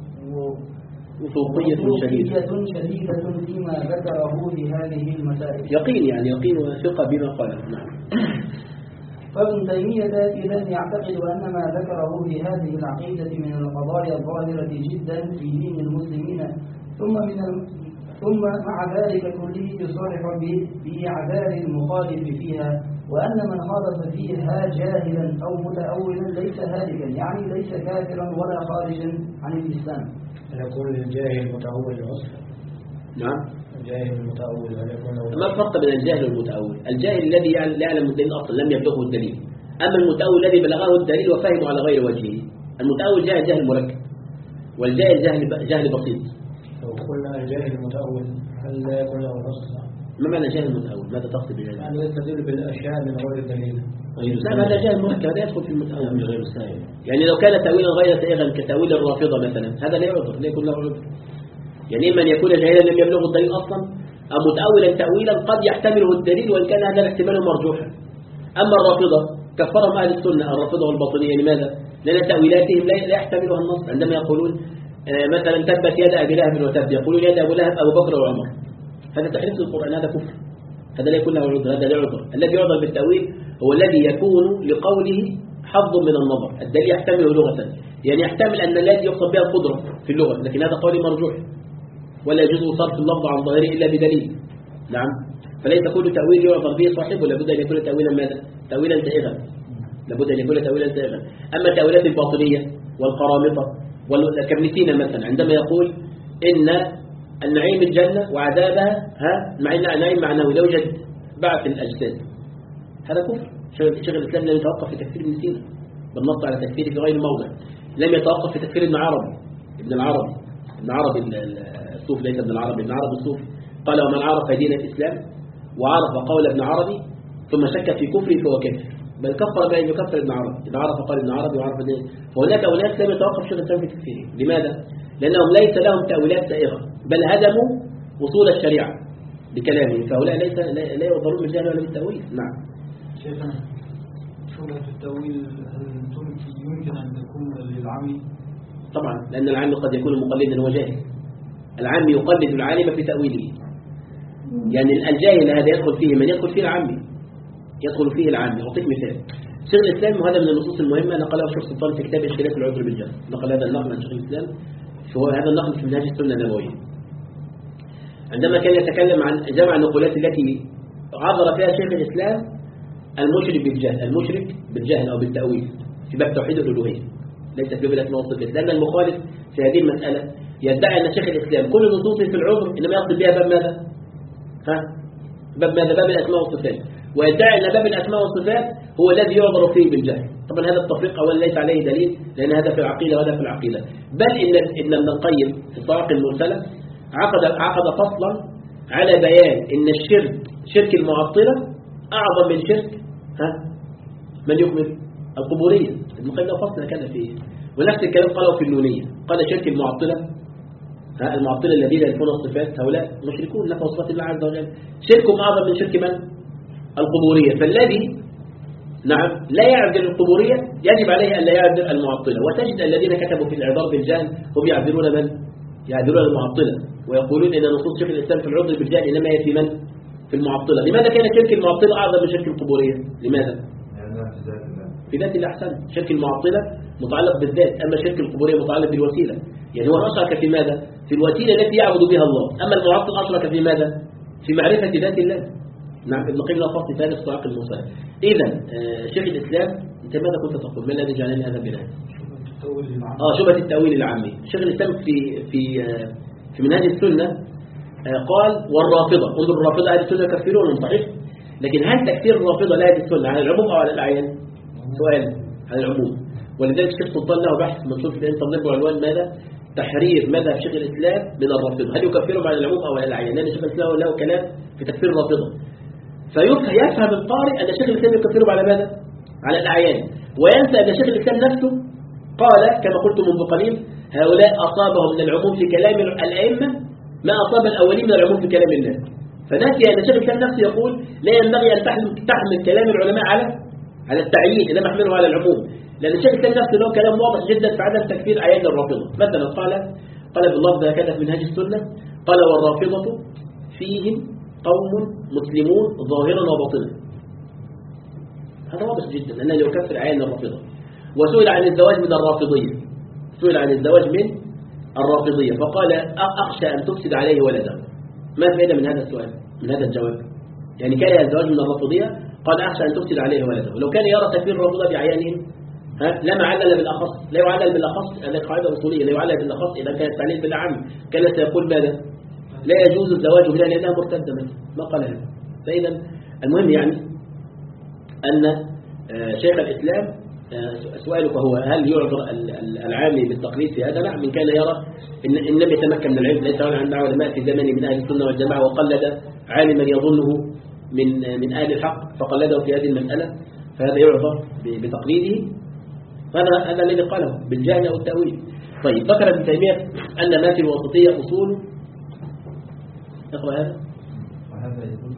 وثوقية شديدة شديدة فيما ذكره في هذه المسائل. يقين يعني يقين وثقة بما قاله. نعم. فابن تيمية إذا يعتقد أن ما ذكره في هذه العقيدة من القضايا الظاهرة جدا في دين المسلمين، ثم من الم... ثم مع ذلك كله يصرح بإعذار المخالف فيها، وأن من خالف فيها جاهلا أو متأولا ليس هالكا، يعني ليس كافرا ولا خارجا عن الإسلام. يكون الجاهل متأول العصر. نعم. الجاهل المتأول هل يكون ما الفرق بين الجاهل والمتأول؟ الجاهل الذي لا يعلم الدليل أصلا لم يبلغه الدليل، أما المتأول الذي بلغه الدليل وفهمه على غير وجهه. المتأول جاهل جاهل مركب، والجاهل جاهل جاهل بسيط. لو قلنا الجاهل المتأول هل لا يكون له نص؟ ما معنى جاهل متأول؟ ماذا تقصد بجاهل؟ يعني يستدل بالأشياء من غير دليل. لا، هذا جاهل مركب، هذا يدخل في المتأول من غير سائل. يعني لو كان تأويلا غير سائغا كتأويل الرافضة مثلا هذا لا يعذر، لا يكون له عذر. يعني إما أن يكون جاهلا لم يبلغه الدليل أصلا، أو متأولا تأويلا قد يحتمله الدليل وإن كان هذا الاحتمال مرجوحا. أما الرافضة كفرهم أهل السنة الرافضة والباطنية. لماذا؟ لأن تأويلاتهم لا يحتملها النص. عندما يقولون مثلا تبت يد أبي لهب وتب، يقولون يد أبو لهب أبو بكر وعمر، هذا تحريف القرآن، هذا كفر، هذا لا يكون له عذر، هذا لا عذر. الذي يعذر بالتأويل هو الذي يكون لقوله حظ من النظر، الدليل يحتمله لغة، يعني يحتمل أن الذي يقصد بها القدرة في اللغة، لكن هذا قول مرجوح ولا يجوز صرف اللفظ عن ظاهره إلا بدليل. نعم. فليس كل تأويل يعذر به صاحبه، لابد أن يكون تأويلا ماذا؟ تأويلا سائغا، لابد أن يكون تأويلا سائغا. أما تأويلات الباطنية والقرامطة كابن سينا مثلا عندما يقول إن النعيم الجنة وعذابها ها نعيم معنوي لا يوجد بعث الأجساد، هذا كفر. شيخ الإسلام لم يتوقف في تكفير ابن سينا بالنص على تكفيره في غير موضع، لم يتوقف في تكفير ابن عربي ابن العربي ابن عربي الصوفي، ليس ابن العربي، ابن عربي الصوفي قال ومن عرف دين الإسلام وعرف قول ابن عربي ثم شك في كفره فهو كافر، بل كفر بأن يكفر ابن عربي إذا عرف قال ابن عربي وعرف دين. فهناك أناس لم يتوقف شيخ الإسلام في تكفيره. لماذا؟ لأنهم ليس لهم تأويلات سائغة، بل هدموا وصول الشريعة بكلامه، فهؤلاء ليس لا يعذرون بالجهل ولا بالتأويل. نعم. شيخنا شبهة التأويل هل يمكن أن تكون للعامي؟ طبعا، لأن العامي قد يكون مقلدا وجاهل. العامي يقلد العالم في تأويله، يعني الجاهل هذا يدخل فيه من يدخل فيه العامي، يدخل فيه العامي. أعطيك مثال. شيخ الإسلام وهذا من النصوص المهمة نقله الشيخ سلطان في كتاب إشكالات العذر بالجهل، نقل هذا النقل عن شيخ الإسلام، هو هذا النقل في منهاج السنة النبوية، عندما كان يتكلم عن جمع النقولات التي عذر فيها شيخ الإسلام المشرك بالجهل، المشرك بالجهل أو بالتأويل في باب توحيد الألوهية، ليس في باب الأسماء والصفات، لأن المخالف في هذه المسألة يدعي أن شيخ الإسلام كل نصوصه في العذر إنما يقصد بها باب ماذا؟ ها؟ باب ماذا؟ باب الأسماء والصفات. ويدعي أن باب الأسماء والصفات هو الذي يعذر فيه بالجهل. طبعا هذا التفريق أولا ليس عليه دليل، لأن هذا في العقيدة وهذا في العقيدة. بل إن ابن ابن القيم في الصواعق المرسلة عقد عقد فصلا على بيان إن الشرك شرك المعطلة أعظم من شرك ها من يكمل القبورية. ابن القيم له فصل كذا فيه، ونفس الكلام قاله في النونية، قال شرك المعطلة ها المعطلة الذين ينفون الصفات هؤلاء مشركون نفوا صفات الله عز وجل، شركهم أعظم من شرك من؟ القبورية. فالذي نعم لا يعذر القبورية يجب عليه أن لا يعذر المعطلة. وتجد الذين كتبوا في الإعذار بالجهل هم يعذرون من؟ يعذرون المعطلة، ويقولون إن نصوص شيخ الإسلام في العذر بالجهل إنما هي في من؟ في المعطلة. لماذا كان شرك المعطلة أعظم من شرك القبورية؟ لماذا؟ في ذات الله أحسن. شرك المعطلة متعلق بالذات، أما شرك القبورية متعلق بالوسيلة. يعني هو أشرك في ماذا؟ في الوسيلة التي يعبد بها الله، أما المعطل أشرك في ماذا؟ في معرفة ذات الله. نعم ابن القيم له فصل ثالث في الصواعق المرسلة. إذا شيخ الإسلام أنت ماذا كنت تقول؟ ما الذي جعلني هذا بناء؟ آه شبهة التأويل العامي. شيخ الإسلام في في في منهاج السنة قال والرافضة، انظر الرافضة هذه السنة يكفرونهم صحيح، لكن هل تكفير الرافضة لهذه السنة على العموم أو على الأعيان؟ سؤال على العموم. ولذلك الشيخ سلطان له بحث منشور في الانترنت بعنوان ماذا؟ تحرير مذهب شيخ الإسلام من الرافضة، هل يكفرهم على العموم أو على الأعيان؟ لأن شيخ الإسلام له كلام في تكفير الرافضة، فيفهم القارئ أن شيخ الإسلام يكفرهم على ماذا؟ على الأعيان، وينسى أن شيخ الإسلام نفسه قال كما قلت منذ قليل هؤلاء أصابهم من العموم في كلام الأئمة ما أصاب الأولين من العموم في كلام الله، فنسي أن شيخ الإسلام نفسه يقول لا ينبغي أن تحمل, تحمل كلام العلماء على على التعيين، إنما احمله على العموم، لأن شيخ الإسلام نفسه له كلام واضح جدا في عدم تكفير أعيان الرافضة. مثلا قال قال باللفظ هكذا في منهاج السنة، قال والرافضة فيهم قوم مسلمون ظاهرا وباطنا. هذا واضح جدا أنه يكفر أعيان الرافضة. وسئل عن الزواج من الرافضية، سئل عن الزواج من الرافضية فقال أخشى أن تفسد عليه ولده. ما الفائدة من هذا السؤال من هذا الجواب؟ يعني كان الزواج من الرافضية قال أخشى أن تفسد عليه ولده، ولو كان يرى تكفير الرافضة بأعيانهم ها لما علل بالأخص، لا يعلل بالأخص، هذه قاعدة أصولية، لا يعلل بالأخص إذا كان التعليل بالأعم كان سيقول ماذا؟ لا يجوز الزواج منها لأنها مرتدة، ما قال هذا. فإذا المهم يعني أن شيخ الإسلام سؤالك هو هل يعذر العامي بالتقليد في هذا؟ نعم، من كان يرى إن, إن لم يتمكن من العلم ليس عن علماء في زمن من أهل السنة والجماعة وقلد عالما يظنه من من أهل الحق فقلده في هذه المسألة فهذا يعذر بتقليده. هذا هذا الذي قاله بالجهل أو التأويل. طيب ذكر ابن تيمية أن ما في الوسطية أصول. اقرأ هذا وهذا يدل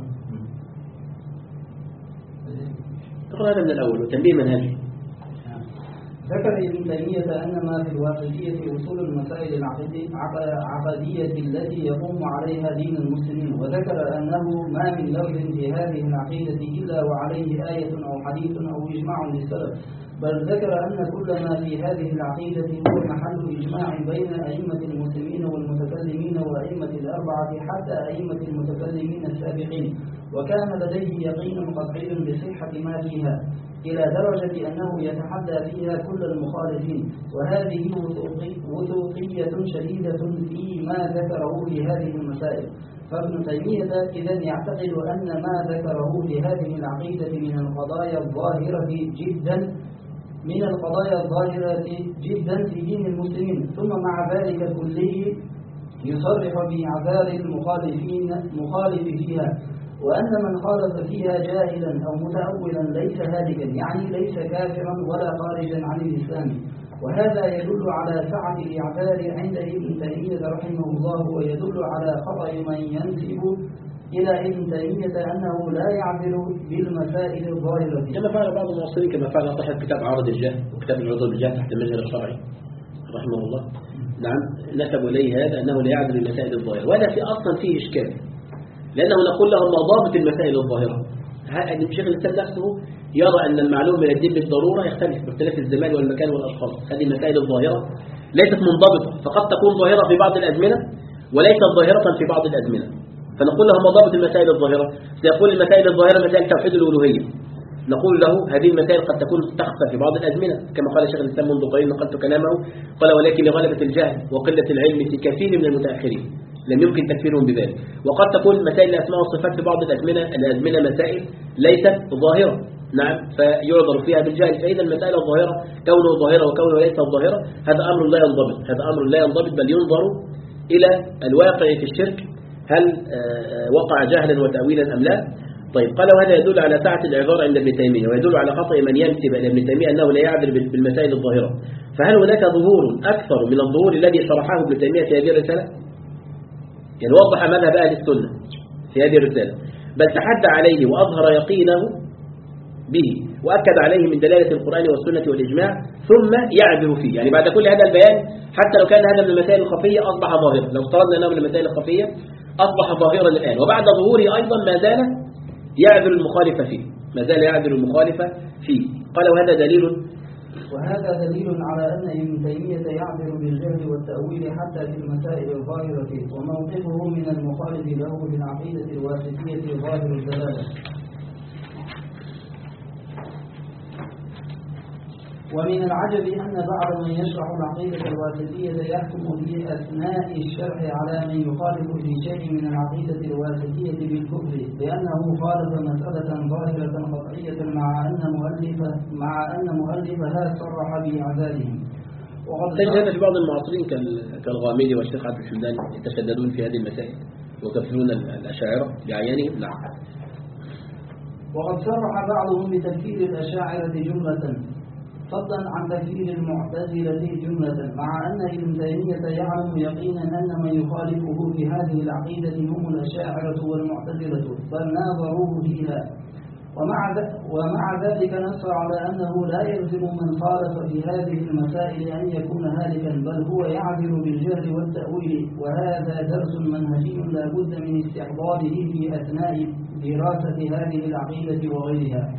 اقرأ هذا من الأول وتنبيه منهجي. ذكر ابن تيمية أن ما في الواقعية أصول المسائل العقدية التي يقوم عليها دين المسلمين، وذكر أنه ما من لفظ في هذه العقيدة إلا وعليه آية أو حديث أو إجماع للسلف، بل ذكر أن كل ما في هذه العقيدة هو محل إجماع بين أئمة المسلمين والمتكلمين وأئمة الأربعة حتى أئمة المتكلمين السابقين، وكان لديه يقين قطعي بصحة ما فيها إلى درجة أنه يتحدى فيها كل المخالفين، وهذه وثوقية شديدة فيما ذكره في هذه المسائل. فابن تيمية إذن يعتقد أن ما ذكره في هذه العقيدة من القضايا الظاهرة جدا من القضايا الظاهرة جدا في دين المسلمين، ثم مع ذلك كله يصرح بإعذار المخالفين مخالف فيها، وأن من خالف فيها جاهلا أو متأولا ليس هالكا، يعني ليس كافرا ولا خارجا عن الإسلام. وهذا يدل على سعة الإعذار عند ابن تيمية رحمه الله، ويدل على خطأ من ينسب إلى ابن تيمية أنه لا يعذر بالمسائل الظاهرة، كما فعل بعض المعاصرين، كما فعل صاحب كتاب عارض الجهل وكتاب العذر بالجهل تحت المجهر الشرعي رحمه الله. نعم، نسبوا إليه هذا أنه لا يعذر المسائل الظاهرة، وهذا في أصلا فيه إشكال، لأنه نقول لهم ما ضابط المسائل الظاهرة. الشيخ الإسلام نفسه يرى أن المعلوم من الدين بالضرورة يختلف باختلاف الزمان والمكان والأشخاص. هذه المسائل الظاهرة ليست منضبطة، فقد تكون ظاهرة في بعض الأزمنة وليست ظاهرة في بعض الأزمنة، فنقول لهم ما ضابط المسائل الظاهرة. سيقول المسائل الظاهرة مسائل توحيد الألوهية، نقول له هذه المسائل قد تكون تخفى في بعض الأزمنة كما قال شيخ الإسلام منذ قليل نقلت كلامه، قال ولكن لغلبة الجهل وقلة العلم في كثير من المتأخرين لم يمكن تكفيرهم بذلك. وقد تكون مسائل الأسماء والصفات في بعض الأزمنة الأزمنة مسائل ليست ظاهرة، نعم، فيعذر فيها بالجهل. فإذا المسائل الظاهرة كونه ظاهرة وكونه ليس ظاهرة هذا أمر لا ينضبط، هذا أمر لا ينضبط، بل ينظر إلى الواقع في الشرك، هل وقع جهلا وتأويلا أم لا. طيب قال وهذا يدل على سعة الإعذار عند ابن تيمية، ويدل على خطأ من ينسب إلى ابن تيمية أنه لا يعذر بالمسائل الظاهرة. فهل هناك ظهور أكثر من الظهور الذي شرحه ابن تيمية في هذه الرسالة؟ يعني وضح مذهب أهل السنة في هذه الرسالة، بل تحدى عليه وأظهر يقينه به وأكد عليه من دلالة القرآن والسنة والإجماع، ثم يعذر فيه. يعني بعد كل هذا البيان حتى لو كان هذا من المسائل الخفية أصبح ظاهرا، لو افترضنا أنه من المسائل الخفية أصبح ظاهرا الآن، وبعد ظهوره أيضا ما زال يعذر المخالف فيه، ما زال يعذر المخالف فيه. قال وهذا دليل وهذا دليل على أن ابن تيمية يعذر بالجهل والتأويل حتى في المسائل الظاهرة، وموقفه من المخالف له في العقيدة الواسطية ظاهر الدلالة. ومن العجب أن بعض من يشرح العقيدة الواسطية يحكم في أثناء الشرح على من يخالف في شيء من العقيدة الواسطية بالكفر، لأنه خالف مسألة ظاهرة قطعية مع أن مؤلفه مع أن مؤلفها صرح بإعذارهم. تجد هذا في بعض المعاصرين كالغامدي والشيخ عبد الحمداني يتشددون في هذه المسائل ويكفرون الأشاعرة بعينهم. نعم. وقد صرح بعضهم بتكفير الأشاعرة جملة فضلا عن تكفير المعتزلة جملة، مع أن ابن تيمية يعلم يقينا أن من يخالفه في هذه العقيدة هم الأشاعرة والمعتزلة، بل ناظروه فيها. ومع ومع ذلك نص على أنه لا يلزم من خالف في هذه المسائل أن يكون هالكا، بل هو يعذر بالجهل والتأويل، وهذا درس منهجي لا بد من استحضاره في أثناء دراسة هذه العقيدة وغيرها.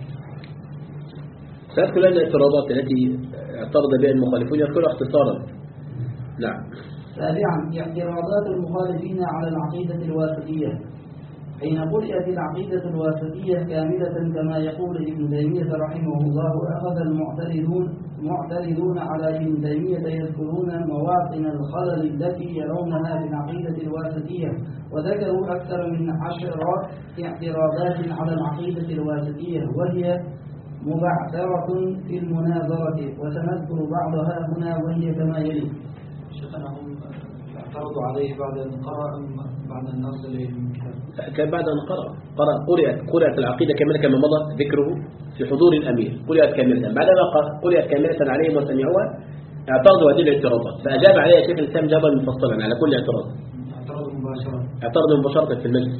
سأذكر لنا الاعتراضات التي اعترض بها المخالفون، يذكرها اختصارا. نعم. سابعا اعتراضات المخالفين على العقيدة الواسطية. حين قرئت العقيدة الواسطية كاملة كما يقول ابن تيمية رحمه الله، أخذ المعترضون معترضون على ابن تيمية يذكرون مواطن الخلل التي يرونها في العقيدة الواسطية، وذكروا أكثر من عشرات اعتراضات على العقيدة الواسطية، وهي مبعثرة في المناظرة، وسنذكر بعضها هنا وهي كما يلي. شيخنا هم اعترضوا عليه بعد أن قرأ أم بعد أن نزل إليه الكتاب؟ كان بعد أن قرأ قرأ قرأت قرأت العقيدة كاملة كما مضى ذكره في حضور الأمير، قرأت كاملة. بعدما قرأت كاملة عليهم وسمعوها اعترضوا هذه الاعتراضات، فأجاب عليها شيخ الإسلام جوابا مفصلا على كل اعتراض. اعترضوا مباشرة اعترضوا مباشرة في المجلس.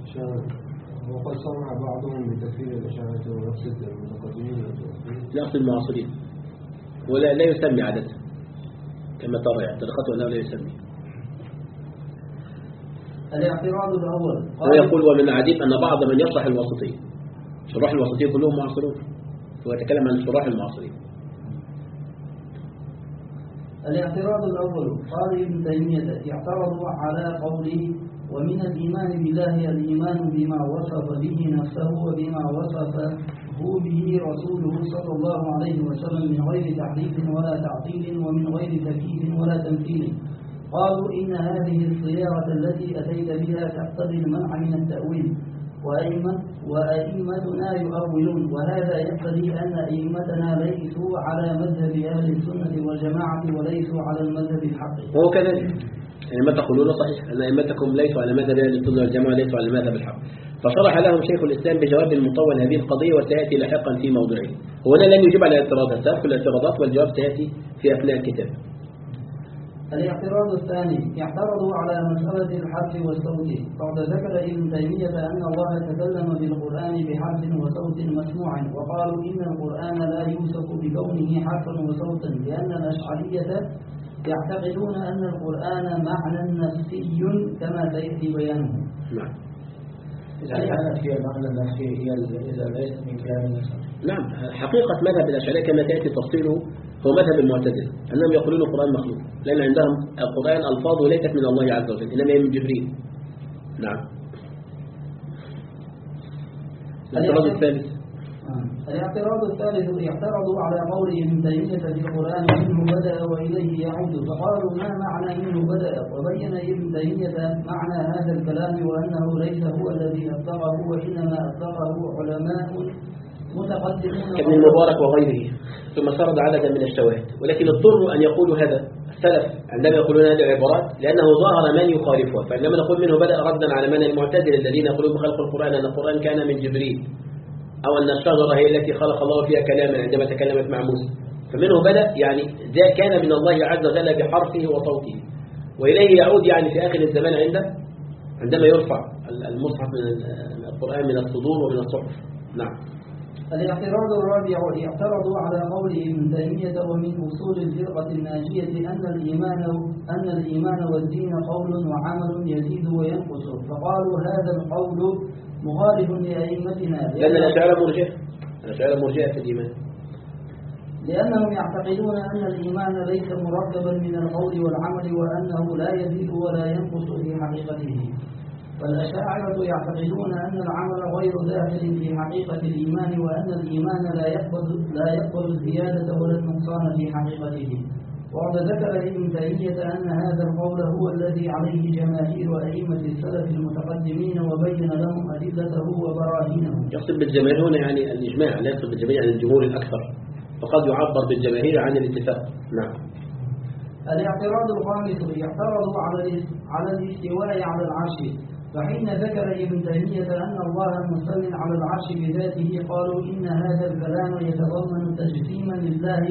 وقد صرح بعضهم بتكفير الأشاعرة ويقصد المتقدمين يقصد المعاصرين ولا لا يسمي عادة كما ترى طريقته أنه لا يسمي. الاعتراض الأول ويقول ومن العجيب أن بعض من يشرح الواسطية، شراح الواسطية كلهم معاصرون، هو يتكلم عن شراح المعاصرين. الاعتراض الأول قال ابن تيمية اعترضوا على قوله ومن الإيمان بالله الإيمان بما وصف به نفسه وبما وصفه به رسوله صلى الله عليه وسلم من غير تحريف ولا تعطيل ومن غير تكييف ولا تمثيل. قالوا إن هذه الصياغة التي أتيت بها تقتضي المنع من التأويل، وأئمة وأئمتنا يؤولون، وهذا يقتضي أن أئمتنا ليسوا على مذهب أهل السنة والجماعة وليسوا على المذهب الحق. وهو كذلك يعني ما تقولون صحيح أن أئمتكم ليسوا على مذهب أهل السنة والجماعة ليسوا على المذهب الحق. فشرح لهم شيخ الإسلام بجواب مطول هذه القضية وسيأتي لاحقا في موضوعه. هو لا لن يجيب على الاعتراضات، سأذكر الاعتراضات والجواب سيأتي في أثناء الكتاب. الاعتراض الثاني اعترضوا على مسألة الحرف والصوت، فقد ذكر ابن تيمية أن الله تكلم بالقرآن بحرف وصوت مسموع، وقالوا إن القرآن لا يوصف بكونه حرفا وصوتا، لأن الأشعرية يعتقدون أن القرآن معنى نفسي كما سيأتي بيانه. نعم. إذا كانت هي المعنى النفسي هي إذا ليست من كلام النفس. نعم، حقيقة مذهب الأشعرية كما سيأتي تفصيله هو مذهب المعتزلة، أنهم يقولون القرآن مخلوق، لأن عندهم القرآن ألفاظه ليست من الله عز وجل إنما هي من جبريل. نعم. الاعتراض الثالث الاعتراض الثالث اعترضوا على قول ابن تيمية في القرآن منه بدأ وإليه يعود، فقالوا ما معنى منه بدأ؟ وبين ابن تيمية معنى هذا الكلام وأنه ليس هو الذي أطلقه وإنما أطلقه علماء متقدمون كابن المبارك وغيره، ثم سرد عددا من الشواهد. ولكن اضطروا أن يقولوا هذا السلف عندما يقولون هذه العبارات لأنه ظهر من يخالفها. فعندما نقول منه بدأ ردا على من المعتزلة الذين يقولون بخلق القرآن أن القرآن كان من جبريل، أو أن الشجرة هي التي خلق الله فيها كلاما عندما تكلمت مع موسى، فمنه بدأ يعني ذا كان من الله عز وجل بحرفه وصوته، وإليه يعود يعني في آخر الزمان عنده عندما يرفع المصحف من القرآن من الصدور ومن الصحف. نعم. الاعتراض الرابع اعترضوا على قول ابن تيمية ومن أصول الفرقة الناجية أن الإيمان أن الإيمان والدين قول وعمل يزيد وينقص، فقالوا هذا القول مخالف لأئمتنا لأن الأشاعرة مرجئة الأشاعرة مرجئة في الإيمان، لأنهم يعتقدون أن الإيمان ليس مركبا من القول والعمل وأنه لا يزيد ولا ينقص في حقيقته. والأشاعرة يعتقدون أن العمل غير داخل في حقيقة الإيمان وأن الإيمان لا يقبل لا يقبل الزيادة ولا النقصان في حقيقته. وقد ذكر ابن تيمية أن هذا القول هو الذي عليه جماهير أئمة السلف المتقدمين وبين لهم أدلته وبراهينه. يقصد بالجماهير هنا يعني الإجماع، لا يقصد بالجماهير عن الجمهور الأكثر، فقد يعبر بالجماهير عن الاتفاق. نعم. الاعتراض الخامس اعترضوا على على الاستواء على العرش، فحين ذكر ابن تيمية أن الله مستوٍ على العرش بذاته قالوا إن هذا الكلام يتضمن تجسيما لله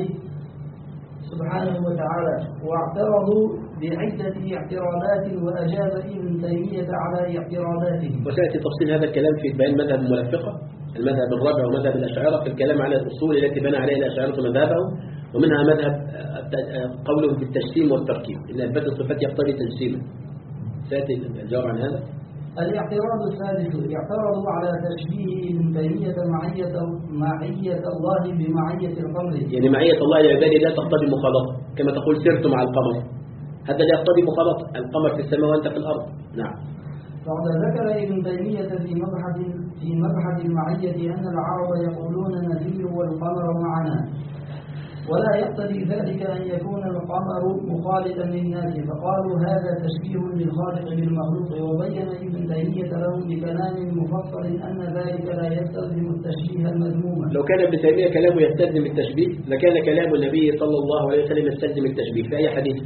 سبحانه وتعالى، واعترضوا بعدة اعتراضات وأجاب ابن تيمية على اعتراضاتهم. وسيأتي تفصيل هذا الكلام في بيان مذهب الملفقة، المذهب الرابع ومذهب الأشاعرة، في الكلام على الأصول التي بنى عليها الأشاعرة مذهبهم، ومنها مذهب قولهم بالتجسيم والتركيب، إن إثبات الصفات يقتضي تجسيما. سيأتي الجواب عن هذا. الاعتراض الثالث اعترضوا على تشبيه ابن تيمية معية معية الله بمعية القمر، يعني معية الله لعباده لا تقتضي مخالطة، كما تقول سرت مع القمر، هذا لا يقتضي مخالطة، القمر في السماء وأنت في الأرض. نعم. فقد ذكر ابن تيمية في مبحث في مبحث المعية أن العرب يقولون نسير والقمر معنا، ولا يقتضي ذلك أن يكون القمر مخالطا للناس، فقالوا هذا تشبيه للخالق بالمخلوق. وبين ابن تيمية لهم بكلام مفصل أن ذلك لا يستلزم التشبيه المذموم. لو كان ابن تيمية كلامه يستلزم التشبيه لكان كلام النبي صلى الله عليه وسلم يستلزم التشبيه في أي حديث؟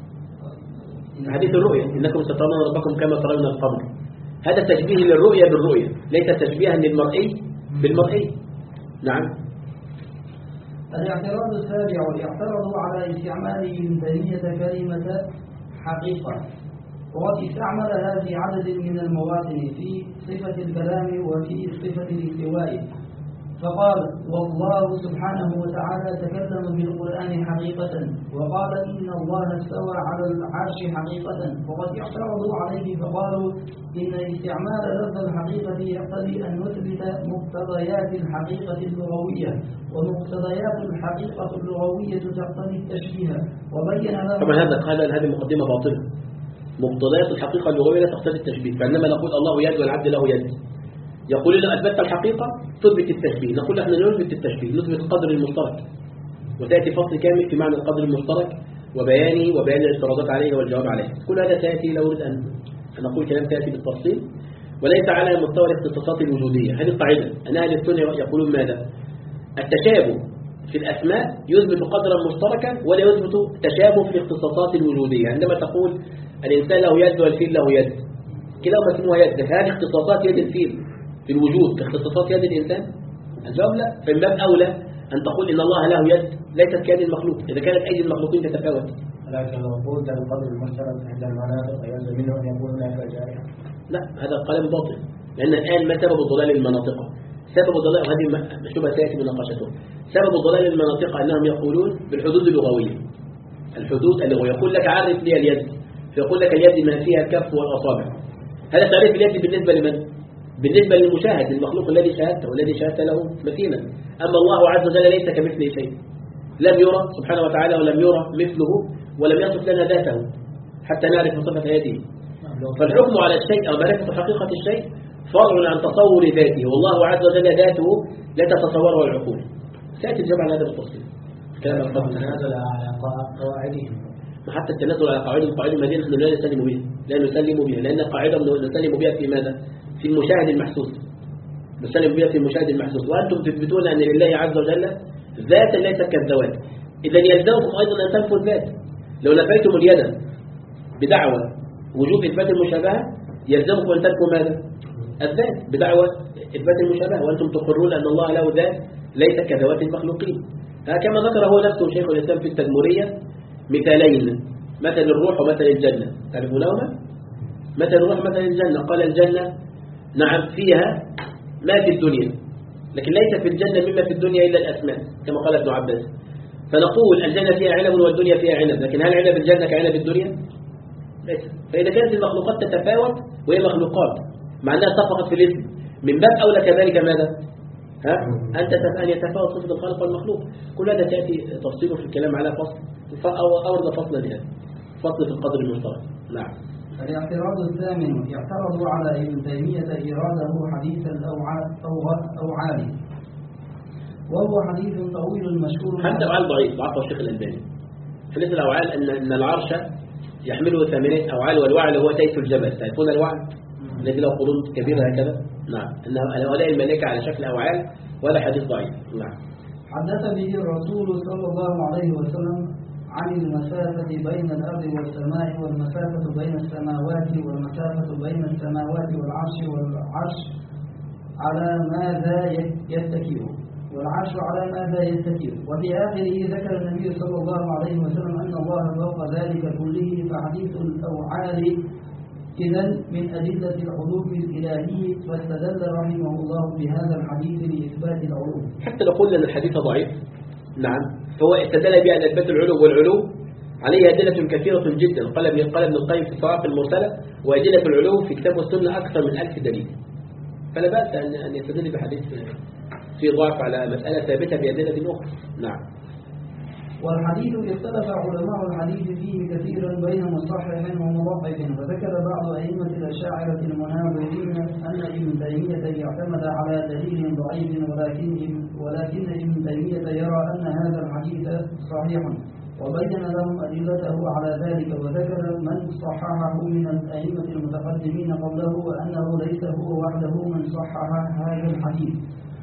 حديث الرؤيا، إنكم سترون ربكم كما ترون القمر، هذا تشبيه للرؤيا بالرؤيا، ليس تشبيها للمرئي بالمرئي. نعم. الاعتراض السابع اعترضوا على استعمال ابن تيمية كلمة حقيقة، وقد استعملها في عدد من المواطن في صفة الكلام وفي صفة الاستواء، فقال والله سبحانه وتعالى تكلم بالقرآن حقيقة، وقال إن الله استوى على العرش حقيقة. وقد اعترضوا عليه فقالوا إن استعمال لفظ الحقيقة يقتضي أن نثبت مقتضيات الحقيقة اللغوية، ومقتضيات الحقيقة اللغوية تقتضي التشبيه. وبين لهم طبعا هذا هذا هذه مقدمة باطلة، مقتضيات الحقيقة اللغوية لا تقتضي التشبيه، فعندما نقول الله يد والعبد له يد يقول لنا أثبت الحقيقة تثبت التشبيه، نقول احنا نثبت التشبيه، نثبت القدر المشترك، وتأتي فصل كامل في معنى القدر المشترك وبيانه وبيان الاعتراضات عليه والجواب عليه. كل هذا سيأتي لو أريد أن نقول كلام سيأتي بالتفصيل، وليس على مستوى الاختصاصات الوجودية. هذه القاعدة أن أهل السنة يقولون ماذا؟ التشابه في الأسماء يثبت قدرا مشتركا ولا يثبت تشابه في الاختصاصات الوجودية. عندما تقول الإنسان له يد والفيل له يد، كلاهما اسمها يد، هذه اختصاصات يد الفيل في الوجود كاختصاصات يد الإنسان؟ الجواب لا. فمن باب أولى أن تقول إن الله له يد ليست كيد المخلوق، إذا كانت أيدي المخلوقين تتفاوت. لكن لو قلت القدر المشترك عند المناطق يلزم منه أن يكون هناك جارحة. لا، هذا الكلام باطل، لأن الآن ما سبب ضلال المناطق؟ سبب ضلال هذه شبهة سيأتي مناقشته. سبب ضلال المناطق أنهم يقولون بالحدود اللغوية. الحدود اللغوية يقول لك عرف لي اليد، فيقول لك اليد ما فيها الكف والأصابع. هذا تعريف اليد بالنسبة لمن؟ بالنسبة للمشاهد، المخلوق الذي شاهدته والذي شاهدت له مثيلا. أما الله عز وجل ليس كمثله شيء، لم يرى سبحانه وتعالى ولم يرى مثله، ولم يصف لنا ذاته حتى نعرف صفة يده. فالحكم على الشيء أو معرفة حقيقة الشيء فرع عن تصور ذاته، والله عز وجل ذاته لا تتصوره العقول. سيأتي الجواب على هذا بالتفصيل. كلام تنازل على قواعدهم. ما حتى التنازل على قواعد قواعد المدينة نحن لا نسلم بها، لا نسلم بها، لأن قاعدة نسلم بها في ماذا؟ في المشاهد المحسوس. نسلم بها في المشاهد المحسوس، وأنتم تثبتون أن لله عز وجل ذاتا ليست كالذوات. إذا يلزمكم أيضا أن تنفوا الذات. لو نفيتم اليد بدعوى وجوب إثبات المشابهة يلزمكم أن تنفوا ماذا؟ الذات بدعوى إثبات المشابهة، وأنتم تقرون أن الله له ذات ليس كذوات المخلوقين. كما ذكر هو نفسه شيخ الإسلام في التدمرية مثالين، مثل الروح ومثل الجنة، تعرفونهما؟ مثل الروح مثل الجنة. قال الجنة نعم فيها ما في الدنيا، لكن ليس في الجنة مما في الدنيا إلا الأسماء كما قال ابن عباس. فنقول الجنة فيها عنب والدنيا فيها عنب، لكن هل عنب الجنة كعنب الدنيا؟ ليس. فإذا كانت المخلوقات تتفاوت وهي مخلوقات مع أنها اتفقت في الاسم، من باب أولى كذلك ماذا؟ ها؟ أنت أن يتفاوت صفة الخالق والمخلوق. كل هذا تأتي تفصيله في الكلام على فصل أو أورد فصلا لهذا فصل في القدر المشترك. نعم. الاعتراض الثامن، اعترضوا على ابن تيمية إراده حديث الأوعال، وهو حديث طويل مشهور. حتى أوعال ضعيف ضعفه الشيخ الألباني. حديث الأوعال أن أن العرش يحمله ثمانية أوعال، والوعل هو تيس الجبل. تعرفون الوعل الذي له قرون كبيرة هكذا؟ نعم. أن هؤلاء الملائكة على شكل أوعال، ولا حديث ضعيف. نعم. حدث به الرسول صلى الله عليه وسلم عن المسافة بين الأرض والسماء، والمسافة بين السماوات، والمسافة بين السماوات والعرش، والعرش على ماذا يتكئ، والعرش على ماذا يتكئ. وفي آخره ذكر النبي صلى الله عليه وسلم أن الله فوق ذلك كله. فحديث الأوعال إذن من أدلة العلوم الإلهي، فاستدل رحمه الله بهذا الحديث لإثبات العلوم. حتى لو قلنا أن الحديث ضعيف نعم، فهو استدل بأن إثبات العلو والعلو عليه أدلة كثيرة جدا. قال ابن قال ابن القيم في الصواعق المرسلة: وأدلة العلو في كتاب والسنة أكثر من ألف دليل. فلا بأس أن أن يستدل بحديث في ضعف على مسألة ثابتة بأدلة أخرى. نعم. والحديث اختلف علماء الحديث فيه كثيرا بين مصحح ومضعف. فذكر بعض أئمة الأشاعرة المناظرين أن ابن تيمية اعتمد على دليل ضعيف، ولكن ولكن ابن تيمية يرى أن هذا الحديث صحيح، وبين لهم أدلته على ذلك. وذكر من صححه من الأئمة المتقدمين قبله، وأنه ليس هو وحده من صحح هذا الحديث.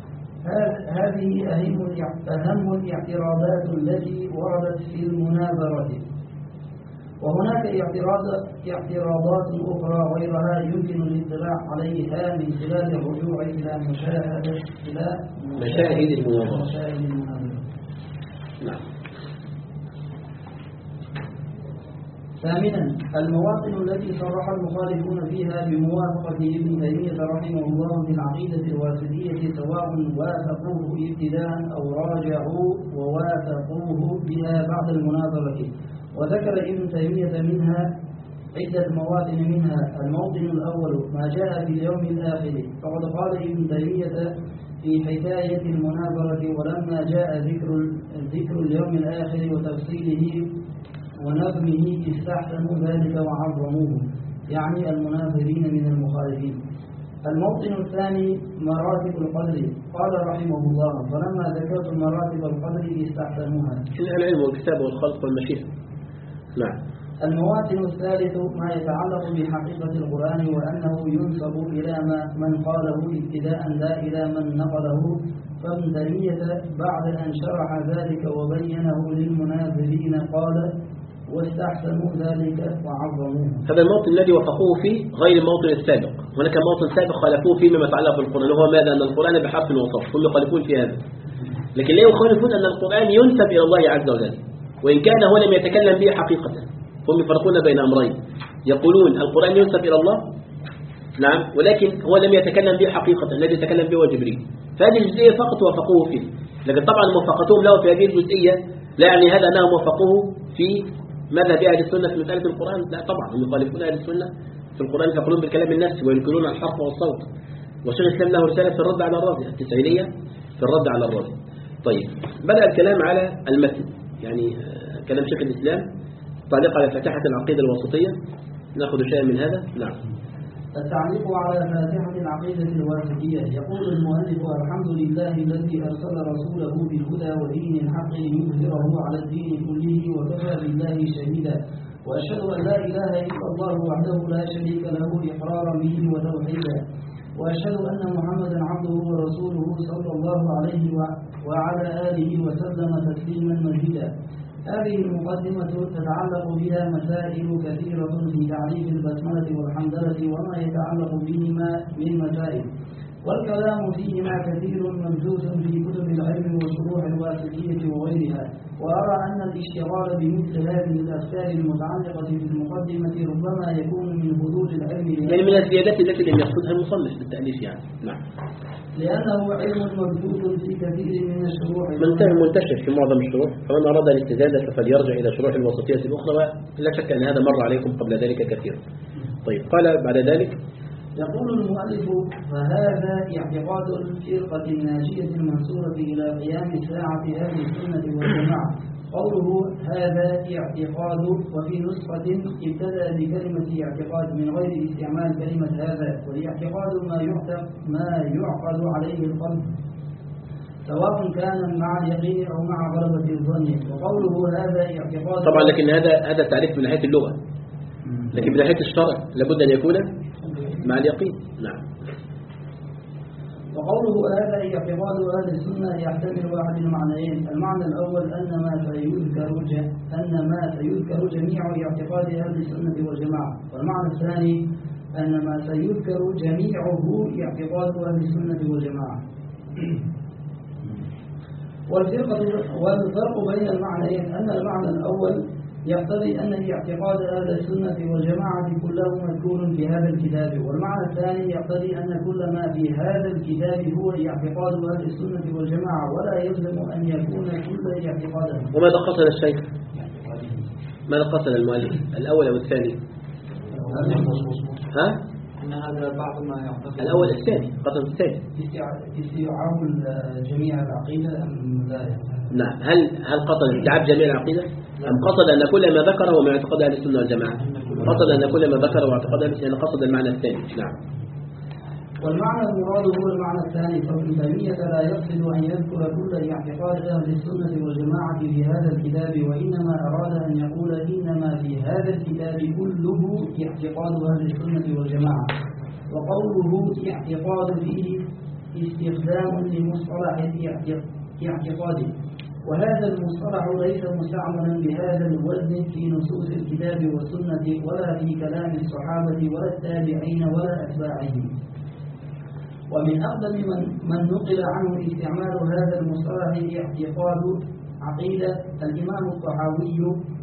هذه أهم أهم الاعتراضات التي وردت في المناظرة. وهناك اعتراضات أخرى غيرها يمكن الاطلاع عليها من خلال الرجوع إلى مشاهدة إلى مشاهد المناظرة. نعم. ثامنا، المواطن التي صرح المخالفون فيها بموافقة ابن تيمية رحمه الله في العقيدة الواسطية، سواء وافقوه ابتداء أو راجعوا ووافقوه بها بعد المناظرة. وذكر ابن تيمية منها عدة مواطن، منها الموطن الأول ما جاء في اليوم الآخر. فقد قال ابن تيمية في حكاية المناظرة: ولما جاء ذكر ذكر اليوم الآخر وتفصيله ونظمه استحسنوا ذلك وعظموه، يعني المناظرين من المخالفين. الموطن الثاني مراتب القدر. قال رحمه الله: فلما ذكرت مراتب القدر استحسنوها. العلم والكتاب والخلق والمشيئة. نعم. المواطن الثالث ما يتعلق بحقيقة القرآن، وأنه ينسب إلى من قاله ابتداء لا إلى من نقله. فابن تيمية بعد أن شرح ذلك وبينه للمناظرين قال: واستحسنوا ذلك وعظموه. هذا الموطن الذي وفقوه فيه غير الموطن السابق. هناك موطن سابق خالفوه فيه مما يتعلق بالقرآن، وهو ماذا؟ أن القرآن بحرف وصف، هم يخالفون في هذا. لكن لا يخالفون أن القرآن ينسب إلى الله عز وجل، وإن كان هو لم يتكلم به حقيقة. هم يفرقون بين أمرين، يقولون القرآن ينسب إلى الله نعم، ولكن هو لم يتكلم به حقيقة، الذي يتكلم به هو جبريل. فهذه الجزئية فقط وفقوه فيه. لكن طبعا موافقتهم له في هذه الجزئية لا يعني هذا أنهم وفقوه في ماذا بأهل السنة في مسألة القرآن. لا طبعا، هم يخالفون أهل السنة في القرآن، يقولون بالكلام النفسي وينكرون الحرف والصوت. وشيخ الإسلام له رسالة في الرد على الرازي، التسعينية في الرد على الرازي. طيب، بدأ الكلام على المتن، يعني كلام شيخ الإسلام تعليق على فاتحة العقيدة الوسطية. نأخذ شيئا من هذا. نعم. التعليق على فاتحة العقيدة الواسطية. يقول المؤلف: الحمد لله الذي أرسل رسوله بالهدى ودين الحق ليظهره على الدين كله وكفى بالله شهيدا. وأشهد أن لا إله إلا الله وحده لا شريك له إقرارا به وتوحيدا. وأشهد أن محمدا عبده ورسوله صلى الله عليه وعلى آله وسلم تسليما مزيدا. هذه المقدمة تتعلق بها مسائل كثيرة في تعريف البسملة والحمدلة وما يتعلق بهما من مسائل، والكلام فيهما كثير مبثوث في كتب العلم وشروح الواسطية وغيرها. وأرى أن الاشتغال بمثل هذه الأفكار المتعلقة بالمقدمة ربما يكون من حدود العلم، يعني من الزيادات التي لم يقصدها المصنف بالتأليف يعني. نعم. لأنه علم مبثوث في كثير من الشروح منتشر في معظم الشروح، فمن أراد الاستزادة فليرجع إلى شروح الوسطية الأخرى، ولا شك أن هذا مر عليكم قبل ذلك كثيرا. طيب، قال بعد ذلك: يقول المؤلف: فهذا اعتقاد الفرقة الناجية المنصورة إلى قيام الساعة أهل السنة والجماعة. قوله هذا اعتقاد، وفي نسخة ابتدأ بكلمة اعتقاد من غير استعمال كلمة هذا، والاعتقاد ما يعتق ما يعقد عليه القلب سواء كان مع اليقين أو مع غلبة الظن. وقوله هذا اعتقاد، طبعا لكن هذا هذا تعريف من ناحية اللغة، لكن من ناحية الشرع لابد أن يكون مع اليقين. نعم. وقوله هذا اعتقاد أهل السنة يحتمل واحد المعنيين. المعنى الأول أن ما سيذكر أن ما سيذكر جميع اعتقاد أهل السنة والجماعة، والمعنى الثاني أن ما سيذكر جميعه اعتقاد أهل السنة والجماعة. والفرق والفرق بين المعنيين أن المعنى الأول يقتضي أن اعتقاد أهل السنة والجماعة كله مذكور في هذا الكتاب، والمعنى الثاني يقتضي أن كل ما في هذا الكتاب هو اعتقاد أهل السنة والجماعة، ولا يلزم أن يكون كل اعتقادا. وماذا قصد الشيخ؟ ماذا قصد المؤلف؟ الأول أو الثاني؟ ها؟ أن هذا بعض ما يعتقد. الأول الثاني، قصد الثاني. استيعاب جميع العقيدة أم لا؟ نعم. هل هل قصد استيعاب جميع العقيدة؟ أم قصد أن كل ما ذكر هو من اعتقاد أهل السنة والجماعة؟ قصد أن كل ما ذكر هو اعتقاد أهل السنة، قصد المعنى الثاني. نعم. والمعنى المراد هو المعنى الثاني. فابن تيمية لا يقصد أن يذكر كل اعتقاد أهل السنة والجماعة في هذا الكتاب، وإنما أراد أن يقول إنما في هذا الكتاب كله اعتقاد أهل السنة والجماعة. وقوله اعتقاد فيه استخدام لمصطلح اعتقاد، وهذا المصطلح ليس مستعملا بهذا الوزن في نصوص الكتاب والسنة ولا في كلام الصحابة ولا التابعين ولا أتباعهم. ومن أقدم من, من نقل عنه استعمال هذا المصطلح اعتقاد عقيدة الإمام الطحاوي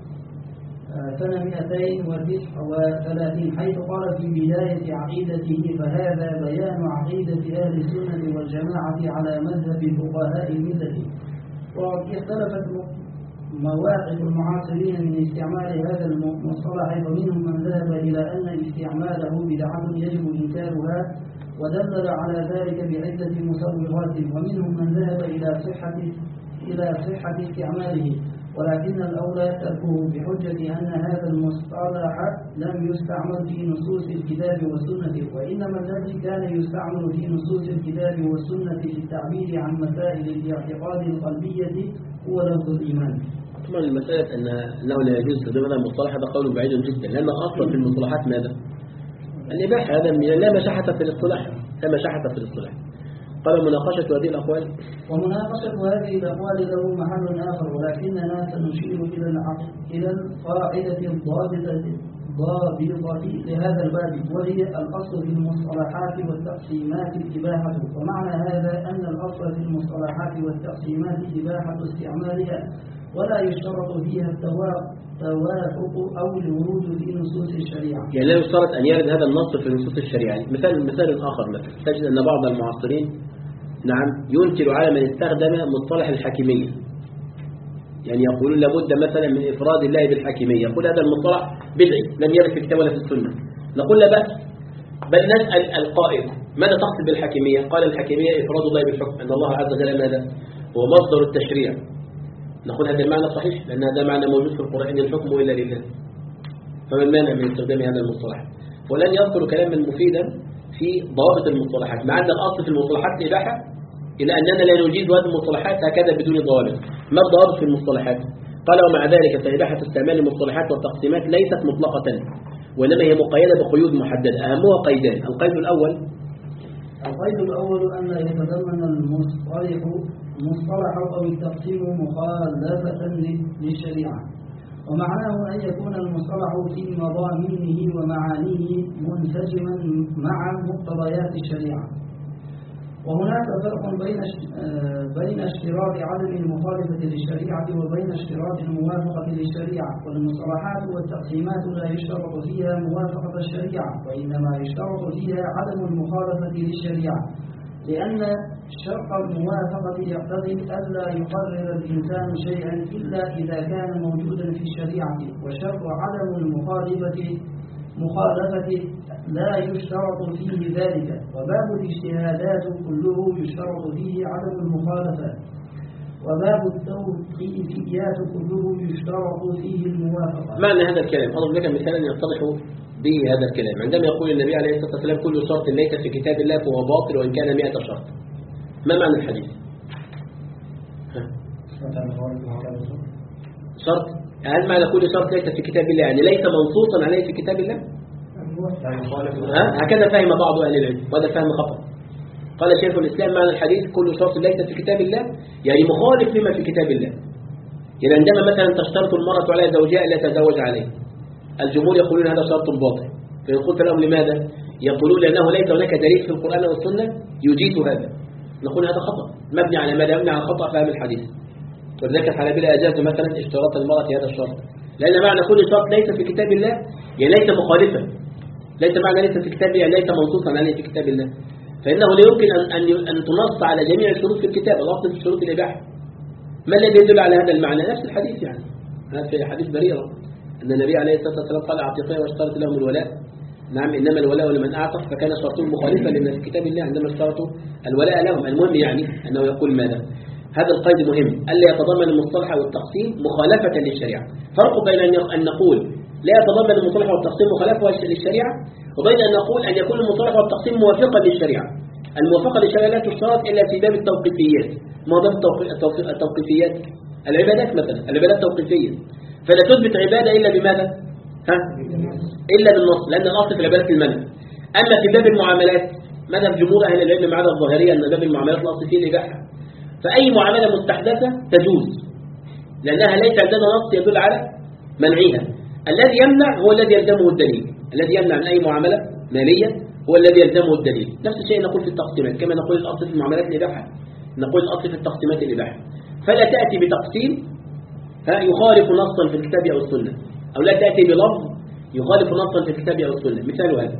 سنة مئتين وتسعة وثلاثين، حيث قال في بداية عقيدته: فهذا بيان عقيدة أهل السنة والجماعة على مذهب فقهاء الملة. وقد اختلفت مواقف المعاصرين من استعمال هذا المصطلح، ومنهم من ذهب إلى أن استعماله بدعة يجب إنكارها ودلل على ذلك بعدة مسوغات، ومنهم من ذهب إلى صحة إلى صحة استعماله، ولكن الأولى تركه بحجة أن هذا المصطلح لم يستعمل في نصوص الكتاب والسنة، وإنما الذي كان يستعمل في نصوص الكتاب والسنة في التعبير عن مسائل الاعتقاد القلبية هو لفظ الإيمان. طبعا المسألة أن أنه لا يجوز استخدام هذا المصطلح هذا قول بعيد جدا، لأن أصلا في المصطلحات ماذا؟ الإباحة. هذا لا مشاحة في الاصطلاح، لا مشاحة في الاصطلاح. قال مناقشة هذه الأقوال ومناقشة هذه الأقوال له محل آخر، ولكننا سنشير إلى إلى القاعدة الضابطة ضابطة لهذا الباب، وهي الأصل في المصطلحات والتقسيمات الإباحة. ومعنى هذا أن الأصل في المصطلحات والتقسيمات إباحة استعمالها، ولا يشترط فيها التوافق أو الورود في نصوص الشريعة. يعني لا يشترط أن يرد هذا النص في نصوص الشريعة. مثال مثال آخر، مثلا تجد أن بعض المعاصرين نعم ينكر على من استخدم مصطلح الحاكمية، يعني يقولون لابد مثلا من إفراد الله بالحاكمية، يقول هذا المصطلح بدعي لم يرد في الكتاب ولا في السنة. نقول لا بأس، بل نسأل القائل ماذا تقصد بالحاكمية؟ قال الحاكمية إفراد الله بالحكم، أن الله عز وجل ماذا؟ هو مصدر التشريع. نقول هذا المعنى صحيح، لأن هذا معنى موجود في القرآن: الحكم إلا لله. فما المانع من استخدام هذا المصطلح؟ ولن يذكر كلاما مفيدا في ضوابط المصطلحات، مع أن الأصل في المصطلحات الإباحة، إلا أننا لا نجيز هذه المصطلحات هكذا بدون ضوابط. ما الضوابط في المصطلحات؟ قال ومع ذلك فإباحة استعمال المصطلحات والتقسيمات ليست مطلقة، وإنما هي مقيدة بقيود محددة، أهمها قيدان. القيد الأول القيد الأول أن يتضمن المصطلح مصطلح أو التقسيم مخالفة للشريعة، ومعناه أن يكون المصطلح في مضامينه ومعانيه منسجما مع مقتضيات الشريعة. وهناك فرق بين بين اشتراط عدم المخالفة للشريعة وبين اشتراط الموافقة للشريعة. والمصطلحات والتقسيمات لا يشترط فيها موافقة الشريعة، وإنما يشترط فيها عدم المخالفة للشريعة، لأن شرط الموافقة يقتضي ألا يقرر الإنسان شيئا إلا إذا كان موجودا في الشريعة، وشرط عدم المخالفة مخالفة لا يشترط فيه ذلك. وباب الاجتهادات كله يشترط فيه عدم المخالفة، وباب التوقيفيات كله يشترط فيه الموافقة. معنى هذا الكلام أضرب لك مثالا يتضح به هذا الكلام. عندما يقول النبي عليه الصلاة والسلام كل شرط ليس في كتاب الله فهو باطل وإن كان مئة شرط، ما معنى الحديث؟ شرط، هل معنى كل شرط ليس في كتاب الله يعني ليس منصوصا عليه في كتاب الله؟ ها؟ هكذا فهم بعض أهل العلم، وهذا فهم خطأ. قال شيخ الإسلام معنى الحديث كل شرط ليس في كتاب الله يعني مخالف لما في كتاب الله. يعني عندما مثلا تشترط المرأة على زوجها لا تزوج عليه، الجمهور يقولون هذا شرط باطل، فإن قلت لهم لماذا؟ يقولون لأنه ليس هناك دليل في القرآن والسنة يجيز هذا. نقول هذا خطأ مبني على ماذا؟ مبني على خطأ فهم الحديث. ولذلك الحنابلة أجازوا مثلا اشتراط المرأة هذا الشرط، لأن معنى كل شرط ليس في كتاب الله يعني ليس مخالفا، ليس معنى ليس في كتاب الله يعني ليس منصوصا عليه في كتاب الله، فإنه لا يمكن أن أن أن تنص على جميع الشروط في الكتاب، الأصل في شروط الإباحة. ما الذي يدل على هذا المعنى؟ نفس الحديث يعني، هذا في حديث بريرة أن النبي عليه الصلاة والسلام قال أعتقوا واشترط لهم الولاء. نعم، إنما الولاء لمن أعتق، فكان شرطه مخالفا لما في كتاب الله عندما اشترطوا الولاء لهم. المهم يعني أنه يقول ماذا؟ هذا القيد مهم، ألا يتضمن المصطلح والتقسيم مخالفة للشريعة. فرق بين أن نقول لا يتضمن المصطلح والتقسيم مخالفة للشريعة، وبين أن نقول أن يكون المصطلح والتقسيم موافقا للشريعة. الموافقة للشريعة لا تشترط إلا في باب التوقيفيات. ما باب التوقيفيات؟ العبادات مثلا، العبادات توقيفية، فلا تثبت عبادة إلا بماذا؟ ها؟ إلا بالنص، لأن الأصل في العبادات المنع. أما في باب المعاملات ماذا في جمهور أهل العلم مع الظاهرية أن باب المعاملات الأصل فيه الإباحة، فأي معاملة مستحدثة تجوز لأنها ليس عندنا نص يدل على منعها. الذي يمنع هو الذي يلزمه الدليل، الذي يمنع من أي معاملة مالية هو الذي يلزمه الدليل. نفس الشيء نقول في التقسيمات، كما نقول الأصل في المعاملات الإباحة نقول الأصل في التقسيمات الإباحة. فلا تأتي بتقسيم يخالف نصا في الكتاب أو السنة، أو لا تأتي بلفظ يخالف نصا في الكتاب أو السنة. مثال هذا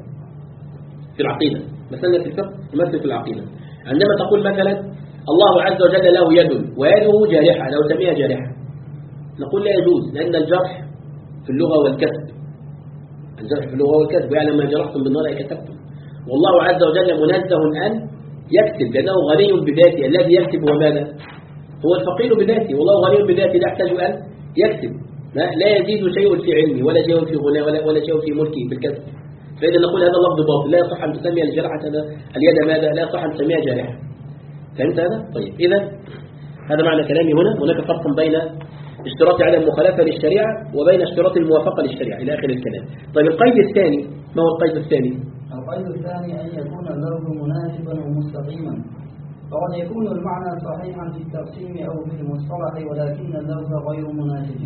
في العقيدة، مثلا في الفقه يمثل في العقيدة، عندما تقول مثلا الله عز وجل له يد ويده جارحة، لو سميها جارحة نقول لا يجوز، لأن الجرح في اللغة والكسب، الجرح في اللغة والكسب، ويعلم ما جرحتم بالنار أي كتبتم. والله عز وجل منزه أن يكتب لأنه غني بذاته، الذي يكتب هو ماذا؟ هو الفقير بذاته، والله غني بذاته لا يحتاج أن يكتب، لا يزيد شيء في علمه ولا شيء في غناه ولا, ولا شيء في ملكه بالكسب. فإذا نقول هذا اللفظ باطل، لا يصح أن تسمي الجرحة اليد ماذا؟ لا يصح أن تسميها جارحة. فهمت هذا؟ طيب، إذا هذا معنى كلامي هنا. هناك فرق بين اشتراط عدم المخالفة للشريعة وبين اشتراط الموافقة للشريعة إلى آخر الكلام. طيب القيد الثاني، ما هو القيد الثاني؟ القيد الثاني أن يكون اللفظ مناسبا ومستقيما، فقد يكون المعنى صحيحا في التقسيم أو في المصطلح ولكن اللفظ غير مناسب.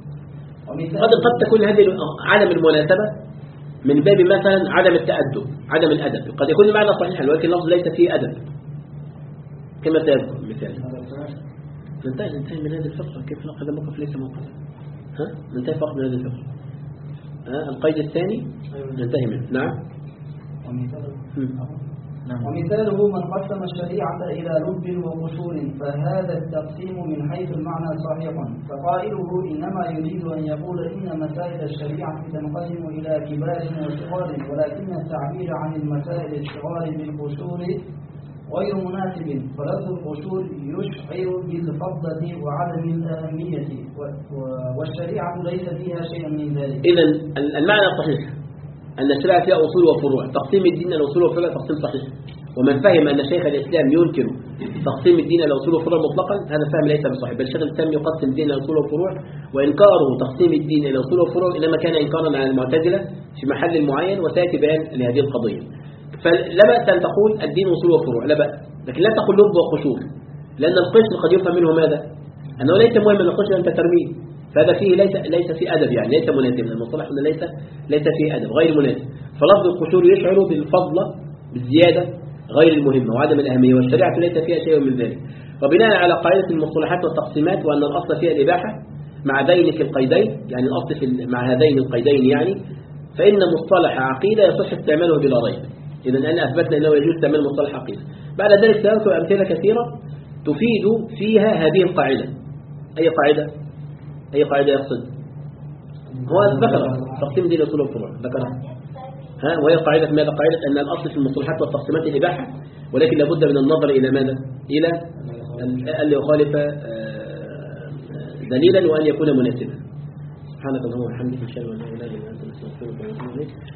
قد قد تكون هذه عدم المناسبة من باب مثلا عدم التأدب، عدم الأدب، قد يكون المعنى صحيحا ولكن اللفظ ليس فيه أدب، كما سيذكر مثال. ننتهي ننتهي من هذه الفقرة، كيف هذا موقف ليس موقف، ها ننتهي فقط من هذه الفقرة. ها القيد الثاني ننتهي منه. نعم. ومثاله من قسم الشريعة إلى لب وقشور، فهذا التقسيم من حيث المعنى صحيح، فقائله إنما يريد أن يقول إن مسائل الشريعة تنقسم إلى كبار وصغار، ولكن التعبير عن المسائل الصغار بالقشور غير مناسب، فلفظ القشور يشعر بالفضة وعدم الأهمية، والشريعة ليس فيها شيء من ذلك. إذن المعنى صحيح، أن الشريعة فيها أصول وفروع. تقسيم الدين إلى أصول وفروع تقسيم صحيح، ومن فهم أن شيخ الإسلام ينكر تقسيم الدين إلى أصول وفروع مطلقا هذا فهم ليس بصحيح، بل شيخ الإسلام يقسم الدين إلى أصول وفروع، وإنكاره تقسيم الدين إلى أصول وفروع إنما كان إنكارا على المعتزلة في محل معين، وسيأتي بيان لهذه القضية. فلا بأس أن تقول الدين أصول وفروع، لا بأس، لكن لا تقول لب وقشور، لأن القشر قد يفهم منه ماذا؟ أنه ليس مهم أن القشر أنت ترميه، فهذا فيه ليس ليس في أدب، يعني ليس مناسب، المصطلح هنا ليس ليس فيه أدب، غير مناسب. فلفظ القشور يشعر بالفضل بالزيادة غير المهمة وعدم الأهمية، والشريعة ليس فيها شيء من ذلك. وبناء على قاعدة المصطلحات والتقسيمات وأن الأصل فيها الإباحة مع ذينك القيدين، يعني الأصل في مع هذين القيدين، يعني فإن مصطلح عقيدة يصح استعماله بلا ريب. إذا أنا أثبتنا أنه يجوز استعمال مصطلح عقيدة. بعد ذلك سأذكر أمثلة كثيرة تفيد فيها هذه القاعدة. أي قاعدة؟ أي قاعدة يقصد؟ هو ذكر تقسيم دين أصول الفروع ذكرها، ها، وهي قاعدة ماذا؟ قاعدة أن الأصل في المصطلحات والتقسيمات الإباحة، ولكن لابد من النظر إلى ماذا؟ إلى أن يخالف دليلا وأن يكون مناسبا. سبحانك اللهم وبحمدك، أشهد أن لا إله إلا أنت، نستغفرك ونتوب إليك.